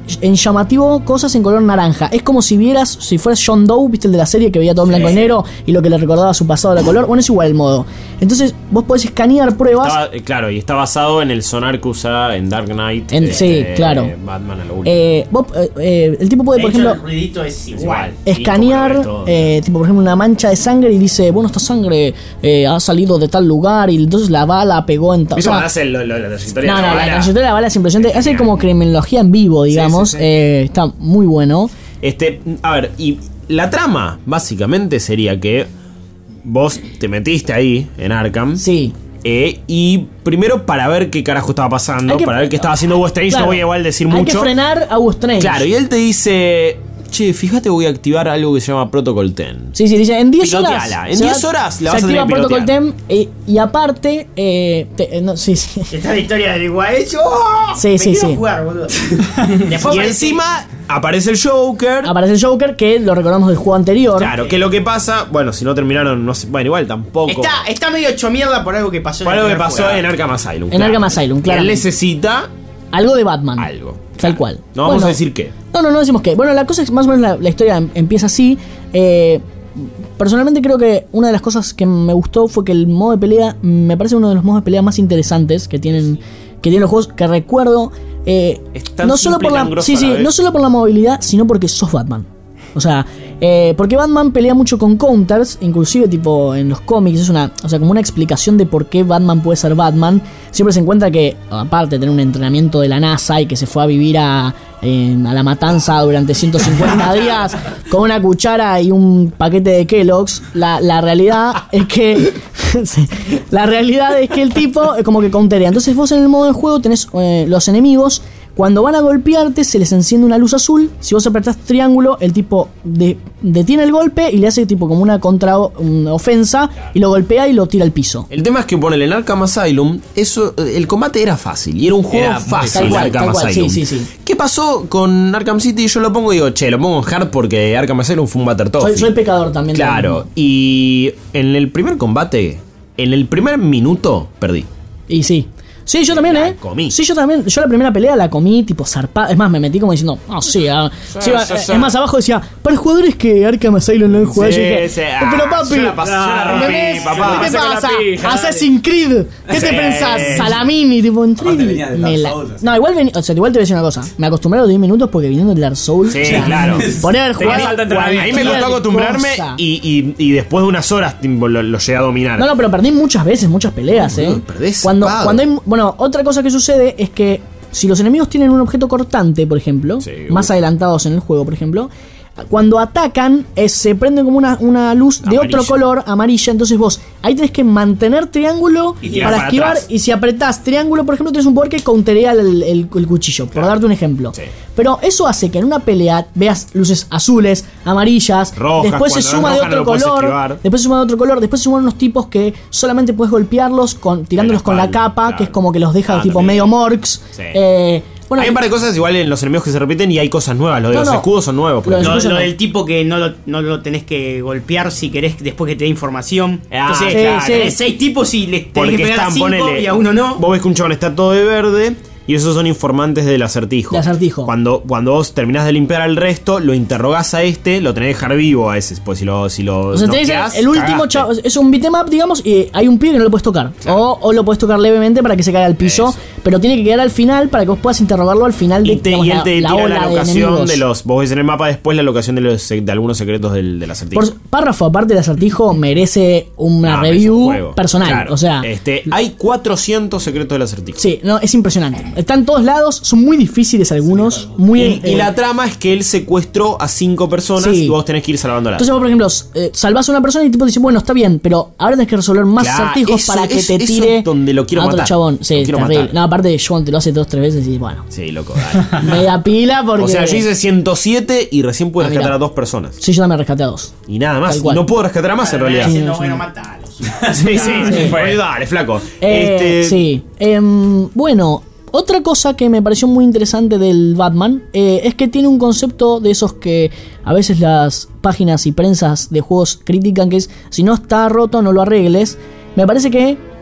en llamativo cosas en color naranja. Es como si vieras, si fueras John Doe, viste el de la serie que veía todo en blanco y negro y lo que le recordaba su pasado era color. Bueno, es igual el modo. Entonces vos podés escanear pruebas. Estaba, eh, claro, y está basado en el sonar que usa en Dark Knight. En- sí, este, claro. Batman a lo último. Eh, vos, eh, eh, el tipo puede, De por hecho, ejemplo, el ruidito es igual. escanear, eh, tipo por ejemplo una mancha de sangre y dice, bueno, esta sangre eh, ha salido de tal lugar y entonces la bala pegó en tal. Eso o sea, hace lo, lo, la trayectoria no, de no, la la bala. trayectoria de la bala es impresionante. Hace como criminología en vivo, digamos. Sí, sí, sí. Eh, está muy bueno. Este, a ver, y la trama básicamente sería que vos te metiste ahí en Arkham. Sí. Eh, y primero para ver qué carajo estaba pasando, Hay que- para ver qué estaba haciendo Hugo Strange, Claro, no voy a igual decir hay mucho. que frenar a Hugo Strange. Claro, y él te dice, che, fíjate, voy a activar algo que se llama Protocol diez. Sí, sí, dice, en diez horas. Piloteala. En se diez va- horas la se vas a activa tener que Protocol pilotear. diez y, y aparte, eh, te- eh, no, sí, sí. Está la historia del guacho. ¡Oh! Sí, Me sí, quiero sí. jugar, boludo. Después Y aparece- encima aparece el Joker. Aparece el Joker, que lo recordamos del juego anterior. Claro, que lo que pasa, bueno, si no terminaron, no sé, bueno, igual tampoco. Está, está medio hecho mierda por algo que pasó Por en el algo que primer pasó juego. en Arkham Asylum. En claro. Arkham Asylum, Él claramente. necesita Algo de Batman. algo. Tal cual. No vamos Bueno, a decir qué. No, no, no decimos qué. Bueno, la cosa es más o menos la, la historia em- empieza así. Eh, personalmente creo que una de las cosas que me gustó fue que el modo de pelea me parece uno de los modos de pelea más interesantes que tienen, que tienen los juegos que recuerdo. Eh, Es tan no solo simple por y tan la, grosso sí, a la sí, vez. no solo por la movilidad, sino porque sos Batman. O sea, eh, porque Batman pelea mucho con counters, inclusive tipo en los cómics, es una, o sea, como una explicación de por qué Batman puede ser Batman. Siempre se encuentra que, aparte de tener un entrenamiento de la NASA y que se fue a vivir a, en- a la matanza durante ciento cincuenta días con una cuchara y un paquete de Kellogg's, la, la realidad es que sí, la realidad es que el tipo es como que counterea. Entonces vos en el modo de juego tenés eh, los enemigos. Cuando van a golpearte se les enciende una luz azul. Si vos apretás triángulo, el tipo de- detiene el golpe y le hace tipo como una contra una ofensa y lo golpea y lo tira al piso. El tema es que ponele en Arkham Asylum, eso, el combate era fácil y era un juego Era muy fácil. Tal cual, Arkham tal cual, Asylum. sí, sí, sí. ¿Qué pasó con Arkham City? Yo lo pongo y digo, che, lo pongo en hard porque Arkham Asylum fue un Butter Soy, Toffee. soy pecador también. de lo Claro, mismo. y en el primer combate, en el primer minuto, perdí. Y sí. Sí, yo también, La ¿eh? comí. Sí, yo también. Yo la primera pelea la comí tipo zarpada. Es más, me metí como diciendo, ah, sí, ah, sí, ah, sí, eh, sí. Es más, abajo decía, para jugadores que Arkham Asylum no han jugado. Sí, Yo dije, sí, "Eh, ah, pero papi, yo la pasé, yo la rompí, ¿entendés? papá. ¿Qué te Pasé con la pasa? pija, dale. Assassin's Creed. ¿Qué te Sí. pensás? Salamini, tipo, entré Aparte y venía de me Dark la- Souls, así. No, igual, vení- o sea, igual te voy a decir una cosa. Me acostumbré a los diez minutos porque viniendo del Dark Souls. Sí, o sea, claro. Por haber Tenía jugado falta entrenamiento. Ahí me costó cualquier acostumbrarme cosa. y, y, y después de unas horas tipo, lo, lo llegué a dominar. No, no, pero perdí muchas veces, muchas peleas, No, eh. boludo, perdés cuando, zapado. cuando hay, bueno, otra cosa que sucede es que si los enemigos tienen un objeto cortante, por ejemplo, Sí, más uh. adelantados en el juego, por ejemplo, cuando atacan eh, se prende como una, una luz de Amarilla. otro color, amarilla, entonces vos ahí tenés que mantener triángulo Y tirar para para esquivar atrás. y si apretás triángulo, por ejemplo, tenés un poder que counterea el, el- el cuchillo, por darte un ejemplo. Sí. Pero eso hace que en una pelea veas luces azules, amarillas, Rojas, después se cuando no suma es de roja no otro lo podés color, esquivar. después se suma de otro color, después se suman unos tipos que solamente puedes golpearlos con tirándolos con la espalda, capa, claro. que es como que los deja Ah, tipo también. medio morks. Sí. Eh, bueno, Hay un par de cosas igual en los enemigos que se repiten y hay cosas nuevas. Lo de No, los no. escudos son nuevos. por Lo de- ejemplo. Lo, Eso lo no. del tipo que no lo, no lo tenés que golpear si querés después que te dé información. Ah, Entonces, sí, claro, sí. tenés seis tipos y les tenés Porque que pegar a están, cinco ponele. y a uno no. Vos ves que un chabón está todo de verde. Y esos son informantes del acertijo. De acertijo. Cuando, cuando vos terminás de limpiar al resto, lo interrogás a este, lo tenés que dejar vivo a ese. Pues si lo, si lo o sea, tenés el, noqueás, el último cagaste. chavo, es un beat'em up, digamos, y hay un pibe que no lo puedes tocar. O, o lo puedes tocar levemente para que se caiga al piso, Eso. pero tiene que quedar al final para que vos puedas interrogarlo al final de Y, te- digamos, y él la- te la tira ola la de locación enemigos. de los. Vos ves en el mapa después la locación de, los, de algunos secretos del, del acertijo. Por párrafo aparte del acertijo merece una No, es un review juego. personal. Claro. O sea, Este, hay cuatrocientos secretos del acertijo. sí, no, es impresionante. Están en todos lados, son muy difíciles algunos, muy Y, y eh, la trama es que él secuestró a cinco personas Sí. y vos tenés que ir salvándolas. Entonces vos, por ejemplo, eh, salvás a una persona y el tipo dice, bueno, está bien, pero ahora tenés que resolver más Claro, acertijos eso- para que es- te eso tire es donde lo quiero a otro matar. chabón. Lo Sí, quiero terrible. matar. No, aparte John te lo hace dos, tres veces y bueno, Sí, loco, dale. media pila porque... O sea, yo hice ciento siete y recién pude Ah, rescatar mirá. a dos personas. Sí, yo también rescaté a dos. Y nada más. Tal Y cual. no puedo rescatar a más en realidad. Sí, Sí, no, sí. bueno, matalos. Sí, sí, Sí. Oye, dale, flaco. Eh, este, Sí. Em, bueno, otra cosa que me pareció muy interesante del Batman eh, es que tiene un concepto de esos que a veces las páginas y prensas de juegos critican, que es si no está roto no lo arregles. Me parece que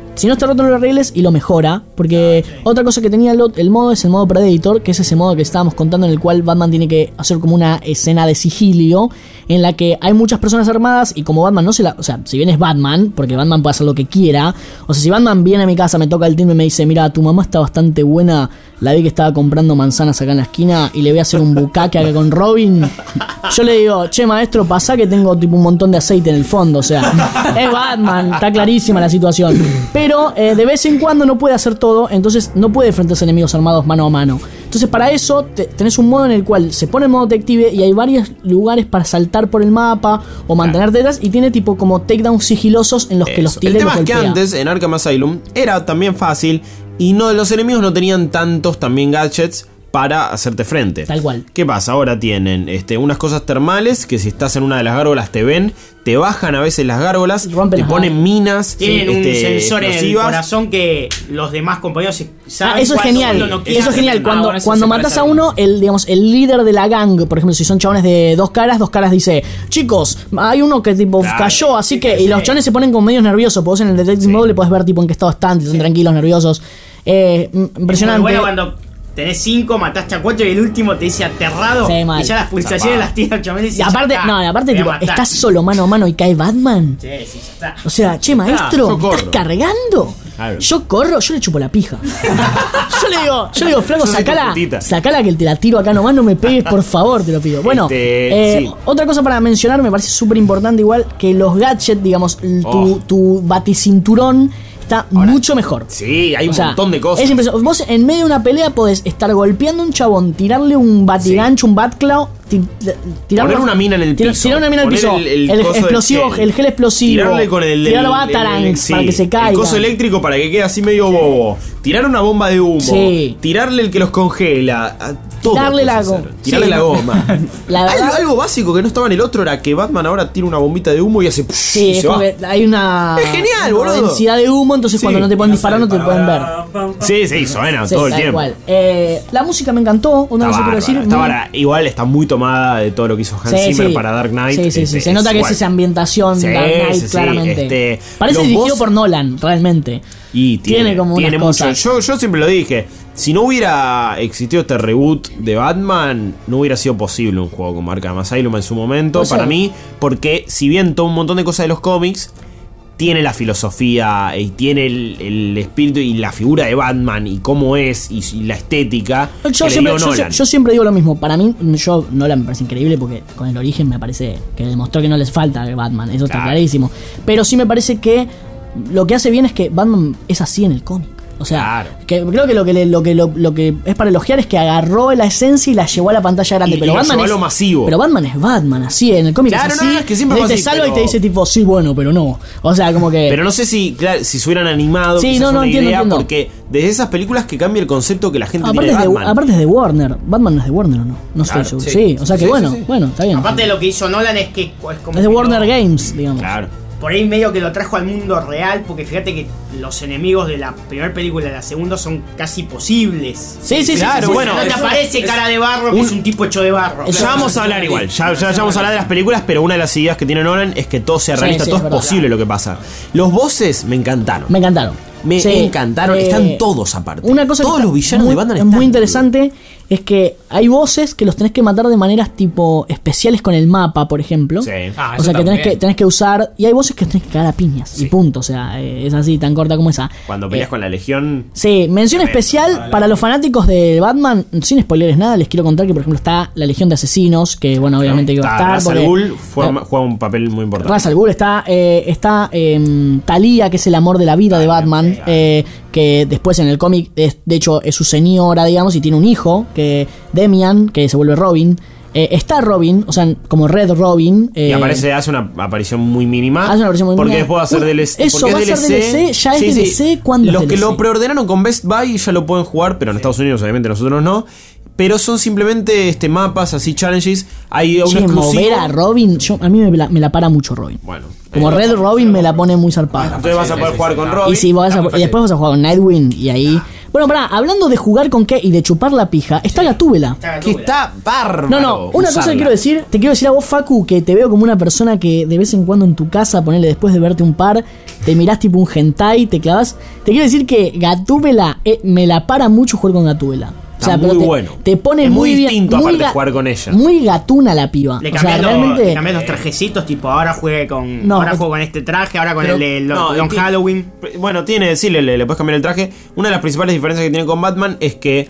si no está roto no lo arregles y lo mejora. Porque otra cosa que tenía el, el modo es el modo Predator, que es ese modo que estábamos contando en el cual Batman tiene que hacer como una escena de sigilio en la que hay muchas personas armadas y como Batman no se la... O sea, si bien es Batman, porque Batman puede hacer lo que quiera. O sea, si Batman viene a mi casa, me toca el timbre y me dice, mira, tu mamá está bastante buena, la vi que estaba comprando manzanas acá en la esquina y le voy a hacer un bucaque acá con Robin. Yo le digo, che maestro, pasá que tengo tipo un montón de aceite en el fondo. O sea, es Batman, está clarísima la situación. Pero eh, de vez en cuando no puede hacer todo, entonces no puede enfrentarse a enemigos armados mano a mano. Entonces para eso te, tenés un modo en el cual se pone en modo detective y hay varios lugares para saltar por el mapa o mantenerte detrás y tiene tipo como takedowns sigilosos en los que Eso. los El tiles tema los es que golpea. antes en Arkham Asylum era también fácil y no, los enemigos no tenían tantos también gadgets para hacerte frente. Tal cual. ¿Qué pasa? Ahora tienen este, unas cosas termales que si estás en una de las gárgolas te ven, te bajan a veces las gárgolas, Rompen te las ponen gárgolas. minas, Tienen un este, sensor en el explosivas. corazón que los demás compañeros se- saben. Ah, eso es cuándo genial. uno no quiere Eso es hacer. genial. Ah, Cuando, bueno, eso cuando se matas parece a algo. uno, el, digamos, el líder de la gang, por ejemplo, si son chabones de dos caras, dos caras dice, chicos, hay uno que tipo Claro. cayó, así Sí, que. sí, Y los sí. chabones se ponen como medios nerviosos. Vos en el detective mode le podés ver tipo en qué estado están, si están tranquilos, nerviosos. Eh, m- impresionante. Muy bueno cuando tenés cinco, mataste a cuatro y el último te dice aterrado. Sí, mal. Y ya las pulsaciones las tira el chabón y dice, Y aparte, ya está, no, y aparte, me tipo, voy a matar. estás solo mano a mano y cae Batman. Sí, sí, ya está. O sea, che, maestro, yo corro. ¿estás cargando? Claro. Yo corro, yo le chupo la pija. yo le digo, yo le digo, flaco, Yo soy tu sacala, putita. sacala que te la tiro acá nomás, no me pegues, por favor, te lo pido. Bueno, Este, eh, sí. otra cosa para mencionar, me parece súper importante igual, que los gadgets, digamos, l- tu, Oh. tu baticinturón está mucho mejor. Sí, hay un O sea, montón de cosas. Es impresionante. Vos en medio de una pelea podés estar golpeando a un chabón, tirarle un batigancho, un batclaw, ti- tirarle Poner una mina en el tirar- piso. Tirar una mina en el Poner piso. el- El, el coso del explosivo, gel. el gel explosivo. Tirarle con el, tirar el- batarangs el- el- para sí, que se caiga. el coso eléctrico para que quede así medio bobo. Tirar una bomba de humo. Sí. Tirarle el que los congela. a- Todo Tirarle puedes la hacer. go- Tirarle sí. la goma. La verdad- algo, algo básico que no estaba en el otro era que Batman ahora tira una bombita de humo y hace. Sí, y es se como va. que hay una, Es genial, una boludo. densidad de humo, entonces Sí. cuando no te pueden disparar no te pueden ver. Sí, sí, suena Sí, todo el tal tiempo. cual. Eh, la música me encantó, una Está cosa quiero bárbara, decir. está muy- bárbara. Igual está muy tomada de todo lo que hizo Hans Sí, Zimmer sí. para Dark Knight. Sí, sí, sí. Este, Se nota que es igual. esa ambientación Sí, Dark Knight, sí, sí, claramente. este, Parece los dirigido boss- por Nolan, realmente. Y tiene, Tiene como tiene unas mucho. cosas. Yo, yo siempre lo dije. Si no hubiera existido este reboot de Batman, no hubiera sido posible un juego como Arkham Asylum en su momento. Puede Para ser. mí, porque si bien toma un montón de cosas de los cómics, tiene la filosofía y tiene el, el espíritu y la figura de Batman y cómo es y, y la estética. Yo que siempre, le dio yo, Nolan. yo siempre digo lo mismo. Para mí, yo Nolan me parece increíble porque con el origen me parece que demostró que no les falta a Batman. Eso está Claro. clarísimo. Pero sí me parece que lo que hace bien es que Batman es así en el cómic. O sea, Claro. que creo que lo que, le- lo, que lo, lo que es para elogiar es que agarró la esencia y la llevó a la pantalla grande. Y- pero y la Batman llevó a es lo masivo. Pero Batman es Batman, así en el cómic Claro, es no, así. no, es que siempre y fue te así, salva pero- y te dice tipo, sí, bueno, pero no. O sea, como que Pero no sé si, claro, si se hubieran animado. Sí, quizás no, no, una entiendo, idea, entiendo. Porque desde esas películas que cambia el concepto que la gente aparte, tiene es de de, Batman. aparte es de Warner. Batman no es de Warner o no. No Claro, estoy seguro. sí. Sí, o sea que Sí, bueno, sí, sí. bueno, está bien. Aparte de lo que hizo Nolan es que es como Es de que Warner lo- Games, digamos. Claro. por ahí medio que lo trajo al mundo real, porque fíjate que los enemigos de la primera película y de la segunda son casi posibles. Sí, sí, sí, Claro, sí, sí. bueno, no te es- aparece cara de barro, que un- es un tipo hecho de barro. Ya vamos a hablar igual, ya, ya, ya vamos a hablar de las películas, pero una de las ideas que tiene Nolan es que todo sea Sí, realista, sí, todo es es verdad. posible lo que pasa. Los bosses me encantaron. Me encantaron. Me Sí, encantaron, eh, están todos aparte. Una cosa todos que los está villanos muy, de Batman es están. muy interesante es que hay voces que los tenés que matar de maneras tipo especiales con el mapa, por ejemplo. Sí. Ah, O eso sea que está tenés, muy que bien. tenés que usar. Y hay voces que tenés que cagar a piñas. Y punto. O sea, eh, es así, tan corta como esa. Cuando peleas Eh, con la Legión. Sí, mención especial para los fanáticos de Batman, sin spoilers nada, les quiero contar que por ejemplo está la Legión de Asesinos, que bueno, obviamente que va a Está, estar. Ra's al porque- Ghul fue- Eh, juega un papel muy importante. Ra's al Ghul está, eh, está eh, Thalía, que es el amor de la vida de Batman, eh, que después en el cómic, es, de hecho, es su señora, digamos, y tiene un hijo, que Demian, que se vuelve Robin. Eh, está Robin, o sea, como Red Robin. Y eh, aparece, hace una aparición muy mínima. Hace una aparición muy porque mínima. después va a ser Uh, D L C. eso, porque va a es ser D L C, ya es D L C, ¿cuándo es Los que D L C? lo preordenaron con Best Buy ya lo pueden jugar, pero en Estados Unidos, obviamente, nosotros no. Pero son simplemente este mapas, así, challenges. Hay un che, exclusivo. mover a Robin, yo, a mí me la, me la para mucho Robin. Bueno. Como eh, Red Robin me la pone muy zarpada. Entonces vas a poder jugar con Robin. Y, si vas a- y después vas a jugar con Nightwing y ahí Bueno, pará, hablando de jugar con qué y de chupar la pija, está Gatúbela. Que está bárbaro. No, no, una cosa que quiero decir, te quiero decir a vos, Facu, que te veo como una persona que de vez en cuando en tu casa, ponele después de verte un par, te mirás tipo un hentai, te clavas. Te quiero decir que Gatúbela eh, me la para mucho jugar con Gatúbela. O sea, Está muy pero te, bueno. te pone es muy muy bien, distinto muy aparte ga- jugar con ella. Muy gatuna la piba. Le O sea, cambié, los, realmente. le cambié los trajecitos, tipo, ahora juegue con. No, ahora es- juego con este traje, ahora con Pero- el de Lo- no, Long tiene- Halloween. Bueno, tiene, sí, le, le, le puedes cambiar el traje. Una de las principales diferencias que tiene con Batman es que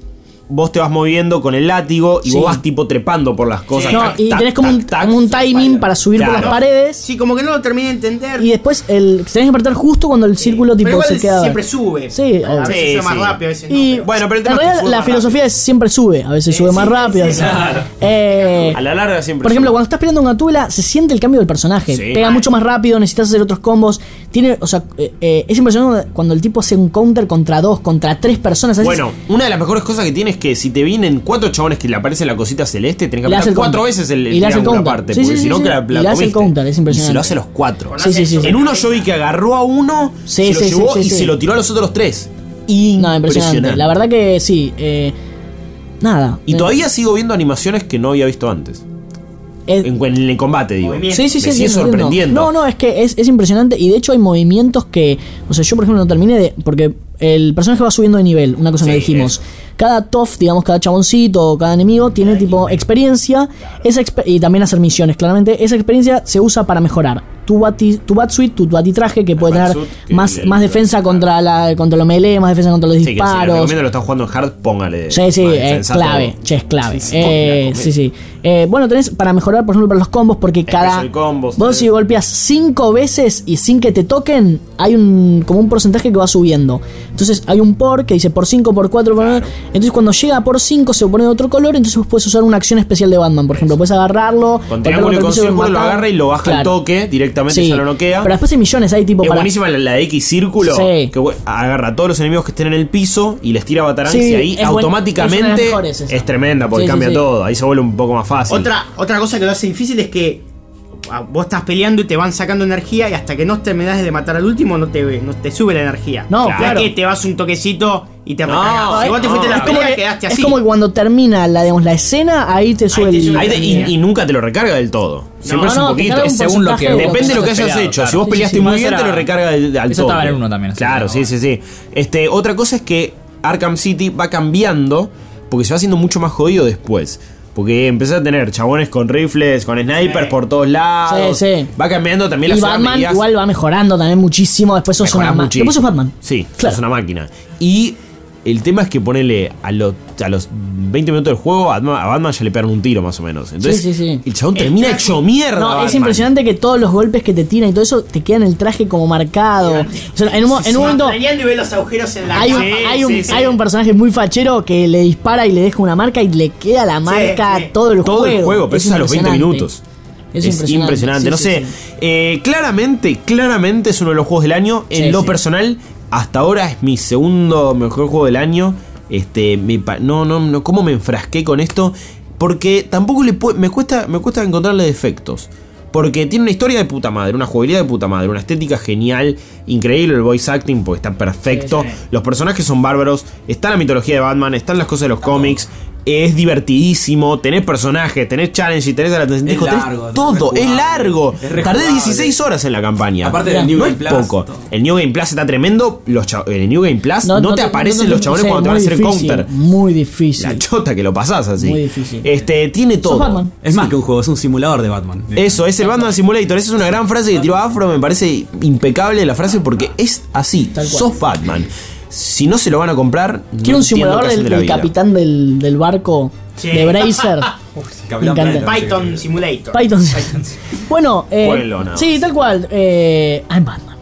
vos te vas moviendo con el látigo y Sí. vos vas tipo trepando por las cosas. No, tac, y tac, tenés como, tac, un, tac. como un timing para subir por Claro. las paredes. Sí, como que no lo terminé de entender. Y después el, tenés que apretar justo cuando el círculo tipo Pero igual se queda. siempre sube. Sí, a obvio. veces Sí, sube más sí. rápido, a veces no. Y pero- Bueno, pero el en tema es que realidad sube la más filosofía es siempre sube, a veces sube más sí, rápido. a sí, veces- claro. Eh, A la larga siempre. por ejemplo, sube. cuando estás peleando en Gatúbela se siente el cambio del personaje. Sí. Pega mucho más rápido, necesitas hacer otros combos. Tiene, o sea, eh, eh, es impresionante cuando el tipo hace un counter contra dos, contra tres personas. A veces- Bueno, una de las mejores cosas que tiene es que si te vienen cuatro chabones que le aparece la cosita celeste, tenés que Le hace apretar el cuatro counter. veces el, el Y le hace el triángulo counter. aparte, Sí, porque sí, si no sí, que sí. la, la Y le hace el comiste. counter, es impresionante. Y se lo hace a los cuatro. Sí, sí, sí, sí. En uno yo vi que agarró a uno, Sí, se lo sí, llevó sí, y sí, se sí. lo tiró a los otros tres. No, impresionante. La verdad que sí. eh, nada. Y Eh, todavía sigo viendo animaciones que no había visto antes. eh, En, en el combate, digo. Sí, sí, sí. Me sigue entiendo. sorprendiendo. No, no, es que es, es impresionante. Y de hecho hay movimientos que. O sea, yo por ejemplo no terminé de. Porque el personaje va subiendo de nivel, una cosa que Sí, dijimos. eso. Cada T O F, digamos, cada chaboncito o cada enemigo tiene tipo experiencia. Esa exper- y también hacer misiones, claramente. Esa experiencia se usa para mejorar tu bati, tu Batsuit, tu Batituit, que puede tener Batsuit, que más, el- más el- defensa contra la contra los melee, más defensa contra los Sí, que si les disparos. recomiendo lo estás jugando en hard, póngale. Sí, sí, más es defensa, clave, todo. che, es clave. Sí, sí, Eh, ponga, sí, sí. Eh, bueno, tenés para mejorar, por ejemplo, para los combos, porque cada. Special combos, vos tenés. si golpeas cinco veces y sin que te toquen, hay un como un porcentaje que va subiendo. Entonces hay un por que dice por cinco, por cuatro, por Claro. entonces cuando llega por cinco se pone de otro color, entonces vos puedes usar una acción especial de Batman. Por ejemplo, puedes agarrarlo, Con golpearlo triángulo y contra el con piso, círculo lo matar. agarra y lo baja al Claro. toque, directamente Sí. ya lo noquea. Pero después hay millones, hay tipo Es para. buenísima la, la de X círculo, Sí. que güey, agarra a todos los enemigos que estén en el piso y les tira batarangs Sí, y ahí es buen- es una de automáticamente las es, mejores esa. tremenda porque Sí, sí, cambia sí. todo, ahí se vuelve un poco más fácil. Otra, otra cosa que lo hace difícil es que ah, vos estás peleando y te van sacando energía y hasta que no terminás de matar al último no te, no te sube la energía. No, es claro. que te vas un toquecito y te No, recargas. Si vos te fuiste no. a la Es como, pelea, que, quedaste es así. como que cuando termina la, digamos, la escena, ahí te sube te el. sube Ahí te- y, Mira. y nunca te lo recarga del todo. Siempre no, es un no, te poquito. carga un según lo que porcentaje Depende de lo que hayas Esperado, hecho. claro. Si vos Sí, peleaste sí, sí, muy no, bien, eso te lo era- recarga del- al eso toque. estaba en el uno también, así Claro, que sí, no. sí, sí. Este, otra cosa es que Arkham City va cambiando porque se va haciendo mucho más jodido después. Porque empezás a tener chabones con rifles, con snipers Sí. por todos lados. Sí, sí. Va cambiando también la Y ciudad. Batman medías- igual va mejorando también muchísimo. Después sos Mejorás una ma- muchísimo. Después sos Batman. Sí, Claro. es una máquina. Y el tema es que ponele a, lo- a los veinte minutos del juego, a Batman, a Batman ya le pegan un tiro más o menos. Entonces, Sí, sí, sí. el chabón termina hecho mierda. No, es Batman. impresionante que todos los golpes que te tiran y todo eso te quedan el traje como marcado. O sea, en un, mo- en un momento Planeando y ve los agujeros en la hay un, cara. Sí, hay, un, sí, sí. hay un personaje muy fachero que le dispara y le deja una marca y le queda la marca sí. todo el Todo juego. el juego, pero eso es a los veinte impresionante. minutos. Es, Es, impresionante. Sí, no sí, sé. sí. eh, claramente, claramente es uno de los juegos del año. En Sí, lo sí. personal, hasta ahora es mi segundo mejor juego del año. Este, me pa- no, no, no, ¿cómo me enfrasqué con esto? Porque tampoco le pu- me cuesta, me cuesta encontrarle defectos. Porque tiene una historia de puta madre, una jugabilidad de puta madre, una estética genial, increíble el voice acting porque está perfecto. Sí, sí. Los personajes son bárbaros, está la mitología de Batman, están las cosas de los cómics. Es divertidísimo, tenés personajes, tenés challenge y tenés a la atención. Es Dijo, tenés largo, es todo, es rejugable, largo. es rejugable. Tardé dieciséis horas en la campaña. Aparte del New no Game es Plus, poco. todo. El New Game Plus está tremendo. Los cha- el New Game Plus no, te aparecen no los chabones sí, cuando te van a muy hacer difícil, counter. Muy difícil. La chota que lo pasás así. Muy difícil. Este, tiene Sos todo. Batman. Es más que un juego, es un simulador de Batman. Eso, es el Batman Simulator. Esa es una gran frase que tiró Afro. Me parece impecable la frase porque es así. Tal cual. Sos Batman. Si no se lo van a comprar, Quiero no un entiendo simulador qué hacen del, de la del vida. capitán del, del barco Sí. de Bracer. Capitán Me encanta. Planeta. Python Simulator. Python. Bueno, eh, Jueguenlo, nada más. sí, tal cual. Eh, I'm Batman.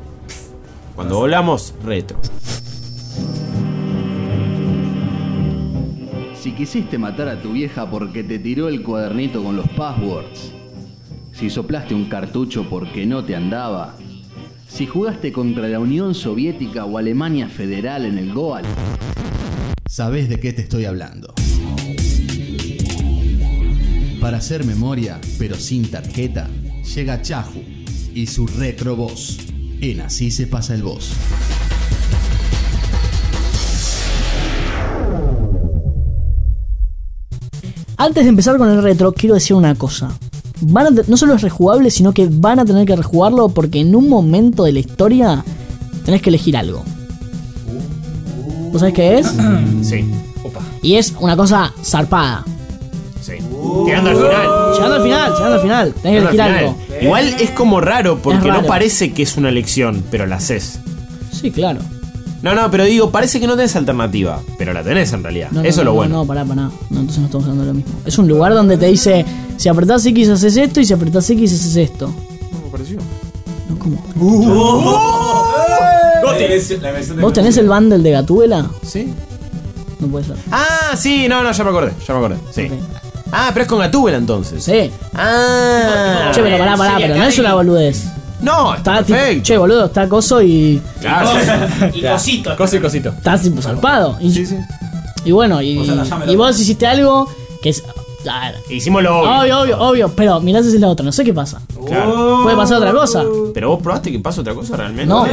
Cuando volamos, retro. Si quisiste matar a tu vieja porque te tiró el cuadernito con los passwords, si soplaste un cartucho porque no te andaba, si jugaste contra la Unión Soviética o Alemania Federal en el Goal, sabés de qué te estoy hablando. Para hacer memoria, pero sin tarjeta, llega Chahu y su retro voz. En Así se pasa el voz. Antes de empezar con el retro, quiero decir una cosa. Van a te- no solo es rejugable, sino que van a tener que rejugarlo porque en un momento de la historia tenés que elegir algo. ¿Vos sabés qué es? Sí. Y es una cosa zarpada. Sí. Llegando al final. Llegando al final, llegando al final. Tenés que Llegando elegir al algo. final. Igual es como raro porque Es raro. no parece que es una elección, pero la haces. Sí, claro. No, no, pero digo, parece que no tenés alternativa, pero la tenés en realidad. No, no, Eso no, es lo no, bueno. No, pará, pará. No, entonces no estamos hablando de lo mismo. Es un lugar donde te dice, si apretás X haces esto y si apretás X haces esto. No me pareció. No, ¿cómo? Uh. ¿Vos tenés el bundle de Gatúbela? Sí. No puede ser. Ah, sí, no, no, ya me acordé, ya me acordé. Sí. Ok. Ah, pero es con Gatúbela entonces. Sí. Ah. Che, pero pará, pará, pero no es una boludez. No, está, Está tipo, perfecto. che, boludo, está coso y. Claro. Y cosito. Coso y cosito. Está tipo zarpado. Y, Sí, sí. y bueno, y, O sea, ya me lo- y vos hiciste algo que es. Claro. Hicimos lo obvio. Obvio, obvio, obvio. Pero mirá si es la otra, no sé qué pasa. Claro. Puede pasar otra cosa. Pero vos probaste que pasa otra cosa realmente. No.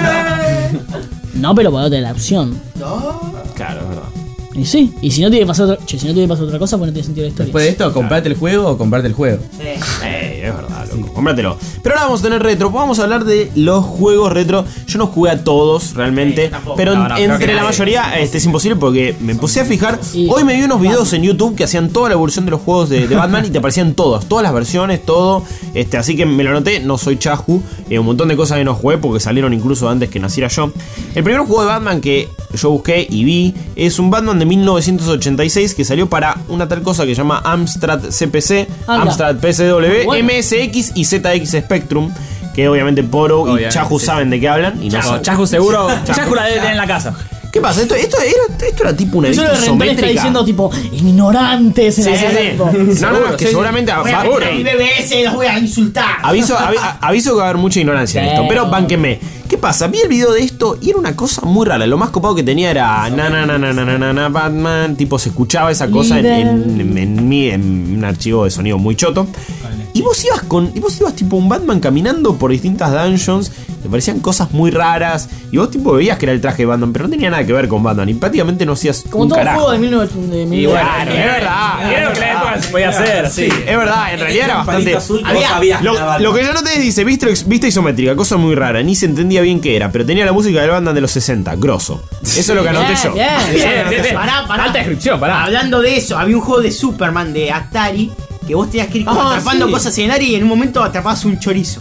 No, pero podés tener la opción. Claro, es verdad. Y sí, y si no tiene que pasar otra, che, si no tiene que pasar otra cosa, pues no tiene sentido la historia. Después de esto, comprate el juego o comprarte el juego. Ey, es verdad, loco. Cómpratelo. Pero ahora vamos a tener retro. Vamos a hablar de los juegos retro. Yo no jugué a todos realmente. pero No, no, creo entre que la nadie. mayoría este, es imposible porque me puse a fijar. Y- Hoy me vi unos videos en YouTube que hacían toda la evolución de los juegos de, de Batman y te aparecían todos, todas las versiones, todo. Este, así que me lo anoté. No soy Chahu. Eh, un montón de cosas que no jugué porque salieron incluso antes que naciera yo. El primer juego de Batman que yo busqué y vi es un Batman de mil novecientos ochenta y seis que salió para una tal cosa que se llama Amstrad C P C, Ah, Amstrad P C W, Muy bueno. M S X y Z X Spectrum, que obviamente Poro y Obviamente, Chahu sí. saben de qué hablan. Y no No, saben. Chahu seguro. Chahu la debe tener en la casa. ¿Qué pasa? Esto, esto, era, esto era tipo una Eso vista de Rental está isométrica. diciendo tipo ignorantes en Sí, la sí, sí. foto. No, no, no, Seguro, es que sí, seguramente Voy a va- meter el B B S, los voy a insultar. Aviso, avi- a- aviso que va a haber mucha ignorancia en Sí, esto, pero obvio. bánquenme. ¿Qué pasa? Vi el video de esto y era una cosa muy rara. Lo más copado que tenía era na na na na na na na, na Batman, tipo se escuchaba esa cosa en, en, en, en mi- en un archivo de sonido muy choto. Y vos ibas con y vos ibas tipo un Batman caminando por distintas dungeons, te parecían cosas muy raras y vos tipo veías que era el traje de Batman, pero no tenía nada que ver con Batman y prácticamente no hacías Como un todo carajo. juego de mil novecientos. de mil novecientos. Claro, es verdad. Creo que la época se podía hacer, sí. Es verdad, en realidad era bastante. Había- Lo, lo que yo noté es, dice, vista, vista isométrica, cosa muy rara, ni se entendía bien qué era, pero tenía la música del Batman de los sesenta, grosso. Eso es lo que anoté Bien, yo. bien, Eso es lo que bien, anoté bien, yo. bien. Pará, pará. Alta descripción, pará. Hablando de eso, había un juego de Superman de Atari que vos tenías que ir como Ah, atrapando sí. cosas en el área y en un momento atrapabas un chorizo.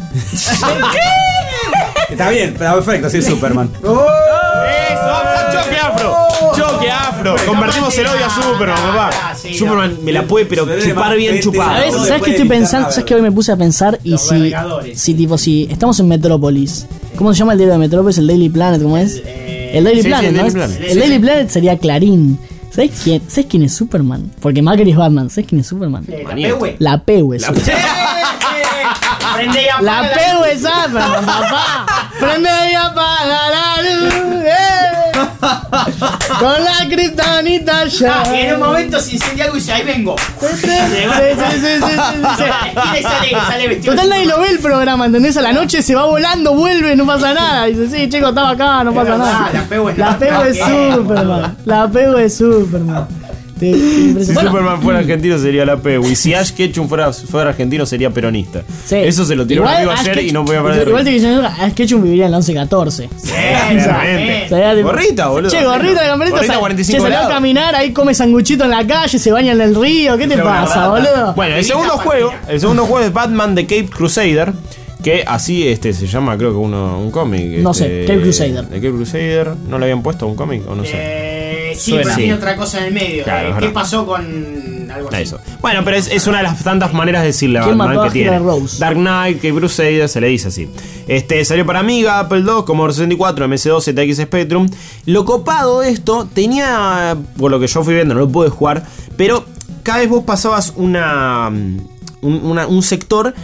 Está bien, pero perfecto, sí, Superman. Eso, choque afro. Choque afro. Convertimos el odio a Superman, papá. Ah, sí, Superman me la puede, pero Se ve chupar más bien gente. chupado. ¿Sabes, no ¿sabes le qué puede estoy evitar pensando? nada. ¿Sabes qué hoy me puse a pensar? Y Los si, vergadores. si tipo, si estamos en Metrópolis, ¿cómo se llama el diario de Metrópolis? El Daily Planet, ¿cómo es? eh, El Daily sí, Planet, sí, el ¿no? Daily es? Planet. El Daily Planet sería Clarín. ¿Sabes quién, ¿Sabes quién es Superman? Porque Macri es Batman. ¿Sabes quién es Superman? eh, la Maníaco. P W. La P W. La- Prende y apaga La P W es Superman, papá. Prende y apaga la luz. eh. Con la kriptonita ya. Ah, y en un momento se incendia algo y dice, ahí vengo. Sí, sí, sí, sí, sí, sí. Y sale, sale vestido. Total nadie lo ve el programa, ¿entendés? A la noche se va volando, vuelve, no pasa nada. Dice, sí, chico, estaba acá, no Es pasa verdad, nada. la P W es La P W es nada. Superman. La P W es Superman. Te- te impresiona. Si Bueno, Superman fuera argentino sería la P. Y si Ash Ketchum fuera, fuera argentino sería peronista. sí. Eso se lo tiró Igual un amigo Ash ayer y Ketchum- no podía parar de Igual te reír. dicen, Ash Ketchum viviría en la once catorce. Claramente. Sería tipo- Gorrita, boludo. Che, gorrita de camperito. Gorrita sal- cuarenta y che, cinco salió a grados. caminar, ahí come sanguchito en la calle, se baña en el río. ¿Qué te pasa, boludo? Bueno, el segundo juego, el segundo juego es Batman The Caped Crusader, que así este se llama, creo que uno un cómic. No este, sé, Caped Crusader. The Caped Crusader, ¿no le habían puesto un cómic o no sé? Eh, sí, Suena. pero Sí. tiene otra cosa en el medio. Claro, Eh, es ¿Qué verdad. pasó con algo así? Eso. Bueno, pero es, es una de las tantas maneras de decirle a ¿Quién Batman mató que a tiene. Hitler Rose? Dark Knight, Caped Crusader, se le dice así. Este salió para Amiga, Apple dos, Commodore sesenta y cuatro, M S dos, Z X Spectrum. Lo copado de esto tenía, por lo que yo fui viendo, no lo pude jugar, pero cada vez vos pasabas una un, una- un sector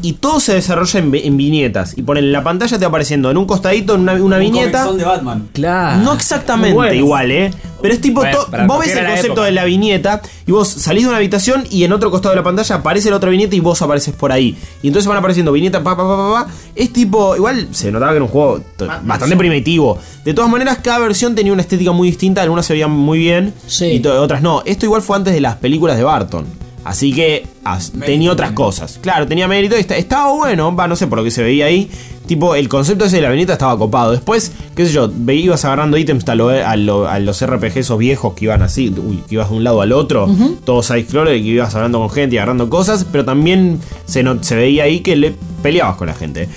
y todo se desarrolla en, en viñetas. Y ponen en la pantalla te va apareciendo en un costadito, en una, una viñeta. Son de Batman. Claro. No exactamente Bueno. igual, ¿eh? Pero es tipo, Bueno, to- para vos porque ves el era la concepto época. de la viñeta y vos salís de una habitación y en otro costado de la pantalla aparece la otra viñeta y vos apareces por ahí. Y entonces van apareciendo viñetas, pa, pa, pa, pa, pa. Es tipo, igual se notaba que era un juego t- bastante primitivo. De todas maneras, cada versión tenía una estética muy distinta, algunas se veían muy bien Sí. y to- otras no. Esto igual fue antes de las películas de Barton. Así que as- tenía otras cosas. Claro, tenía mérito y esta- estaba bueno, va, no sé por lo que se veía ahí. Tipo, el concepto ese de la viñeta estaba copado. Después, qué sé yo, ve- ibas agarrando ítems a, lo- a lo- a los R P G esos viejos que iban así, uy, que ibas de un lado al otro, todos side-scroller, y que ibas hablando con gente y agarrando cosas, pero también se, no- se veía ahí que le peleabas con la gente.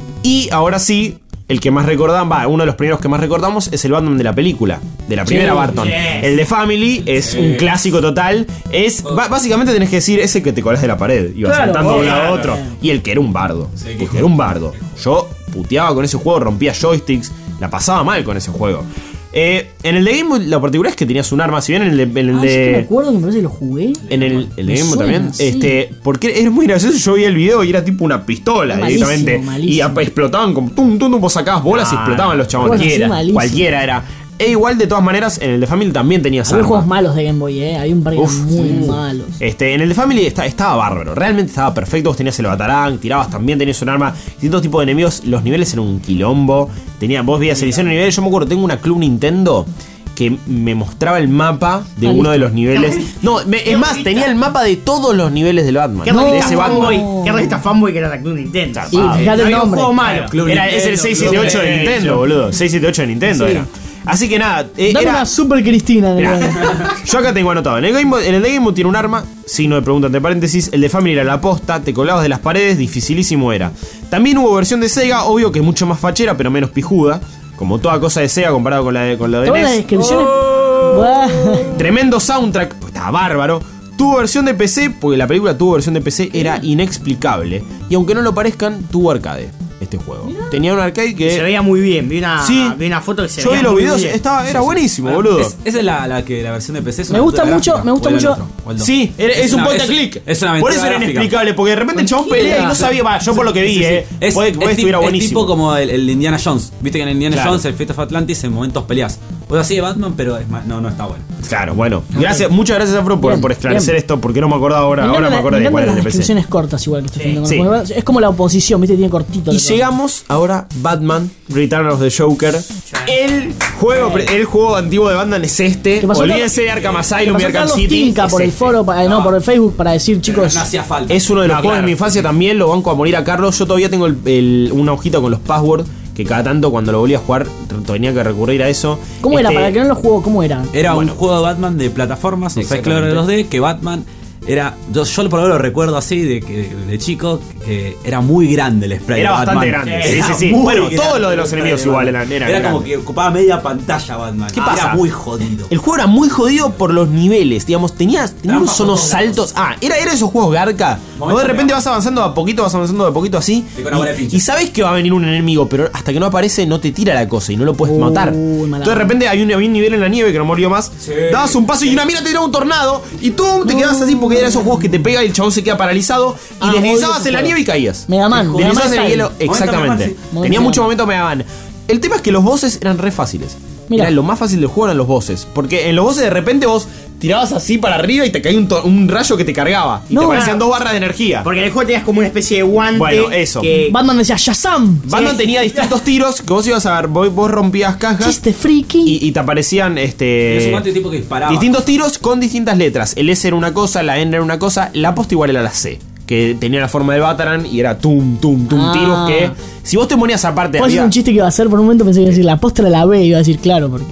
Y ahora sí, el que más recordamos, va, uno de los primeros que más recordamos es el Batman de la película, de la primera Barton. El de Family es un clásico total. Es ba- básicamente tenés que decir ese que te colás de la pared, ibas Claro, saltando de un lado a claro. otro. Y el que era un bardo, porque era un bardo. Yo puteaba con ese juego, rompía joysticks, la pasaba mal con ese juego. Eh, en el de Game Boy, la particularidad es que tenías un arma, si bien en el de. En el Ah, sí que me de acuerdo que me parece que lo jugué. en el, el de Me Game Boy suena, también, sí. este, porque es muy gracioso. Yo vi el video y era tipo una pistola Malísimo, directamente. malísimo. Y ap- explotaban como tum, tum, tum, vos sacabas bolas y explotaban los chabones. Bueno, sí, Cualquiera, malísimo. cualquiera era. E igual, de todas maneras, en el de Family también tenías Había juegos armas. malos de Game Boy, eh. Había un par que Uf, eran muy sí. malos. Este, en el de Family está- estaba bárbaro, realmente estaba perfecto. Vos tenías el batarán, tirabas también, tenías un arma, distintos tipos de enemigos. Los niveles eran un quilombo. Tenía, vos veías el diseño de niveles. Yo me acuerdo, tengo una Club Nintendo que me mostraba el mapa de Ah, uno listo. de los niveles. No, me- es más, tenía el mapa de todos los niveles del Batman. ¿Qué No. de revista ese fanboy? Batman. ¿Qué revista fanboy que era la Club Nintendo? Sí, fíjate el Había un nombre. juego malo. Club Era, es el Nintendo, seiscientos setenta y ocho de Club Nintendo, boludo. seiscientos setenta y ocho de Nintendo Sí. era. Así que nada, eh, Dame era- una Super Cristina. en el- Mirá, yo acá tengo anotado. En el, Game Boy- en el de Game Boy tiene un arma, signo de pregunta entre paréntesis. El de Family era la posta, te colabas de las paredes, dificilísimo era. También hubo versión de Sega, obvio que es mucho más fachera, pero menos pijuda. Como toda cosa de Sega comparado con la de, con la de Todas las N E S. descripciones. Oh. Buah. Tremendo soundtrack, pues estaba bárbaro. Tuvo versión de P C, porque la película tuvo versión de P C, era inexplicable. Y aunque no lo parezcan, tuvo arcade este juego. Tenía un arcade que. Se veía muy bien. Vi una, Sí. vi una foto que se Yo veía vi los muy videos, bien. estaba, era buenísimo, Bueno, boludo. es- esa es la, la que la versión de P C es Me una gusta aventura mucho- gráfica, me gusta o era el mucho- otro, o el dos. Sí, era- es, un una- point and es- click. es una Por aventura eso era gráfica. inexplicable, porque de repente el chabón pelea y no sabía. Va, yo por lo que vi, Sí, sí, sí. eh. Es, puede es puede que tip- estuviera es buenísimo. tipo como el, el Indiana Jones. Viste que en Indiana Claro. Jones, el Fate of Atlantis, en momentos peleas. Pues así de Batman, pero es más- no, no está bueno. Claro, bueno. Gracias, muchas gracias, Afro, por, Bien, por esclarecer bien. esto, porque no me acordaba ahora. Me Ahora me encantan acordé me de cuál encantan era el las de P C. descripciones cortas igual que estoy haciendo con Sí. los juegos. Es como la oposición, viste, tiene cortito. Y la cosa. llegamos ahora Batman Return of the Joker. El juego, pre- el juego antiguo de Batman es este. ¿Qué pasó? Olvídense de Arkham Que Asylum y pasó Arkham Carlos City. Tinca es por el este. foro, pa- eh, no, por el Facebook para decir, chicos. No hacía falta. Es uno de los No, juegos claro. de mi infancia también, lo banco a morir a Carlos. Yo todavía tengo el- el- una hojita con los passwords que cada tanto cuando lo volví a jugar tenía que recurrir a eso. ¿Cómo era? Este, Para el que no lo jugó, ¿cómo era? Era Bueno. un juego de Batman de plataformas, un Exactamente. side-scroller dos D, que Batman era. Yo, yo por lo menos lo recuerdo así de que de chico, que era muy grande el spray Era de bastante Batman. grande, sí, Era sí, sí. muy Bueno, grande todos los de los el spray enemigos de igual Batman. eran- eran Era como grandes. que ocupaba media pantalla Batman. ¿Qué Ah, pasa? Era muy jodido. El juego era muy jodido por los niveles, digamos, tenías, tenías Trampas unos por todos saltos. Ah, era, era esos juegos garca. Vos de Momento repente real. vas avanzando de a poquito, vas avanzando de a poquito así. Y con una bola de Y, pincho. y sabes que va a venir un enemigo, pero hasta que no aparece no te tira la cosa y no lo puedes Uy, matar. mala Entonces de repente hay un, había un nivel en la nieve que no murió más. Dabas un paso y una mira te tiraba un tornado. Y tú te quedabas así porque eran esos juegos que te pega y el chabón se queda paralizado. Y Ah, deslizabas odio en la ese nieve y caías. Mega Man, Mega Deslizabas Man en el style. hielo. Momento Exactamente. Mega Man, sí. Tenía Momento mucho Mega momento Mega Man. El tema es que los bosses eran re fáciles. Mirá. Era lo más fácil del juego eran los bosses. Porque en los bosses de repente vos tirabas así para arriba y te caía un, to- un rayo que te cargaba. Y No. te parecían dos barras de energía. Porque en el juego tenías como una especie de guante. Bueno, eso. Que, Batman decía Shazam. Batman Sí. tenía distintos tiros que vos ibas a ver. Vos, vos rompías cajas Chiste friki. y, y te aparecían este. Es un guante tipo que disparaba. distintos tiros con distintas letras. El S era una cosa, la N era una cosa, la posta igual era la C. Que tenía la forma del Batarang y era tum, tum, tum, Ah. tiros que. Si vos te ponías aparte de ¿Puedo decir arriba. un chiste que iba a hacer? Por un momento pensé que iba a decir la postra la B. Iba a decir, claro, porque.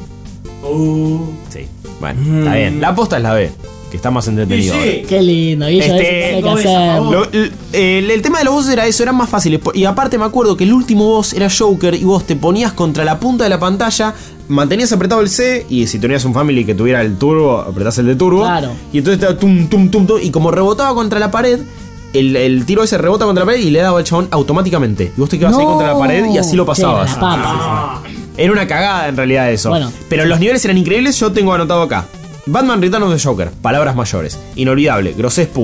Sí, bueno, está bien. La posta es la B, que está más entretenido. ahora. Qué lindo. Y ella Este, hay que no ves a hacer. favor. Lo- el, el- el tema de los bosses era eso, eran más fáciles. Y aparte me acuerdo que el último boss era Joker y vos te ponías contra la punta de la pantalla, mantenías apretado el C y si tenías un family que tuviera el turbo, apretás el de turbo. Claro. Y entonces te daba tum, tum, tum, tum. Y como rebotaba contra la pared, el, el tiro ese rebota contra la pared y le daba al chabón automáticamente. Y vos te quedabas ahí No. contra la pared y así lo pasabas. Qué buena papa. Era una cagada en realidad eso. Bueno. Pero los niveles eran increíbles, yo tengo anotado acá. Batman Return of the Joker, palabras mayores. Inolvidable, grosez pura.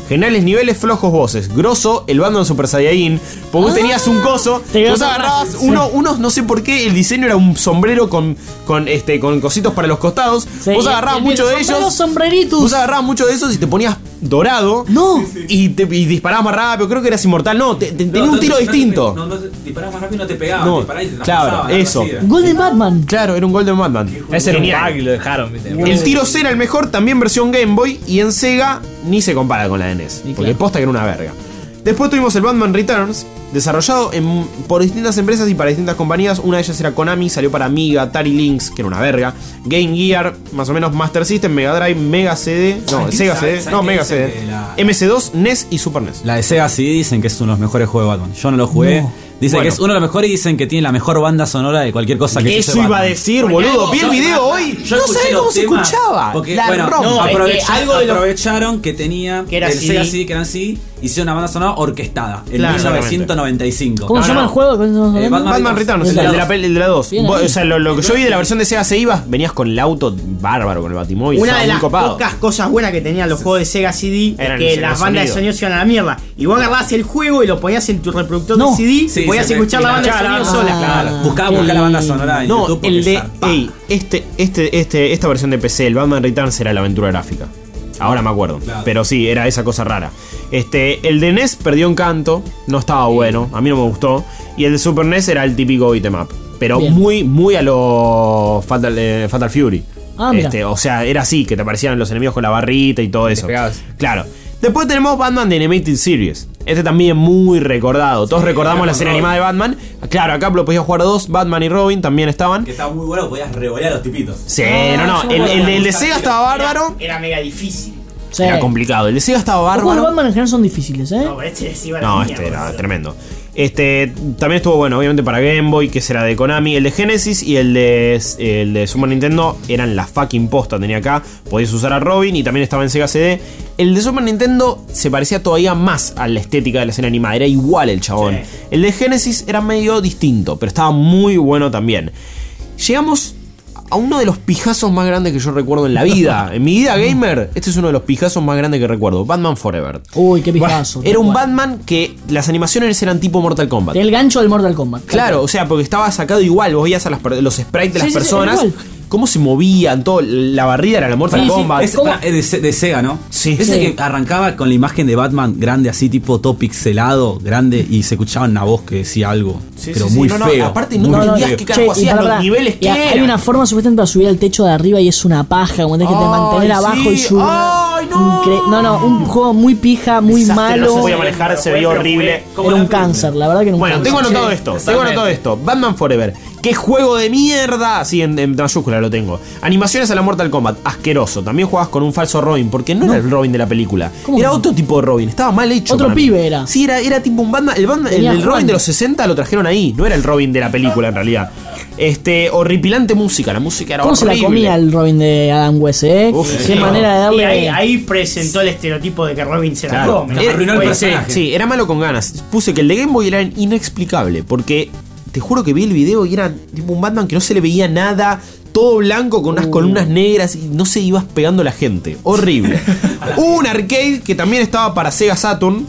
Generales niveles, flojos voces. Grosso, el Batman Super Saiyajin. Porque vos tenías un coso. Te Vos ganó- agarrabas sí. uno, unos, no sé por qué, el diseño era un sombrero con, con, este, con cositos para los costados. Sí, Vos agarrabas el- mucho el de sombrero, ellos. sombreritos. Vos agarrabas mucho de esos y te ponías dorado. No. Y, te, y disparabas más rápido. Creo que eras inmortal. No, te, te- tenía No, un no, tiro no te- distinto. No, no, te disparabas más rápido y no te pegaba. No, te disparabas y te claro, traspasaban, algo eso. así era. Golden Batman. Claro, era un Golden Batman. Ese era un Genial. bug y lo dejaron. ¿viste? El tiro C era el mejor, también versión Game Boy. Y en Sega ni se compara con la de N E S. Y Porque claro. posta que era una verga. Después tuvimos el Batman Returns, desarrollado en- por distintas empresas y para distintas compañías. Una de ellas era Konami, salió para Amiga, Atari Lynx, que era una verga, Game Gear, más o menos Master System, Mega Drive, Mega C D, no, ¿Sabes Sega qué- C D, sabes no, qué Mega dicen C D, que la- M S dos, N E S y Super N E S. La de Sega sí dicen que es uno de los mejores juegos de Batman. Yo no lo jugué. No. Dicen Bueno. que es uno de los mejores y dicen que tiene la mejor banda sonora de cualquier cosa que Eso se iba a Batman. decir, Porque boludo. algo- Vi el yo- video hoy. yo No escuché sabés los cómo se temas, escuchaba. Porque, La bueno, rompe. No, es que aprovecha- algo de lo- aprovecharon que tenía Que era el C D. Sega C D, que eran C D, hicieron una banda sonora orquestada en Claro, mil novecientos noventa y cinco. ¿Cómo No, se llama no. el juego? ¿Cómo se llama? Eh, Batman Batman Returns, el, El de la de la, dos. pel- el de la dos. Bien Vos- ahí. O sea, lo, lo que yo vi de la versión de Sega se iba, venías con el auto bárbaro, con el Batimóvil. Una estaba de muy las copado. pocas cosas buenas que tenían los juegos de Sega C D Eran es que el las bandas de sonido. sonido se iban a la mierda. Y vos agarrabas el juego y lo ponías en tu reproductor No. de C D Sí, y podías se- escuchar la y banda de escuchaba sonido la- sola. Claro. Buscaba buscar la banda sonora en No, YouTube. porque el de. zarpaba. Ey, este, este, este, esta versión de P C, el Batman Returns era la aventura gráfica. Ahora me acuerdo. Claro. Pero sí, era esa cosa rara. Este, el de N E S perdió encanto. No estaba bueno. A mí no me gustó. Y el de Super N E S era el típico beat 'em up. Pero Bien. muy, muy a lo Fatal, eh, Fatal Fury. Ah, mira. este, o sea, era así, que te aparecían los enemigos con la barrita y todo eso. pegabas. Claro. Después tenemos Batman de Animated Series. Este también muy recordado. Todos recordamos la serie animada de Batman. Claro, acá lo podías jugar dos. Batman y Robin también estaban. Que estaba muy bueno, podías revolear a los tipitos. Sí, Ah, no, no. yo El, me el, acuerdo. el de Sega estaba bárbaro. Era, era mega difícil. Sí. Era complicado. El de Sega estaba Los juegos de bárbaro. Batman en general son difíciles, ¿eh? No, pero este se iba a la No, mierda, este era boludo. tremendo. Este también estuvo bueno, obviamente para Game Boy, que será de Konami. El de Genesis y el de, el de Super Nintendo eran la fucking posta. Tenía acá, podías usar a Robin y también estaba en Sega C D. El de Super Nintendo se parecía todavía más a la estética de la escena animada. Era igual el chabón. Sí. El de Genesis era medio distinto, pero estaba muy bueno también. Llegamos a uno de los pijazos más grandes que yo recuerdo en la vida. En mi vida gamer, este es uno de los pijazos más grandes que recuerdo. Batman Forever. Uy, qué pijazo. Era un Bueno. Batman que las animaciones eran tipo Mortal Kombat. Tenía el gancho del Mortal Kombat. Claro, o sea, porque estaba sacado igual. Vos veías a las per- los sprites de Sí, las sí, sí, personas, era igual. cómo se movían, todo. La barrida era la Mortal Sí, sí, Kombat. Es, ¿Cómo? es de, Se- de Sega, ¿no? Sí. Ese Sí. que arrancaba con la imagen de Batman grande, así tipo todo pixelado, grande, y se escuchaba una voz que decía algo. Sí, pero sí, sí. muy No, no, feo. aparte no muy entendías feo. qué carajo Che, y hacías, pará, los niveles y que hay eran. una forma supuestamente para subir al techo de arriba y es una paja, como tenés que te Ay, mantener abajo y sí. subir. Ay, no. Incre- no, no, un juego muy pija, muy Desastre, malo. No se podía manejar, se veía horrible. Era un cáncer, la verdad que era un Bueno, cáncer. tengo anotado esto, tengo anotado esto. Batman Forever. ¡Qué juego de mierda! Sí, en, en mayúscula lo tengo. Animaciones a la Mortal Kombat. Asqueroso. También jugabas con un falso Robin, porque no, era el Robin de la película. ¿Cómo Era no? otro tipo de Robin. Estaba mal hecho. Otro para mí. pibe era. Sí, era, era tipo un Batman. El, Batman, el, Tenía el Robin Juan. de los sesenta lo trajeron ahí. No era el Robin de la película, en realidad. Este, horripilante música. La música era ¿Cómo se horrible. la comía el Robin de Adam West, eh? Uf, Qué sí. manera de Y darle. ahí, ahí presentó el estereotipo de que Robin se la Claro. come. Nos Era- arruinó el bueno, personaje. Sí, era malo con ganas. Puse que el de Game Boy era inexplicable. Porque te juro que vi el video y era tipo un Batman que no se le veía nada. Todo blanco con unas Uh. columnas negras y no se ibas pegando a la gente. Horrible. Hubo un arcade que también estaba para Sega Saturn.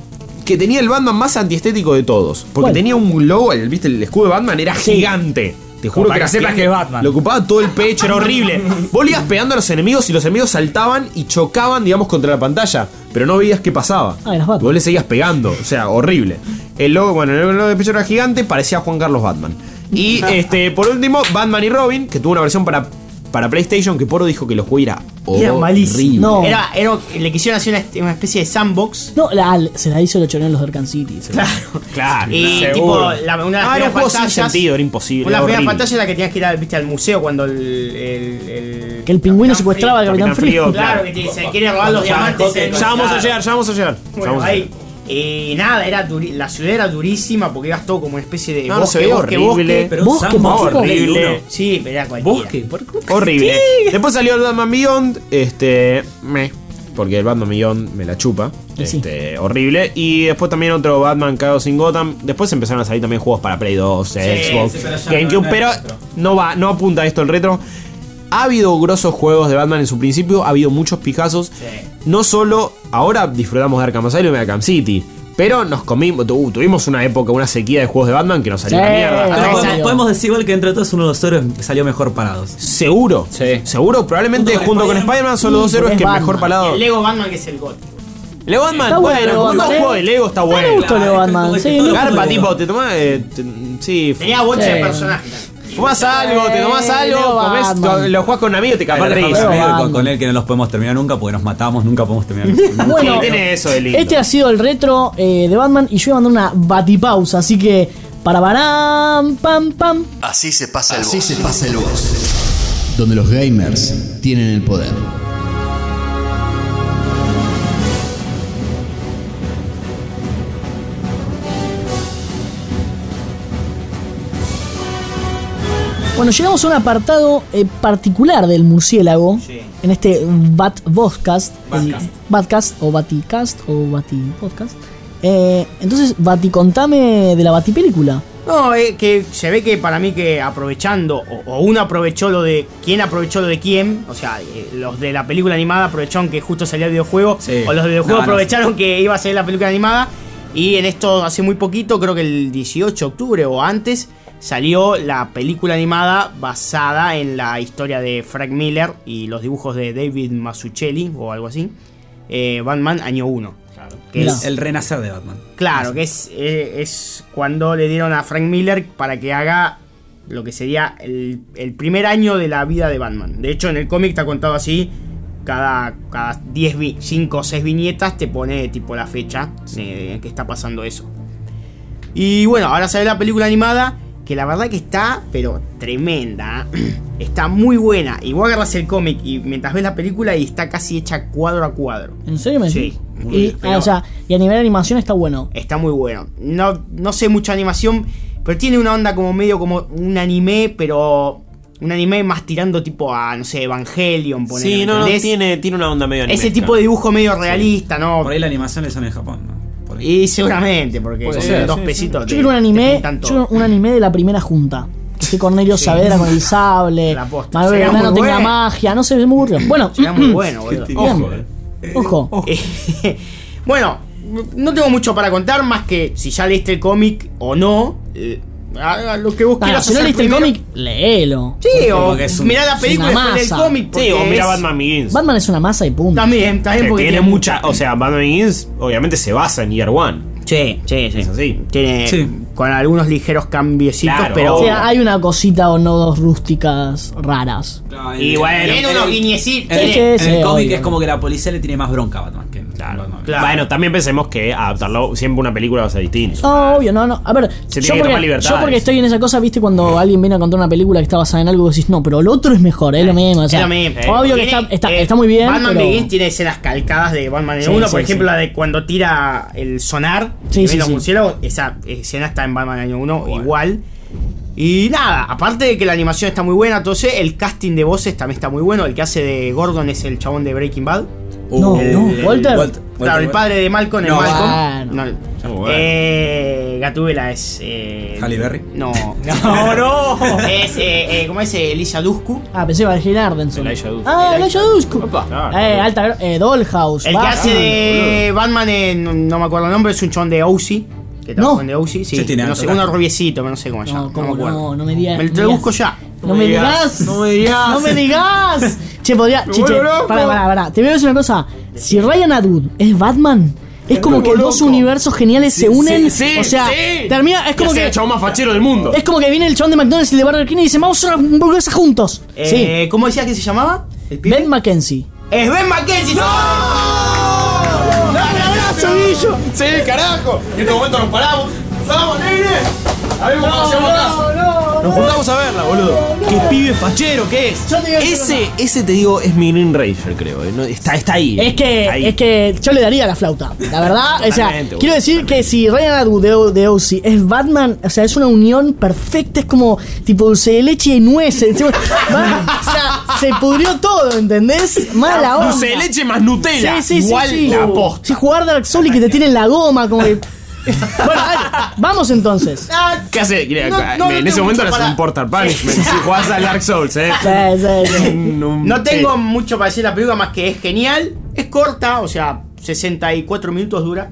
Que tenía el Batman más antiestético de todos. Porque ¿Cuál? tenía un logo, el, ¿viste? El escudo de Batman era gigante. Te juro Para que que era sepas gigante. que es Batman. Le ocupaba todo el pecho, era horrible. Vos le ibas pegando a los enemigos y los enemigos saltaban y chocaban, digamos, contra la pantalla. Pero no veías qué pasaba. Ah, eras Batman. Vos le seguías pegando. O sea, horrible. El logo, bueno, el logo de pecho era gigante, parecía Juan Carlos Batman. Y este, por último, Batman y Robin, que tuvo una versión para, para PlayStation, que Poro dijo que los juegos era Era malísimo. horrible. No. Era, era- le quisieron hacer una, una especie de sandbox. No, la, se la hizo los choreros los de Arkham City. se la- Claro. Claro. Y seguro. tipo, la, una de las Ah, era un primeras juego sin pantallas- sentido, era imposible. Una de las era primeras horrible. pantallas era la que tenías que ir al, viste, al museo cuando el. el, el Que el pingüino Capitán secuestraba al Frío- Capitán Capitán Frío. Frío. Claro, que te dice, quiere robar los diamantes. en- Ya vamos a Claro. llegar, ya vamos a llegar. Ya Bueno, vamos a ahí. llegar. Y nada, era duri- la ciudad era durísima porque ibas todo como una especie de No, no, bosque, se veía bosque, horrible. bosque. Pero un Bosque, sandbox bosque. horrible. Horrible. Sí, pero era cualquiera. Bosque, ¿por qué? Horrible. Después salió el Batman Beyond. Este. Me. Porque el Batman Beyond me la chupa. Y sí. Este. Horrible. Y después también otro Batman Chaos in Gotham. Después empezaron a salir también juegos para Play dos, Xbox, sí, pero ya GameCube. no- no Pero es retro. no va, no apunta a esto el retro. ha habido grosos juegos de Batman en su principio, ha habido muchos pijazos. Sí. No solo, ahora disfrutamos de Arkham Asylum y Arkham City, pero nos comimos, tu, tuvimos una época, una sequía de juegos de Batman que nos salió Sí. la mierda. Pero Pero Exacto. podemos, podemos decir igual que entre todos uno de los héroes salió mejor parados. Seguro, Sí. seguro, probablemente Junto con junto con Spider-Man. Spider-Man son los dos Sí, héroes porque que es mejor Batman. parado. El Lego Batman que es el GOT. Lego Batman, Está bueno bueno, Lego un Batman, juego ¿eh? de Lego está Me bueno. gustó Lego Batman. es que Sí, todo no- lo- Garpa, tipo, te tomás. Eh, te- sí, Tenía bocha Sí. de personajes. fumás algo, te tomás Sí, algo, Lego comés, Batman. lo jugás con un amigo, te cagas Aparte, de con, risa. Lego amigo, con, Batman. con él que no los podemos terminar nunca porque nos matamos, nunca podemos terminar. Bueno, Sí, tiene eso de lindo. este ha sido el retro eh, de Batman y yo voy a mandar una batipausa, así que para baram, pam, pam. Así se pasa el Así boss. se pasa el boss. Donde los gamers tienen el poder. Bueno, llegamos a un apartado eh, particular del murciélago Sí. en este Bat Vodcast, el Batcast. Batcast o Baticast o Batipodcast. Eh, entonces, Bati, contame de la Batipelícula. No, eh, que se ve que para mí que aprovechando, o, o uno aprovechó lo de quién aprovechó lo de quién, o sea, eh, los de la película animada aprovecharon que justo salía el videojuego, Sí. o los del videojuego No, no. aprovecharon que iba a salir la película animada, y en esto hace muy poquito, creo que el dieciocho de octubre o antes, salió la película animada basada en la historia de Frank Miller y los dibujos de David Mazzucchelli o algo así, eh, Batman año uno. Que Mirá. es, El renacer de Batman. Claro, que es, eh, es cuando le dieron a Frank Miller para que haga lo que sería el, el primer año de la vida de Batman. De hecho, en el cómic está contado así. Cada, cada diez, cinco o seis viñetas te pone tipo la fecha de, en que está pasando eso. Y bueno, ahora sale la película animada, que la verdad que está, pero tremenda. Está muy buena. Y vos agarras el cómic y mientras ves la película y está casi hecha cuadro a cuadro. ¿En serio me Sí. decís? Muy Y, bien, ah, pero- o sea, y a nivel de animación está bueno. Está muy bueno. No, no sé mucha animación, pero tiene una onda como medio como un anime, pero un anime más tirando tipo a, no sé, Evangelion, ponele, Sí, ¿me no, no, entendés? tiene, tiene una onda medio Ese animesca. tipo de dibujo medio realista, ¿no? Por ahí la animación le son en Japón, ¿no? Por ahí. Y seguramente, porque Puede con ser, dos sí, pesitos. Yo te- quiero un te anime, pintan yo todo. quiero un anime de la primera junta. Este Cornelio Sí. Saavedra con el sable, La posta. Manuel Sería Belgrano muy tenga bueno. magia, no sé, me aburrió. Bueno, Sería muy bueno, boludo. Ojo, eh. ojo. Eh, bueno, no tengo mucho para contar, más que si ya leíste el cómic o no. eh, haga lo que vos Ah, quieras si no hacer leíste el primero. cómic, léelo. Sí, o Porque es un- mirá la es película y una después lee el masa. cómic. Sí, porque o mira es- Batman Begins. Batman es una masa y punto. También, también Que porque tiene mucha, o sea, Batman Begins obviamente se basa en Year One. Sí, sí, sí. Es así. Tiene Sí. con algunos ligeros cambiecitos, Claro, pero. O sea, hay una cosita o no dos rústicas raras. Y bueno, tiene unos guiñecitos. En el, Sí, en sí, el cómic obvio. es como que la policía le tiene más bronca a Batman que Claro. Batman. Claro. Bueno, también pensemos que adaptarlo siempre una película va a ser distinto. No, obvio, no, no. A ver, Se tiene yo que porque, tomar libertades. yo porque estoy en esa cosa, viste, cuando alguien viene a contar una película que está basada en algo, vos decís, no, pero lo otro es mejor, es lo mismo. O sea, Es lo mismo. obvio que Tiene, está, está, eh, está muy bien. Batman pero... Begins tiene escenas calcadas de Batman en Sí, uno. sí, Por ejemplo, sí. la de cuando tira el sonar. Sí, que sí, ven los sí. murciélagos. Esa escena está en Batman año uno igual. Y nada, aparte de que la animación está muy buena, entonces el casting de voces también está muy bueno. El que hace de Gordon es el chabón de Breaking Bad. No, El- no, el- Walter. Walter. Claro, el padre de Malcolm, el No, Malcolm. bueno. No, Muy bueno. eh, Gatúbela es. Eh, Halle Berry. No, no, no. Es, eh, eh, ¿cómo es? Elisa Dushku. Ah, pensé que iba a Ardenson. Elijah Dushku. Ah, Elijah Dushku. Claro, Eh, alta, eh, Dollhouse. El que Batman. hace de Batman, en, no, no me acuerdo el nombre, es un chon de O C. Que trabajó No. en The O C. Sí, Sí, tiene no alto sé, uno gasto. rubiecito, pero no sé cómo se llama. No, No, ¿cómo me acuerdo. no? No me digas. Me no te lo digas. busco ya. No me digas. No me digas. No me digas. Che, podría. Che, che, vuelvo loco. pará, pará, pará. Te voy a decir una cosa. Si Ryan Adwood es Batman, es como que vuelvo dos loco. universos geniales se unen. sí, o sea, sí. termina. Es como Que que. el chabón más fachero del mundo. Es como que viene el chabón de McDonald's y el de Burger King y dicen, vamos a hacer una hamburguesa juntos. Sí. Eh, ¿Cómo decía que se llamaba? ¿El pibe? Ben McKenzie. ¡Es Ben McKenzie! ¡No! ¡Dale abrazo, Guillo! Sí, carajo. En este momento nos paramos. ¡Vamos, nene! A ver cómo hacemos acá. Nos juntamos a verla, boludo. Qué pibe fachero que es. Yo te digo Ese, ese te digo, es mi Green Ranger, creo. eh, no, Está, está ahí. Es que, Ahí. es que yo le daría la flauta. La verdad, o sea, Totalmente, quiero decir que si Ryan Atwood de, de O C es Batman, o sea, es una unión perfecta, es como tipo dulce de leche y nueces. Va, o sea, se pudrió todo, ¿entendés? Mala onda. Dulce de leche más Nutella. Sí, sí, sí, Igual sí. la posta. Sí, jugar Dark Souls y que te tiren la goma, como que. Bueno, dale, vamos entonces. ¿Qué hace? No, no, en no ese tengo momento mucho le haces para- un Portal Punishment. Si jugás al Dark Souls, eh. Sí, sí, sí. Un- un- No tengo sí. mucho para decir la película más que es genial. Es corta, o sea, sesenta y cuatro minutos dura.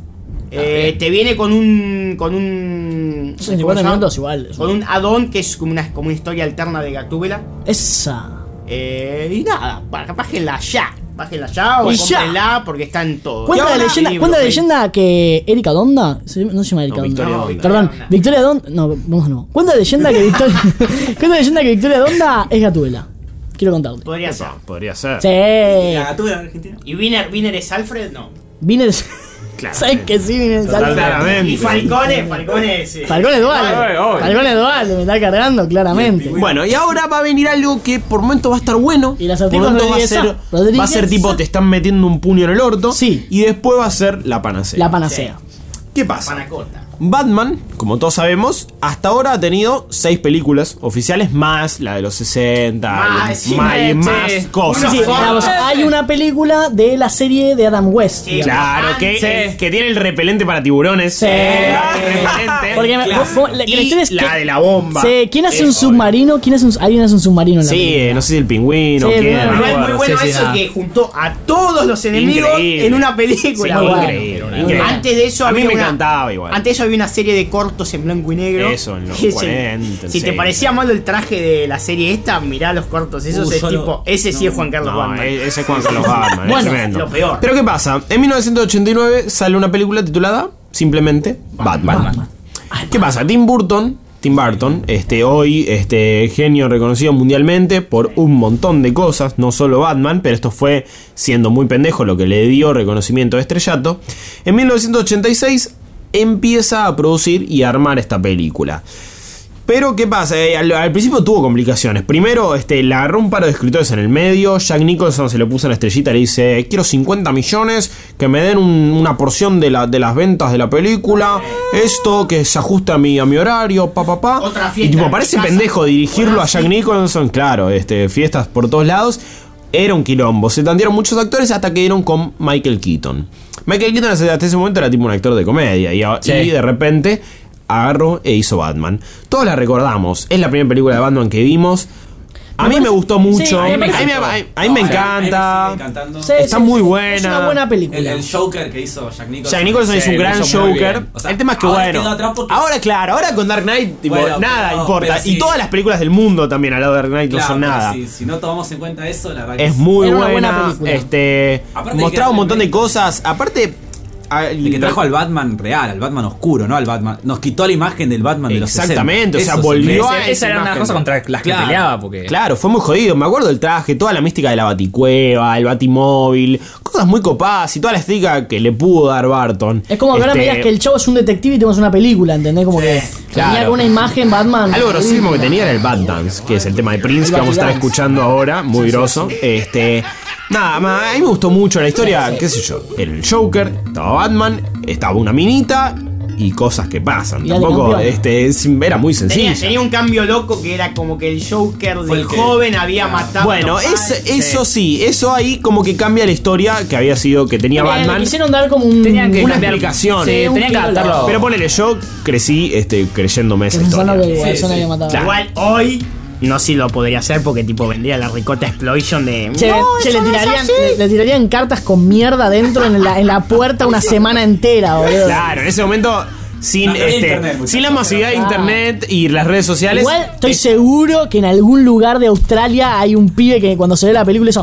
Eh, te viene con un. con un. sesenta y cuatro ¿cómo se llama? minutos igual. es un- Con un add-on que es como una, como una historia alterna de Gatúbela. Esa. Eh, y nada, bá- bájenla ya. Bájenla ya o Y ya. cómprenla porque está en todo. Cuenta Y de ahora, leyenda, libro, cuenta de fe- leyenda que Erika Donda, se- no se llama Erika No, Donda. Victoria No, Donda. Perdón, Donda. Victoria Donda, no, vamos no. Cuenta de leyenda que Victoria cuenta de leyenda que Victoria Donda es Gatúbela. Quiero contarte. Podría ser. Podría ser. Sí. La gatúbela en Argentina. ¿Y Wiener, Wiener es Alfred? No. Vine Claro. ¿sabes que sí? Vine Totalmente. Y Falcone, Falcone es. eh, Falcón es dual. Ay, obvio. Falcón es dual, me está cargando claramente. Bueno, y ahora va a venir algo que por momentos va a estar bueno. Y la por acertijo momentos va a Rodríguez ser, Sá. Rodríguez va a ser tipo Sá. te están metiendo un puño en el orto. Sí. Y después va a ser la panacea. La panacea. ¿Qué pasa? Panacota. Batman, como todos sabemos, hasta ahora ha tenido seis películas oficiales más la de los sesenta, Más, y sí, más, y sí. más cosas. Sí, sí, digamos, hay una película de la serie de Adam West. Sí, digamos. Claro, que, Sí. eh, que tiene el repelente para tiburones. Sí. Eh, repelente. Porque me- Claro. vos- vos- la- que la Y historia es la que- de la bomba. Sí, ¿quién hace un Eso, submarino? ¿Quién hace un, alguien hace un submarino en la Sí, película? eh, no sé si el pingüino, Sí, quién, no, no me Muy, acuerdo. muy bueno Sí, sí, eso nada. que juntó a todos los enemigos Increíble. en una película. Sí, Muy bueno. increíble, Muy increíble. Antes de eso a mí había me una- encantaba igual. Antes de eso había una serie de cortos en blanco y negro. Eso, en los Que se- cuarenta, Si te sí. parecía malo el traje de la serie esta, mirá los cortos. Esos Uh, es yo lo- tipo. Ese sí es Juan Carlos No, Batman. e- ese es Juan Carlos Batman, es Bueno, tremendo. lo peor. Pero ¿qué pasa? En mil novecientos ochenta y nueve sale una película titulada simplemente Batman. ¿Qué pasa? Tim Burton, Tim Burton, este, hoy este genio reconocido mundialmente por un montón de cosas, no solo Batman, pero esto fue siendo muy pendejo lo que le dio reconocimiento de estrellato. En mil novecientos ochenta y seis empieza a producir y a armar esta película. Pero ¿qué pasa? Eh, al, al principio tuvo complicaciones. Primero, este, le agarró un par de escritores en el medio. Jack Nicholson se le puso en la estrellita y le dice: quiero cincuenta millones, que me den un- una porción de, la, de las ventas de la película. Esto, que se ajuste a mi, a mi horario, pa, pa, pa. Otra Y fiesta tipo, en parece mi casa. pendejo dirigirlo Hola, a Jack sí. Nicholson. Claro, este, fiestas por todos lados. Era un quilombo. Se tantearon muchos actores hasta que dieron con Michael Keaton. Michael Keaton hasta hasta ese momento era tipo un actor de comedia. Y, a- Sí. y de repente agarró e hizo Batman. Todos la recordamos. Es la primera película de Batman que vimos. A mí me gustó mucho. sí, a mí me me, parece- a mí- a mí me encanta. Sí, Está sí, muy sí, buena. Es una buena película. El, el Joker que hizo Jack Nicholson. Jack Nicholson es Sí, un lo gran hizo muy Joker. bien. O sea, El tema es que ahora bueno. quedó atrás porque- Ahora, claro, ahora con Dark Knight, tipo, Bueno, nada pero- importa. pero sí. Y todas las películas del mundo también al lado de Dark Knight no Claro, son pero nada. Si, si no tomamos en cuenta eso, la verdad que Es sí. muy Era una buena. buena película. Este. Aparte de mostraba que un montón de realmente- cosas. Aparte. a- De que trajo al Batman real, al Batman oscuro, ¿no? Al Batman. Nos quitó la imagen del Batman de los Exactamente, o sea, sesenta. Eso volvió sí. a- Esa, esa era una imagen. cosa contra las que Claro. peleaba, porque. Claro, fue muy jodido. Me acuerdo del traje, toda la mística de la Baticueva, el Batimóvil, cosas muy copadas y toda la estética que le pudo dar Barton. Es como que ahora me Este, digas que el chavo es un detective y tenemos una película, ¿entendés? Como que claro. tenía con una imagen Batman. Algo grosísimo que tenía era el Bat Dance, que es el tema de Prince El que vamos a estar Batidance. escuchando ahora, muy groso. Este, nada, ma- a mí me gustó mucho la historia, qué sé yo. Era el Joker, estaba Batman, estaba una minita y cosas que pasan. Y dale, Tampoco, campeón. este, es- era muy Tenía, sencilla. tenía un cambio loco que era como que el Joker Fue del el que- joven había matado. Bueno, a los es- padres. eso sí, eso ahí como que cambia la historia que había sido, que tenía Eh, le Batman. quisieron dar como un. Tenían que Una cambiar- explicación. Sí, un tenían que giro, adaptarlo. Pero ponele, yo crecí este, creyéndome esa Pensando historia. que Sí, Guasón sí. había matado. Claro. Igual hoy no sé si lo podría hacer porque tipo vendría la ricota explosion de. Che, che, le, tirarían, le, le tirarían cartas con mierda dentro en la, en la puerta una semana entera, boludo. Claro, en ese momento, sin, No, no había este, internet, muchachos, sin la masividad de pero- internet y las redes sociales. Igual estoy eh, seguro que en algún lugar de Australia hay un pibe que cuando se ve la película hizo.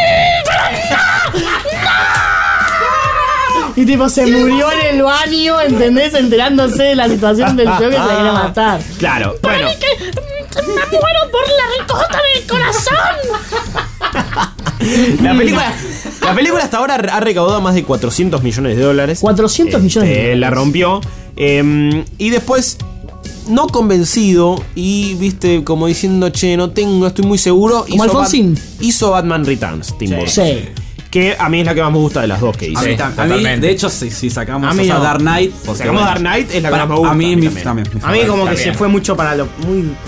Y tipo se murió en el baño, ¿entendés? Enterándose de la situación del show que se la quería matar. Claro, bueno. ¡Me muero por la ricota del corazón! La película, la película hasta ahora ha recaudado más de cuatrocientos millones de dólares. cuatrocientos millones de Este, dólares. La rompió. eh, y después, no convencido y, viste, como diciendo, che, no tengo, no estoy muy seguro. Como Alfonsín. Bat- hizo Batman Returns, Tim Burton. Sí. Que a mí es la que más me gusta de las dos que hizo. A mí, Sí, tam- a mí, totalmente. de hecho, si, si sacamos A mí esa no. Dark Knight. Si sacamos Dark Knight, es la que para- más me gusta, A mí, a mí mi- también. también, mi A mí favorita. como que Está se bien. fue mucho para lo muy como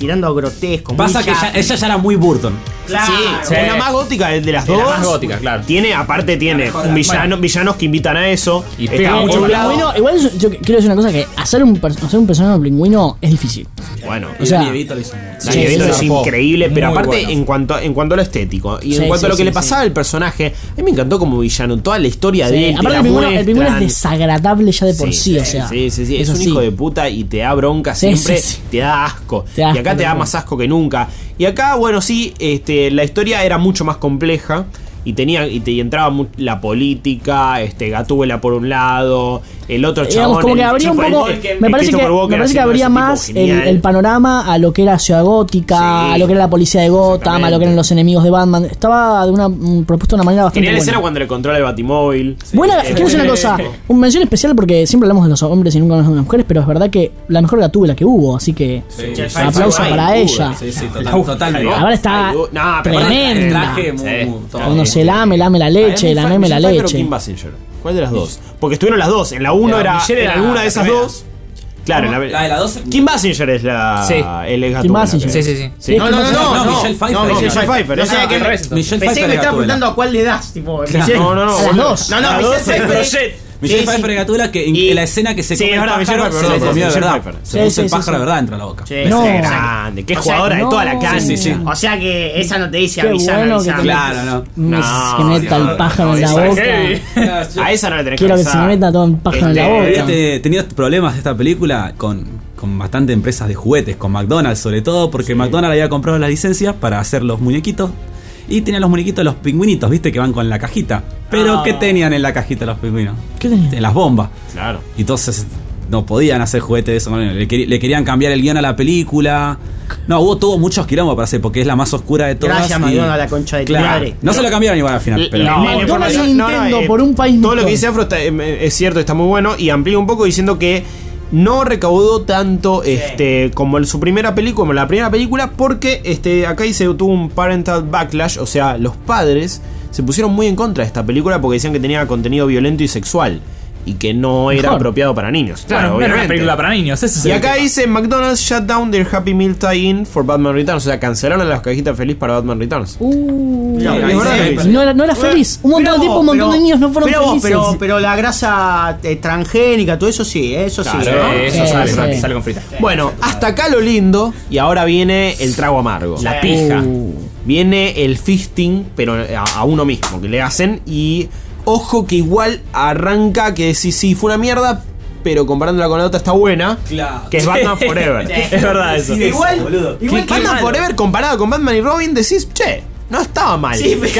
tirando a grotesco. Pasa muy que ya- ella, ella ya era muy Burton. Claro. Sí, una más gótica de las De dos. la más gótica, claro. Tiene, aparte tiene un villano, villanos que invitan a eso. Y Está pega por mucho un con lado- Pingüino, igual yo, yo quiero decir una cosa, que hacer un, per- hacer un personaje de pingüino es difícil. Bueno, O sea, Danny DeVito lo hizo. la Sí, Nievito sí, es sí. increíble, pero Muy aparte bueno. en cuanto en cuanto a lo estético y en Sí, cuanto a sí, lo que sí, le sí. pasaba al personaje, a mí me encantó como villano, toda la historia de Sí, él. te aparte la el pingüino, el pingüino es muestran. desagradable ya de por sí, o sea. Sí, sí, sí, es eso un sí. hijo de puta y te da bronca Sí, siempre, sí, sí. te da asco. Te da y acá asco, te da tal más cual. asco que nunca. Y acá, bueno, sí, este, la historia era mucho más compleja. Y tenía y te y entraba mu- la política, este Gatúbela por un lado, el otro Digamos, chabón, como que el habría un Christopher- poco. el- Me el parece que, Christopher Walken me parece que haciendo habría ese tipo más el, genial. el panorama a lo que era Ciudad Gótica, Sí. a lo que era la policía de Gotham, a lo que Exactamente. eran los enemigos de Batman. Estaba de una, mm, propuesto de una manera bastante Genial buena. escena cuando le controla el Batimóvil. Buena, Eh, quiero decir una cosa, una mención especial porque siempre hablamos de los hombres y nunca hablamos de las mujeres, pero es verdad que la mejor Gatúbela que hubo, así que Michelle aplauso Pfeiffer. para Ay, ella. Sí, sí, total, totalmente. Ahora está Ay, no, pero tremenda. El traje, muy, Sí. muy- todo. Cuando se lame, lame la leche, Michelle la meme la Pfeiffer o leche. Kim Basinger? ¿Cuál de las dos? Porque estuvieron las dos. En la uno Pero era. Michelle En era alguna de la esas primera. dos. Claro, en la, La de la doce. Kim Basinger es la. Sí. El Gatúbela, Kim Basinger. creo. Sí, sí, sí. Sí, No, no, no, no, No, no, Michelle Pfeiffer. no, Michelle Pfeiffer, No esa- sé a qué al revés, Michelle Pensé que Pfeiffer me de estaba Gatúbela. preguntando a cuál le das, tipo. No, no, no. A las boludo. dos. No, no, A las Michelle dos, Pfeiffer. pero es- shit. Michelle Sí, sí. Pfeiffer de Gatúbela, que en Y- en la escena que se Sí, come es el verdad, Michelle pájaro, Pfeiffer, se lo perdón, comió de Michelle verdad. Pfeiffer. Se Sí, puso sí, el sí, pájaro sí. de verdad dentro de la boca. Sí, No. sí, Qué exacto. grande, qué O sea, jugadora de no. toda la cancha. Sí, sí, sí. O sea que esa no te dice Qué avisar, bueno que avisar. te- Claro, no. Me- No, que meta no, el pájaro no, en la esa es boca. heavy. A esa no le tenés Quiero que se avisar. me meta todo el pájaro en la Este, boca. Había te- tenido problemas esta película con, con bastante empresas de juguetes, con McDonald's sobre todo, porque McDonald's había comprado las licencias para hacer los muñequitos y tenían los muñequitos, los pingüinitos, viste, que van con la cajita. Pero Ah. ¿qué tenían en la cajita los pingüinos? ¿Qué tenían? Las bombas. Claro. Y entonces no podían hacer juguetes de eso. Le, queri- le querían cambiar el guión a la película. No, hubo tuvo muchos quilombos para hacer, porque es la más oscura de todas. Gracias, y- McDonald's, la concha de tu Claro. madre. No se lo cambiaron igual al final, pero. La- la McDonald's información- y Nintendo por un país Todo lo mejor. que dice Afro está- eh, es cierto, está muy bueno. Y amplía un poco diciendo que no recaudó tanto este como en su primera película, como la primera película, porque este acá dice tuvo un parental backlash, o sea, los padres se pusieron muy en contra de esta película porque decían que tenía contenido violento y sexual y que no era Mejor. apropiado para niños. Claro, no era una obviamente. película para niños. Ese es Y el acá tema. dice McDonald's shut down their Happy Meal tie-in for Batman Returns. O sea, cancelaron las cajitas feliz para Batman Returns. Uh, No, ahí es sí, verdad ahí que- sí. no era, no era feliz. Un montón Mirá de tiempo, vos, un montón pero- de niños no fueron mirá vos, felices. pero, pero la grasa eh, transgénica, todo eso sí, eso sí. Claro, ¿no? Eh, Sí, Eso sale, sí. sale, sale con frita. Bueno, hasta acá lo lindo. Y ahora viene el trago amargo. La pija. Uh. Viene el fisting, pero a, a uno mismo que le hacen. Y ojo que igual arranca que sí, sí, fue una mierda. Pero comparándola con la otra está buena. Claro. Que es Batman Forever. Sí. Es verdad eso. Igual, igual Que qué Batman malo. Forever comparado con Batman y Robin decís, che, no estaba mal. Sí, pero-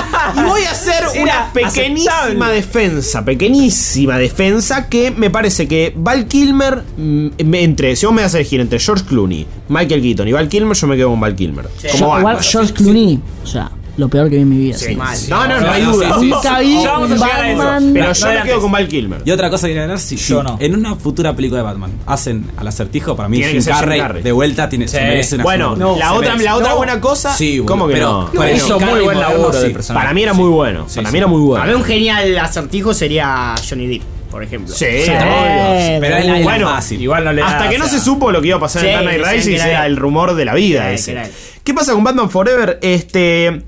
Y voy a hacer Era una pequeñísima aceptable. defensa, pequeñísima defensa que me parece que Val Kilmer, mm, me- entre, si vos me vas a elegir entre George Clooney, Michael Keaton y Val Kilmer, yo me quedo con Val Kilmer. Como Yo- igual Batman. George Clooney, o sea, lo peor que vi en mi vida. Sí, sí. mal. No, no, no, hay no, duda. sí, sí. Nunca vi Ya vamos a un llegar a eso. Batman. Pero No, yo no me era quedo antes. con Val Kilmer. Y otra cosa que quería agregar, si, si Yo no. en una futura película de Batman hacen al acertijo, para mí Tiene que Jim ser Jim Carrey, Carrey. de vuelta tiene, se Sí. merece una Bueno, segunda. la Se otra, merece. la otra No. buena cosa, Sí, bueno, ¿cómo que pero- no? pero Hizo Jim muy Carrey buen moderno, laburo sí. del personaje. Para mí era muy bueno. Sí, Para sí. mí era muy A ver, bueno. un genial acertijo sería Johnny Depp, por ejemplo. Sí, Sí, obvio. Pero él era Bueno, fácil. Igual no le da, Hasta que o no sea, se supo lo que iba a pasar Sí, en Dark Knight decían Rises que era era él. el rumor de la vida Sí, ese. que era él. ¿Qué pasa con Batman Forever? Este.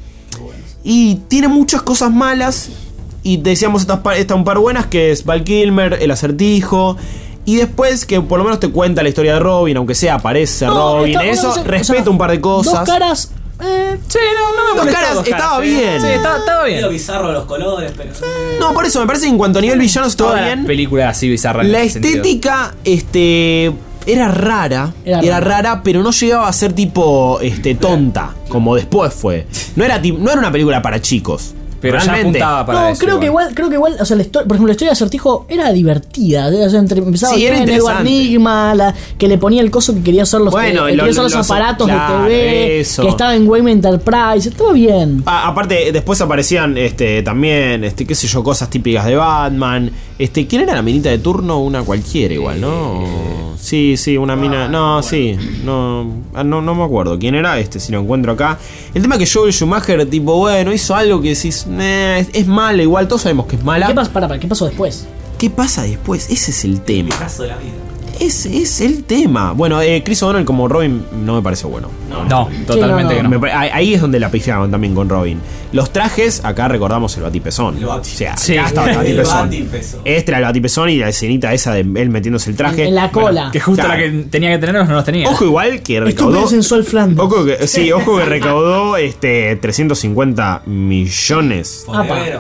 Y tiene muchas cosas malas. Y decíamos estas pa- esta un par buenas, que es Val Kilmer, el acertijo. Y después que por lo menos te cuenta la historia de Robin, aunque sea aparece No, Robin. está- una Eso cosa- o respeta sea, un par de cosas. Dos caras. Eh, Sí, no, no me Dos molestó, caras, dos estaba sí. bien. Sí, estaba, estaba Medio bien. bizarro los colores, pero. No, por eso me parece que en cuanto a nivel villano estaba Toda la bien. película así bizarra. en La ese sentido. estética, este. Era rara, Era era, rara. rara, pero no llegaba a ser tipo este tonta, como después fue. No era ti- no era una película para chicos. Pero ya realmente. apuntaba para no, eso. creo que igual, creo que igual, o sea, la historia, por ejemplo, la historia de Acertijo era divertida. O sea, entre, empezaba Sí, era con Edward interesante. Nigma, la, que le ponía el coso que quería hacer los, Bueno, que lo- quería hacer los, los- aparatos claro, de T V, eso. que estaba en Wayne Enterprise, estaba bien. Ah, aparte, después aparecían este también, este, qué sé yo, cosas típicas de Batman. Este, ¿quién era la minita de turno? Una cualquiera igual, ¿no? Sí, sí, una mina. No, sí. No, ah, no, no me acuerdo quién era este, si lo encuentro acá. El tema que Joel Schumacher, tipo, bueno, hizo algo que decís, "Meh, es, es mala, igual todos sabemos que es mala. ¿Qué, pas- para, para, ¿Qué pasó después? ¿Qué pasa después? Ese es el tema. Caso de la vida. es, es el tema. Bueno, eh, Chris O'Donnell como Robin no me parece bueno. No, no, totalmente Sí, no, que no. Me- ahí es donde la pifiaban también con Robin. Los trajes, acá recordamos el batipezón. El bati- O sea, Sí. acá estaba el El batipezón. batipezón. Este era el batipezón y la escenita esa de él metiéndose el traje. En, en la cola. Que justo Claro. la que tenía que tener no los tenía. Ojo igual que Estúpido recaudó. sensual Flanders. Ojo que, sí, ojo que recaudó este trescientos cincuenta millones. Forever.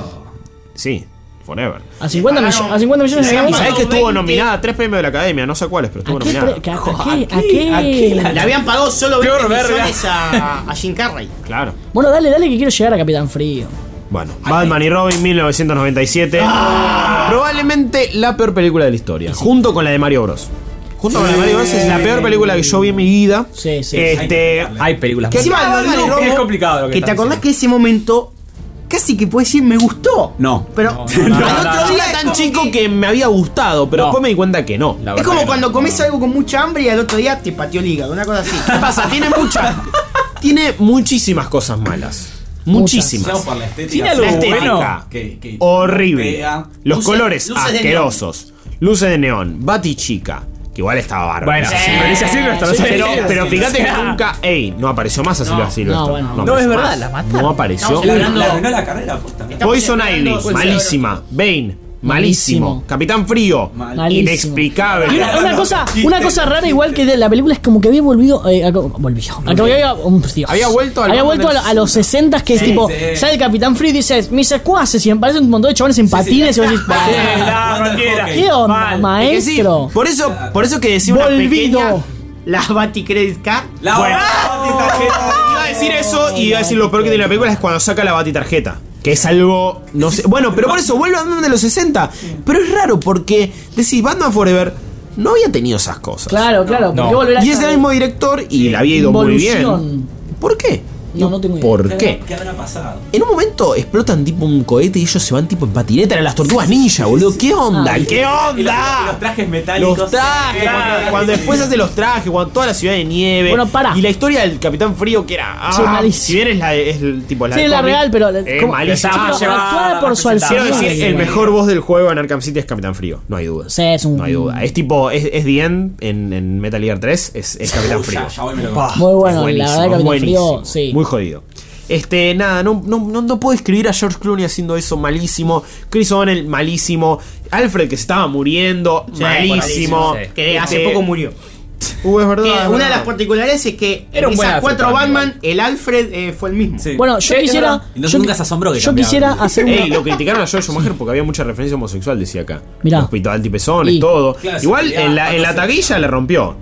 Sí, forever. A cincuenta, millo- a cincuenta millones de ¿Y dólares. sabés que estuvo veinte. nominada a tres premios de la academia? No sé cuáles, pero estuvo ¿A qué, nominada. pre- que- a, qué, a qué? Le habían pagado solo veinte Peor verga. millones a, a Jim Carrey. Claro. Bueno, dale, dale que quiero llegar a Capitán Frío. Bueno, Batman y Robin, mil novecientos noventa y siete. Probablemente la peor película de la historia. Junto con la de Mario Bros. Junto con la de Mario Bros. Es la peor película que yo vi en mi vida. Sí, sí. Este. Hay películas ¿Qué muy- Encima, Batman y lo loco Robin? Es complicado lo que Que te estás acordás diciendo. que ese momento casi que puedes decir me gustó. No. Pero No, no, pero no, al no, otro no, día Era tan como chico que- que me había gustado, pero No. después me di cuenta que no. La Es verdad como que cuando no. comes algo con mucha hambre y al otro día te pateó el hígado, una cosa así. ¿Qué pasa? Tiene muchas. Tiene muchísimas cosas malas. Muchísimas. Vamos por la estética. Tiene algo La estética. bueno. Que- que- Horrible. pega. Los Luces- colores luces de asquerosos. Luces de neón. Batichica. Que igual estaba bárbaro. Bueno, Sí. si me dice así, no está no sé. Pero, pero Sí, fíjate sí. que nunca. Ey, no apareció más a Silvia Silvestre. no, bueno. No, apareció es verdad, más. la mataron. No apareció. Estamos La hablando- la arruinó la carrera posta. Poison Ivy, Estamos malísima. Bane, malísimo. Malísimo. Capitán Frío, Malísimo. inexplicable. Y una, una cosa, una cosa rara igual que de la película es como que había volvido, eh, a- volvió, a que había, um, Dios. Había vuelto al había Batman vuelto a, de lo- los a los sesenta que es Sí, tipo, sí. sale el Capitán Frío y dice, mis secuaces y me parecen un montón de chavales en patines y vos decís, Sí, "Bah, no, cualquiera. ¿qué onda, Mal. Es que sí, maestro? por eso, por eso que decía una Volvido. pequeña. La Bati Credit Card. La Bueno. tarjeta. Iba a decir eso y iba a decir lo peor que tiene la película es cuando saca la batitarjeta. Que es algo. No sé. Bueno, pero por eso vuelve a Batman de los sesenta. Pero es raro porque decís Batman Forever no había tenido esas cosas. Claro, claro, No. porque volver a Y es esa el mismo director y le había ido muy bien. involución. ¿Por qué? No, no tengo idea. ¿Por qué? ¿Qué habrá pasado? En un momento explotan tipo un cohete y ellos se van tipo en patineta. Eran las tortugas ninja, boludo. ¿Qué onda? Ah. ¿Qué Y los, onda? los trajes metálicos. Los trajes, Sí. cuando, cuando después hace los trajes, cuando toda la ciudad de nieve. Bueno, pará. Y la historia del Capitán Frío, que era. Ah, Sí, malísimo. si bien es la, es el, tipo la Sí, del la cómic, real, pero es como- malísimo. Estaba pero llevada, actuada por su representada. Quiero alzamiento. decir, el mejor voz del juego en Arkham City es Capitán Frío, no hay duda. Sí, es un- No hay duda. Es tipo, es, es The End en, en Metal Gear tres, es, es Capitán Frío. Ya, ya voy, me lo Pah, Muy bueno, es la buenísimo, verdad, Capitán buenísimo. Frío, sí. Muy jodido. Este, nada, no, no, no, no puedo escribir a George Clooney haciendo eso, malísimo. Chris O'Donnell, malísimo. Alfred, que se estaba muriendo, Sí, malísimo. malísimo, sí. Que hace Este, poco murió. Uh, es verdad. Que es una de verdad. las particularidades es que Era en un buen esas Alfred cuatro para mí, Batman, igual. el Alfred eh, fue el mismo. Sí. Bueno, yo Sí, es quisiera. verdad. Y no- yo, nunca se asombró que yo cambiaba. quisiera hacer Ey, una. lo criticaron a Joel Schumacher porque había mucha referencia homosexual, decía acá. Mirá. Hospital Tipezones, Y- todo. Claro, Igual sí, en la, ya, en la no sé. taquilla le rompió.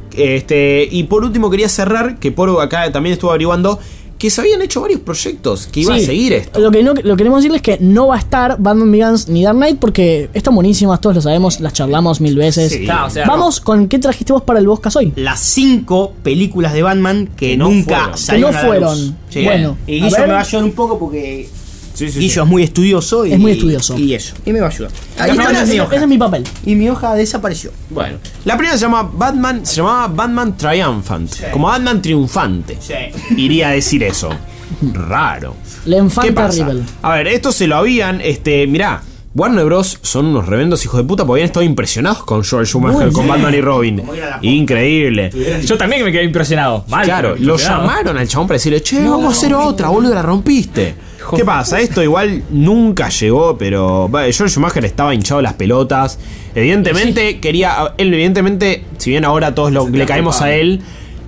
Este, y por último quería cerrar, que Poro acá también estuvo averiguando, que se habían hecho varios proyectos, que iba Sí, a seguir esto. Lo que no, lo que queremos decirles es que no va a estar Batman Begins ni Dark Knight porque están buenísimas, todos lo sabemos, las charlamos mil veces. Sí. Claro, o sea, Vamos con qué trajiste vos para el Boscas hoy. Las cinco películas de Batman que, Que no nunca fueron. salieron Que no a la fueron. luz. Sí. Bueno, y a Guillo ver. me va a ayudar un poco porque Sí, sí, Guillo sí. es muy estudioso y, Es muy estudioso. y eso. Y me va a ayudar. Ahí Ese- está, esa es mi ese hoja. es mi papel. Y mi hoja desapareció. Bueno, la primera se llama Batman, se llamaba Batman Triumphant, como Batman triunfante. Sí. Iría a decir eso. Raro. La ¿Qué infanta pasa? Rebel. A ver, esto se lo habían, este, mirá, Warner Bros. Son unos revendos hijos de puta porque habían estado impresionados con Joel Schumacher, Muy con bien. Batman y Robin. Increíble. Yo también me quedé impresionado. Mal, Claro, pero lo impresionado. llamaron al chabón para decirle, che, vamos a hacer otra, boludo, la rompiste. ¿Qué pasa? Esto igual nunca llegó, pero bueno, Joel Schumacher estaba hinchado las pelotas. Evidentemente quería, él evidentemente, si bien ahora todos lo- le caemos a él,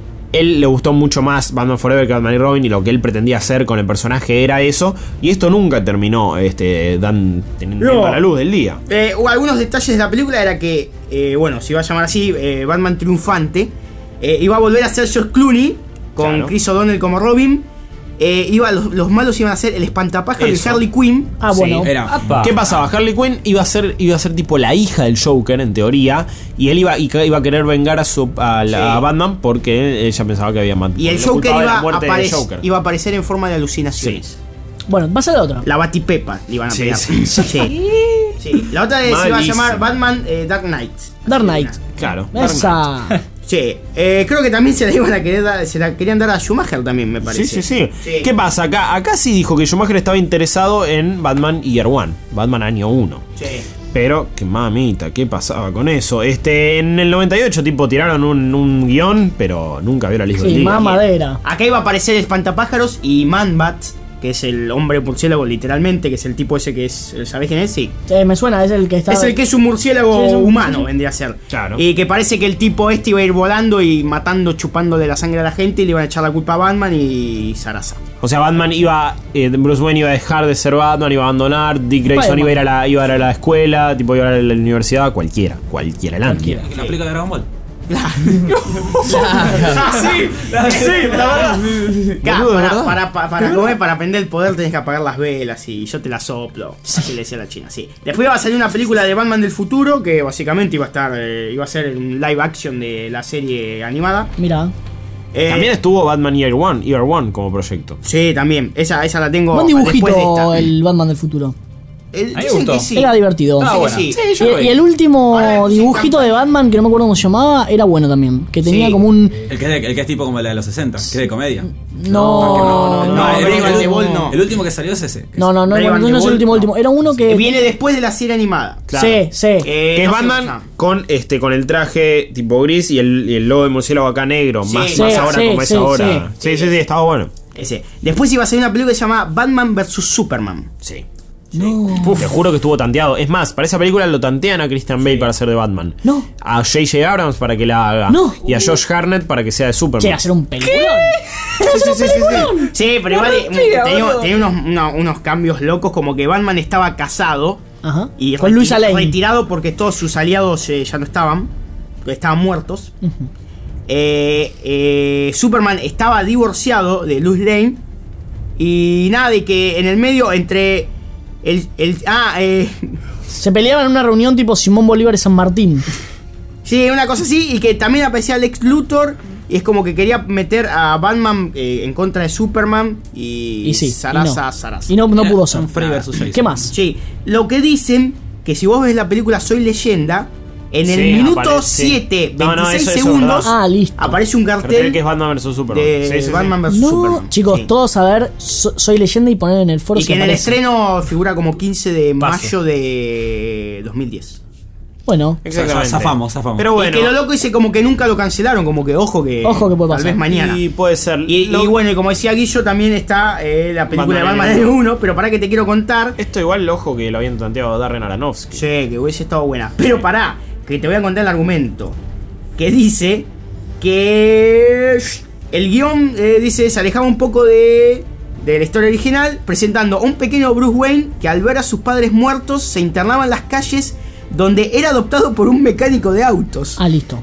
él le gustó mucho más Batman Forever que Batman y Robin y lo que él pretendía hacer con el personaje era eso. Y esto nunca terminó este, dan, teniendo No. a la luz del día. Eh, o algunos detalles de la película era que, eh, bueno, se iba a llamar así, eh, Batman Triunfante. eh, iba a volver a ser George Clooney con Claro. Chris O'Donnell como Robin. eh, iba, los, los malos iban a ser el espantapájaro y Eso. Harley Quinn. Ah, bueno. Sí, era. Apa. ¿Qué pasaba? Harley Quinn iba a ser iba a ser tipo la hija del Joker en teoría y él iba y que iba a querer vengar a su a, la- Sí. a Batman porque ella pensaba que había matado. Y el lo Joker culpaba de iba la a, muerte del aparec- Joker. iba a aparecer en forma de alucinaciones. Bueno, vas a la otra. La Batipepa le iban a Sí, pegar. sí. Sí. Sí. La otra es- se iba a Malísimo. llamar Batman eh, Dark Knight. Dark Knight. Claro. Dark Knight. Esa. Sí, eh, creo que también se la iban a querer dar, se la querían dar a Schumacher también, me parece. Sí, sí, sí, Sí. ¿Qué pasa? Acá, acá sí dijo que Schumacher estaba interesado en Batman Year One, Batman Año uno. Sí. Pero, qué mamita, ¿qué pasaba con eso? Este, en el noventa y ocho, tipo, tiraron un, un guión, pero nunca vio la lista Sí, del más día. madera. Acá iba a aparecer Espantapájaros y Man-Bat, que es el hombre murciélago literalmente, que es el tipo ese que es... ¿Sabés quién es? Sí. Eh, me suena, es el que está. Es el que es un murciélago Sí, es un- humano, sí, sí. vendría a ser. Claro. Y que parece que el tipo este iba a ir volando y matando, chupándole la sangre a la gente y le iban a echar la culpa a Batman y Sarasa. O sea, Batman iba, eh, Bruce Wayne iba a dejar de ser Batman, iba a abandonar, Dick Grayson Spider-Man. iba a ir a la, iba a ir a la escuela, tipo iba a ir a la universidad, cualquiera, cualquiera, el Andy. La película de Dragon Ball. sí, sí, la verdad. Claro, Boludo, para, ¿verdad? para, para, para comer, para prender el poder tenés que apagar las velas y yo te las soplo. Así le decía la China, sí. Después iba a salir una película de Batman del futuro que básicamente iba a estar, eh, iba a ser un live action de la serie animada. Mira. Eh, También estuvo Batman Year One, Year One como proyecto. Sí, también. Esa, esa la tengo Buen después de dibujito esta. el Batman del futuro. El- A mí me dicen gustó. que sí. Era divertido. Ah, bueno. Sí, Y, y el último Ahora, sí, dibujito campa- de Batman, que no me acuerdo cómo se llamaba, era bueno también. Que tenía Sí. como un. El que, es de- el que es tipo como la de los sesenta, que es de comedia. No, no, no, Brave el, and the el- Bold no. el último que salió es ese. que no, no, no, Brave no, and no the es el Bold, último, no. último. Era uno que. Que viene después de la serie animada. Claro. Sí, sí. Eh, Que es no sé Batman cómo se llama. con este con el traje tipo gris y el, y el logo de murciélago acá negro, Sí. más, Sí, más ahora sí, como es sí, ahora. Sí, sí, sí, estaba bueno. Ese. Después iba a salir una película que se llama Batman versus Superman. Sí. No. Uf, te juro que estuvo tanteado. Es más, para esa película lo tantean a Christian Bale para ser de Batman. No. A J J Abrams para que la haga. No. Y a Josh Hartnett para que sea de Superman. Che, hacer un peliculón. Sí, sí, sí, sí, sí. Sí, pero igual eh, rompía, tenía, boludo. tenía unos, uno- unos cambios locos, como que Batman estaba casado Ajá. y Con reti- Luisa Lane. retirado porque todos sus aliados eh, ya no estaban, estaban muertos. Eh, eh, Superman estaba divorciado de Lois Lane y nada, de que en el medio entre el... el ah, eh, Se peleaban en una reunión tipo Simón Bolívar y San Martín. sí, una cosa así, y que también aparecía Lex Luthor. Y es como que quería meter a Batman eh, en contra de Superman y, Y sí. Sarasa, y no. Sarasa. Y no, no Era pudo ser. un Frey versus Jason. ¿Qué más? Sí, lo que dicen que si vos ves la película Soy Leyenda, en el Sí, minuto aparece, sí. siete, No, no, veintiséis eso- eso es segundos, verdad. Ah, listo. aparece un Cartel cartel que es Batman versus Superman. de Sí, sí, sí. Batman vs No, Superman. chicos, Sí. todos a ver, so- soy leyenda y poner en el foro Y si que en el aparece. estreno figura como quince de Paso. mayo de dos mil diez. Bueno, Exactamente. Zafamos, zafamos. Pero bueno. Y que lo loco dice como que nunca lo cancelaron, como que ojo que, Ojo que puede tal pasar. vez mañana. Y puede ser. Y, Lo- y bueno, y como decía Guillo, también está eh, la película Batman de Batman Año Año uno, pero para que te quiero contar. Esto igual, ojo que lo habían tanteado a Darren Aronofsky. Sí, que hubiese estado buena. Pero pará, que te voy a contar el argumento. Que dice que el guión eh, dice se alejaba un poco de, de la historia original, presentando a un pequeño Bruce Wayne que al ver a sus padres muertos se internaba en las calles donde era adoptado por un mecánico de autos. ah, listo.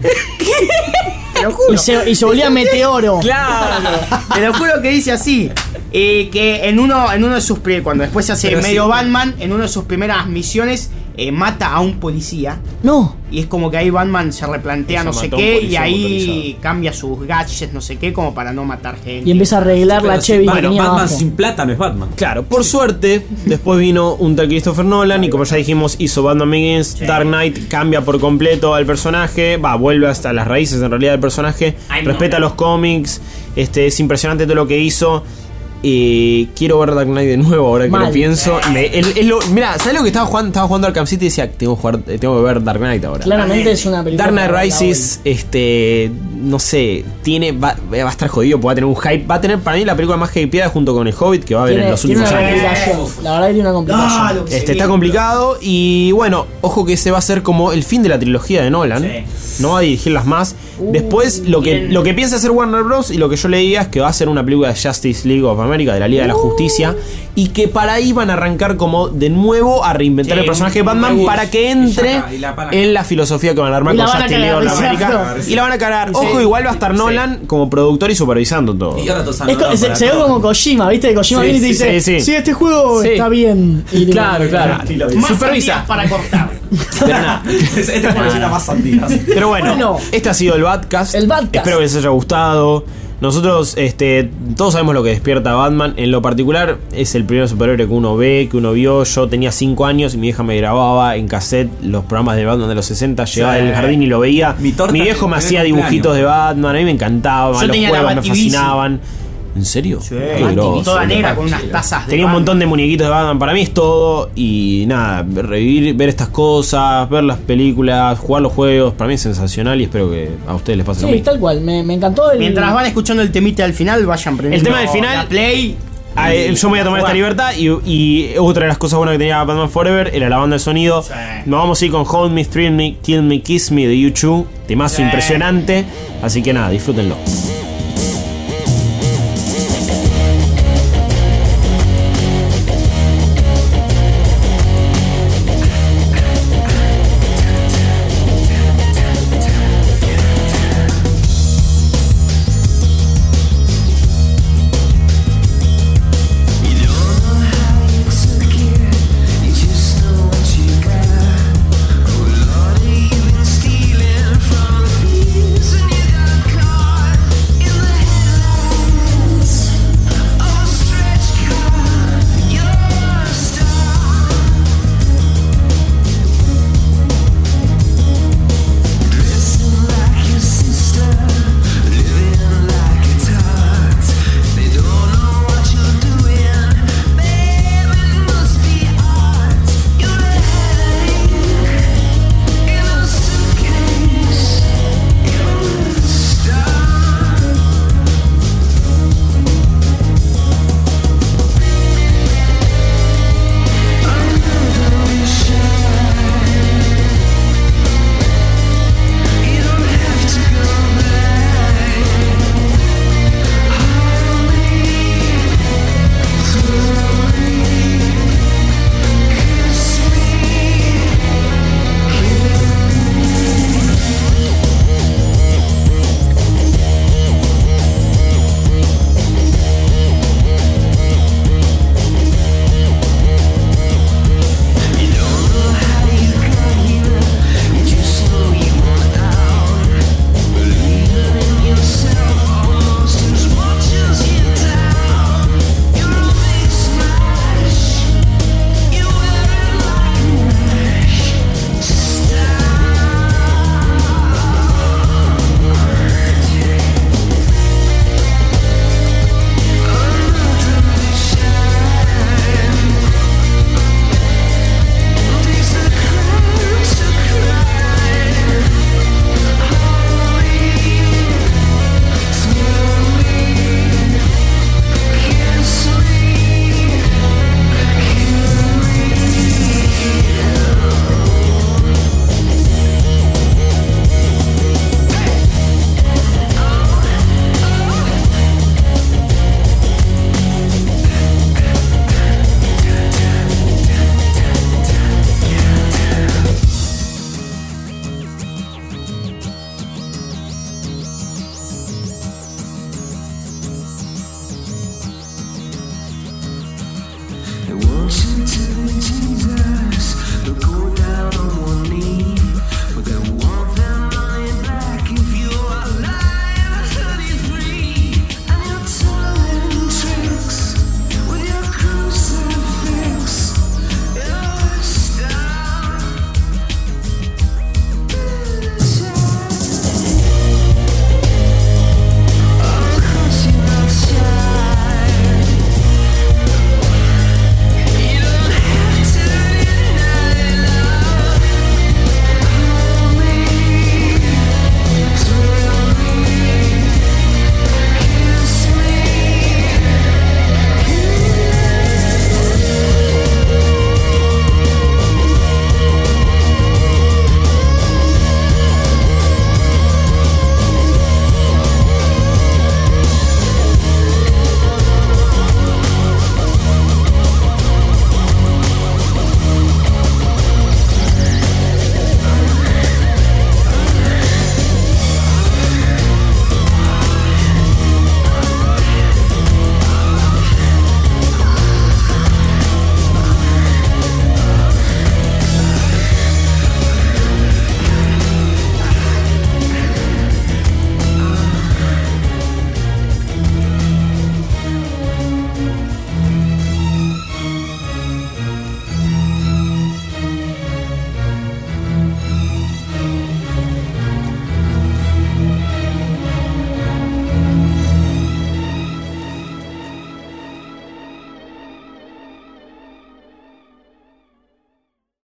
Te lo juro. Y se, y se volvía meteoro. Claro, te lo juro que dice así. eh, que en uno, en uno de sus pri- cuando después se hace Pero medio sí. Batman, en una de sus primeras misiones eh, mata a un policía. No. Y es como que ahí Batman se replantea Eso, no sé mató a un qué y policía ahí motorizado. cambia sus gadgets, no sé qué, como para no matar gente. Y empieza a arreglar la Pero sí, Chevy que bueno, tenía Batman abajo. sin plata no es Batman. Claro, por suerte, después vino un tal Christopher Nolan y como ya dijimos, hizo Batman Begins, Dark Knight, cambia por completo al personaje, va, vuelve hasta las raíces en realidad del personaje, Ay, respeta no. los cómics, este, es impresionante todo lo que hizo. Eh, quiero ver Dark Knight de nuevo ahora que Mal. lo pienso. Me- el- el- lo- mira, ¿sabes lo que estaba jugando? Estaba jugando Arkham City y decía, tengo que, jugar, eh, tengo que ver Dark Knight ahora. Claramente es una película. Dark Knight para Rises, este, no sé, tiene, va, va a estar jodido, porque va a tener un hype, va a tener para mí la película más hypeada junto con El Hobbit que va a haber Tiene, en los tiene últimos una años. complicación. La verdad que tiene una complicación. Ah, lo que se Este está viene. complicado y bueno, ojo que ese va a ser como el fin de la trilogía de Nolan. Sí. No va a dirigirlas más. Después lo que, bien. lo que piensa hacer Warner Bros. Y lo que yo leía es que va a ser una película de Justice League of America, de la Liga de la Justicia. Y que para ahí van a arrancar como de nuevo a reinventar Sí, el personaje de un Batman reboot. para que Y entre ya está, y la palanca. en la filosofía que van a armar Y la con van a Justice League cagar, of America. exacto. Y la van a cagar. Sí. Ojo, igual va a estar Nolan como productor y supervisando todo. Y ahora todos Es co- se, se ve como Kojima, ¿viste? Kojima Sí, viene y te sí, dice: sí, sí, sí. este juego Sí. está bien. Y tipo, Claro, claro. Más Supervisa. sandías para cortar. Pero nada. Este necesita más sandías. Pero bueno, Bueno. este ha sido el Batcast. El Batcast. Espero que les haya gustado. Nosotros, este, todos sabemos lo que despierta a Batman. En lo particular, es el primer superhéroe que uno ve, que uno vio. Yo tenía cinco años y mi vieja me grababa en cassette los programas de Batman de los sesenta. Llegaba Sí. del jardín y lo veía. Mi torta Mi viejo me de hacía cumpleaños. dibujitos de Batman. A mí me encantaban, Yo los tenía la juegos me Batibici. fascinaban. ¿En serio? Sí, Qué groso. toda negra con unas tazas de Tenía un Batman. montón de muñequitos de Batman. Para mí es todo. Y nada, revivir, ver estas cosas, ver las películas, jugar los juegos. Para mí es sensacional y espero que a ustedes les pase lo Sí, mismo. tal cual. Me, me encantó el. Mientras van escuchando el temita al final, vayan prendiendo El tema del final- la Play. Ah, eh, yo me voy a tomar esta libertad y, y otra de las cosas buenas que tenía Batman Forever era la banda de sonido. Sí. Nos vamos a ir con Hold Me, Thrill Me, Kill Me, Kiss Me de U dos. Temazo Sí. impresionante. Así que nada, disfrútenlo.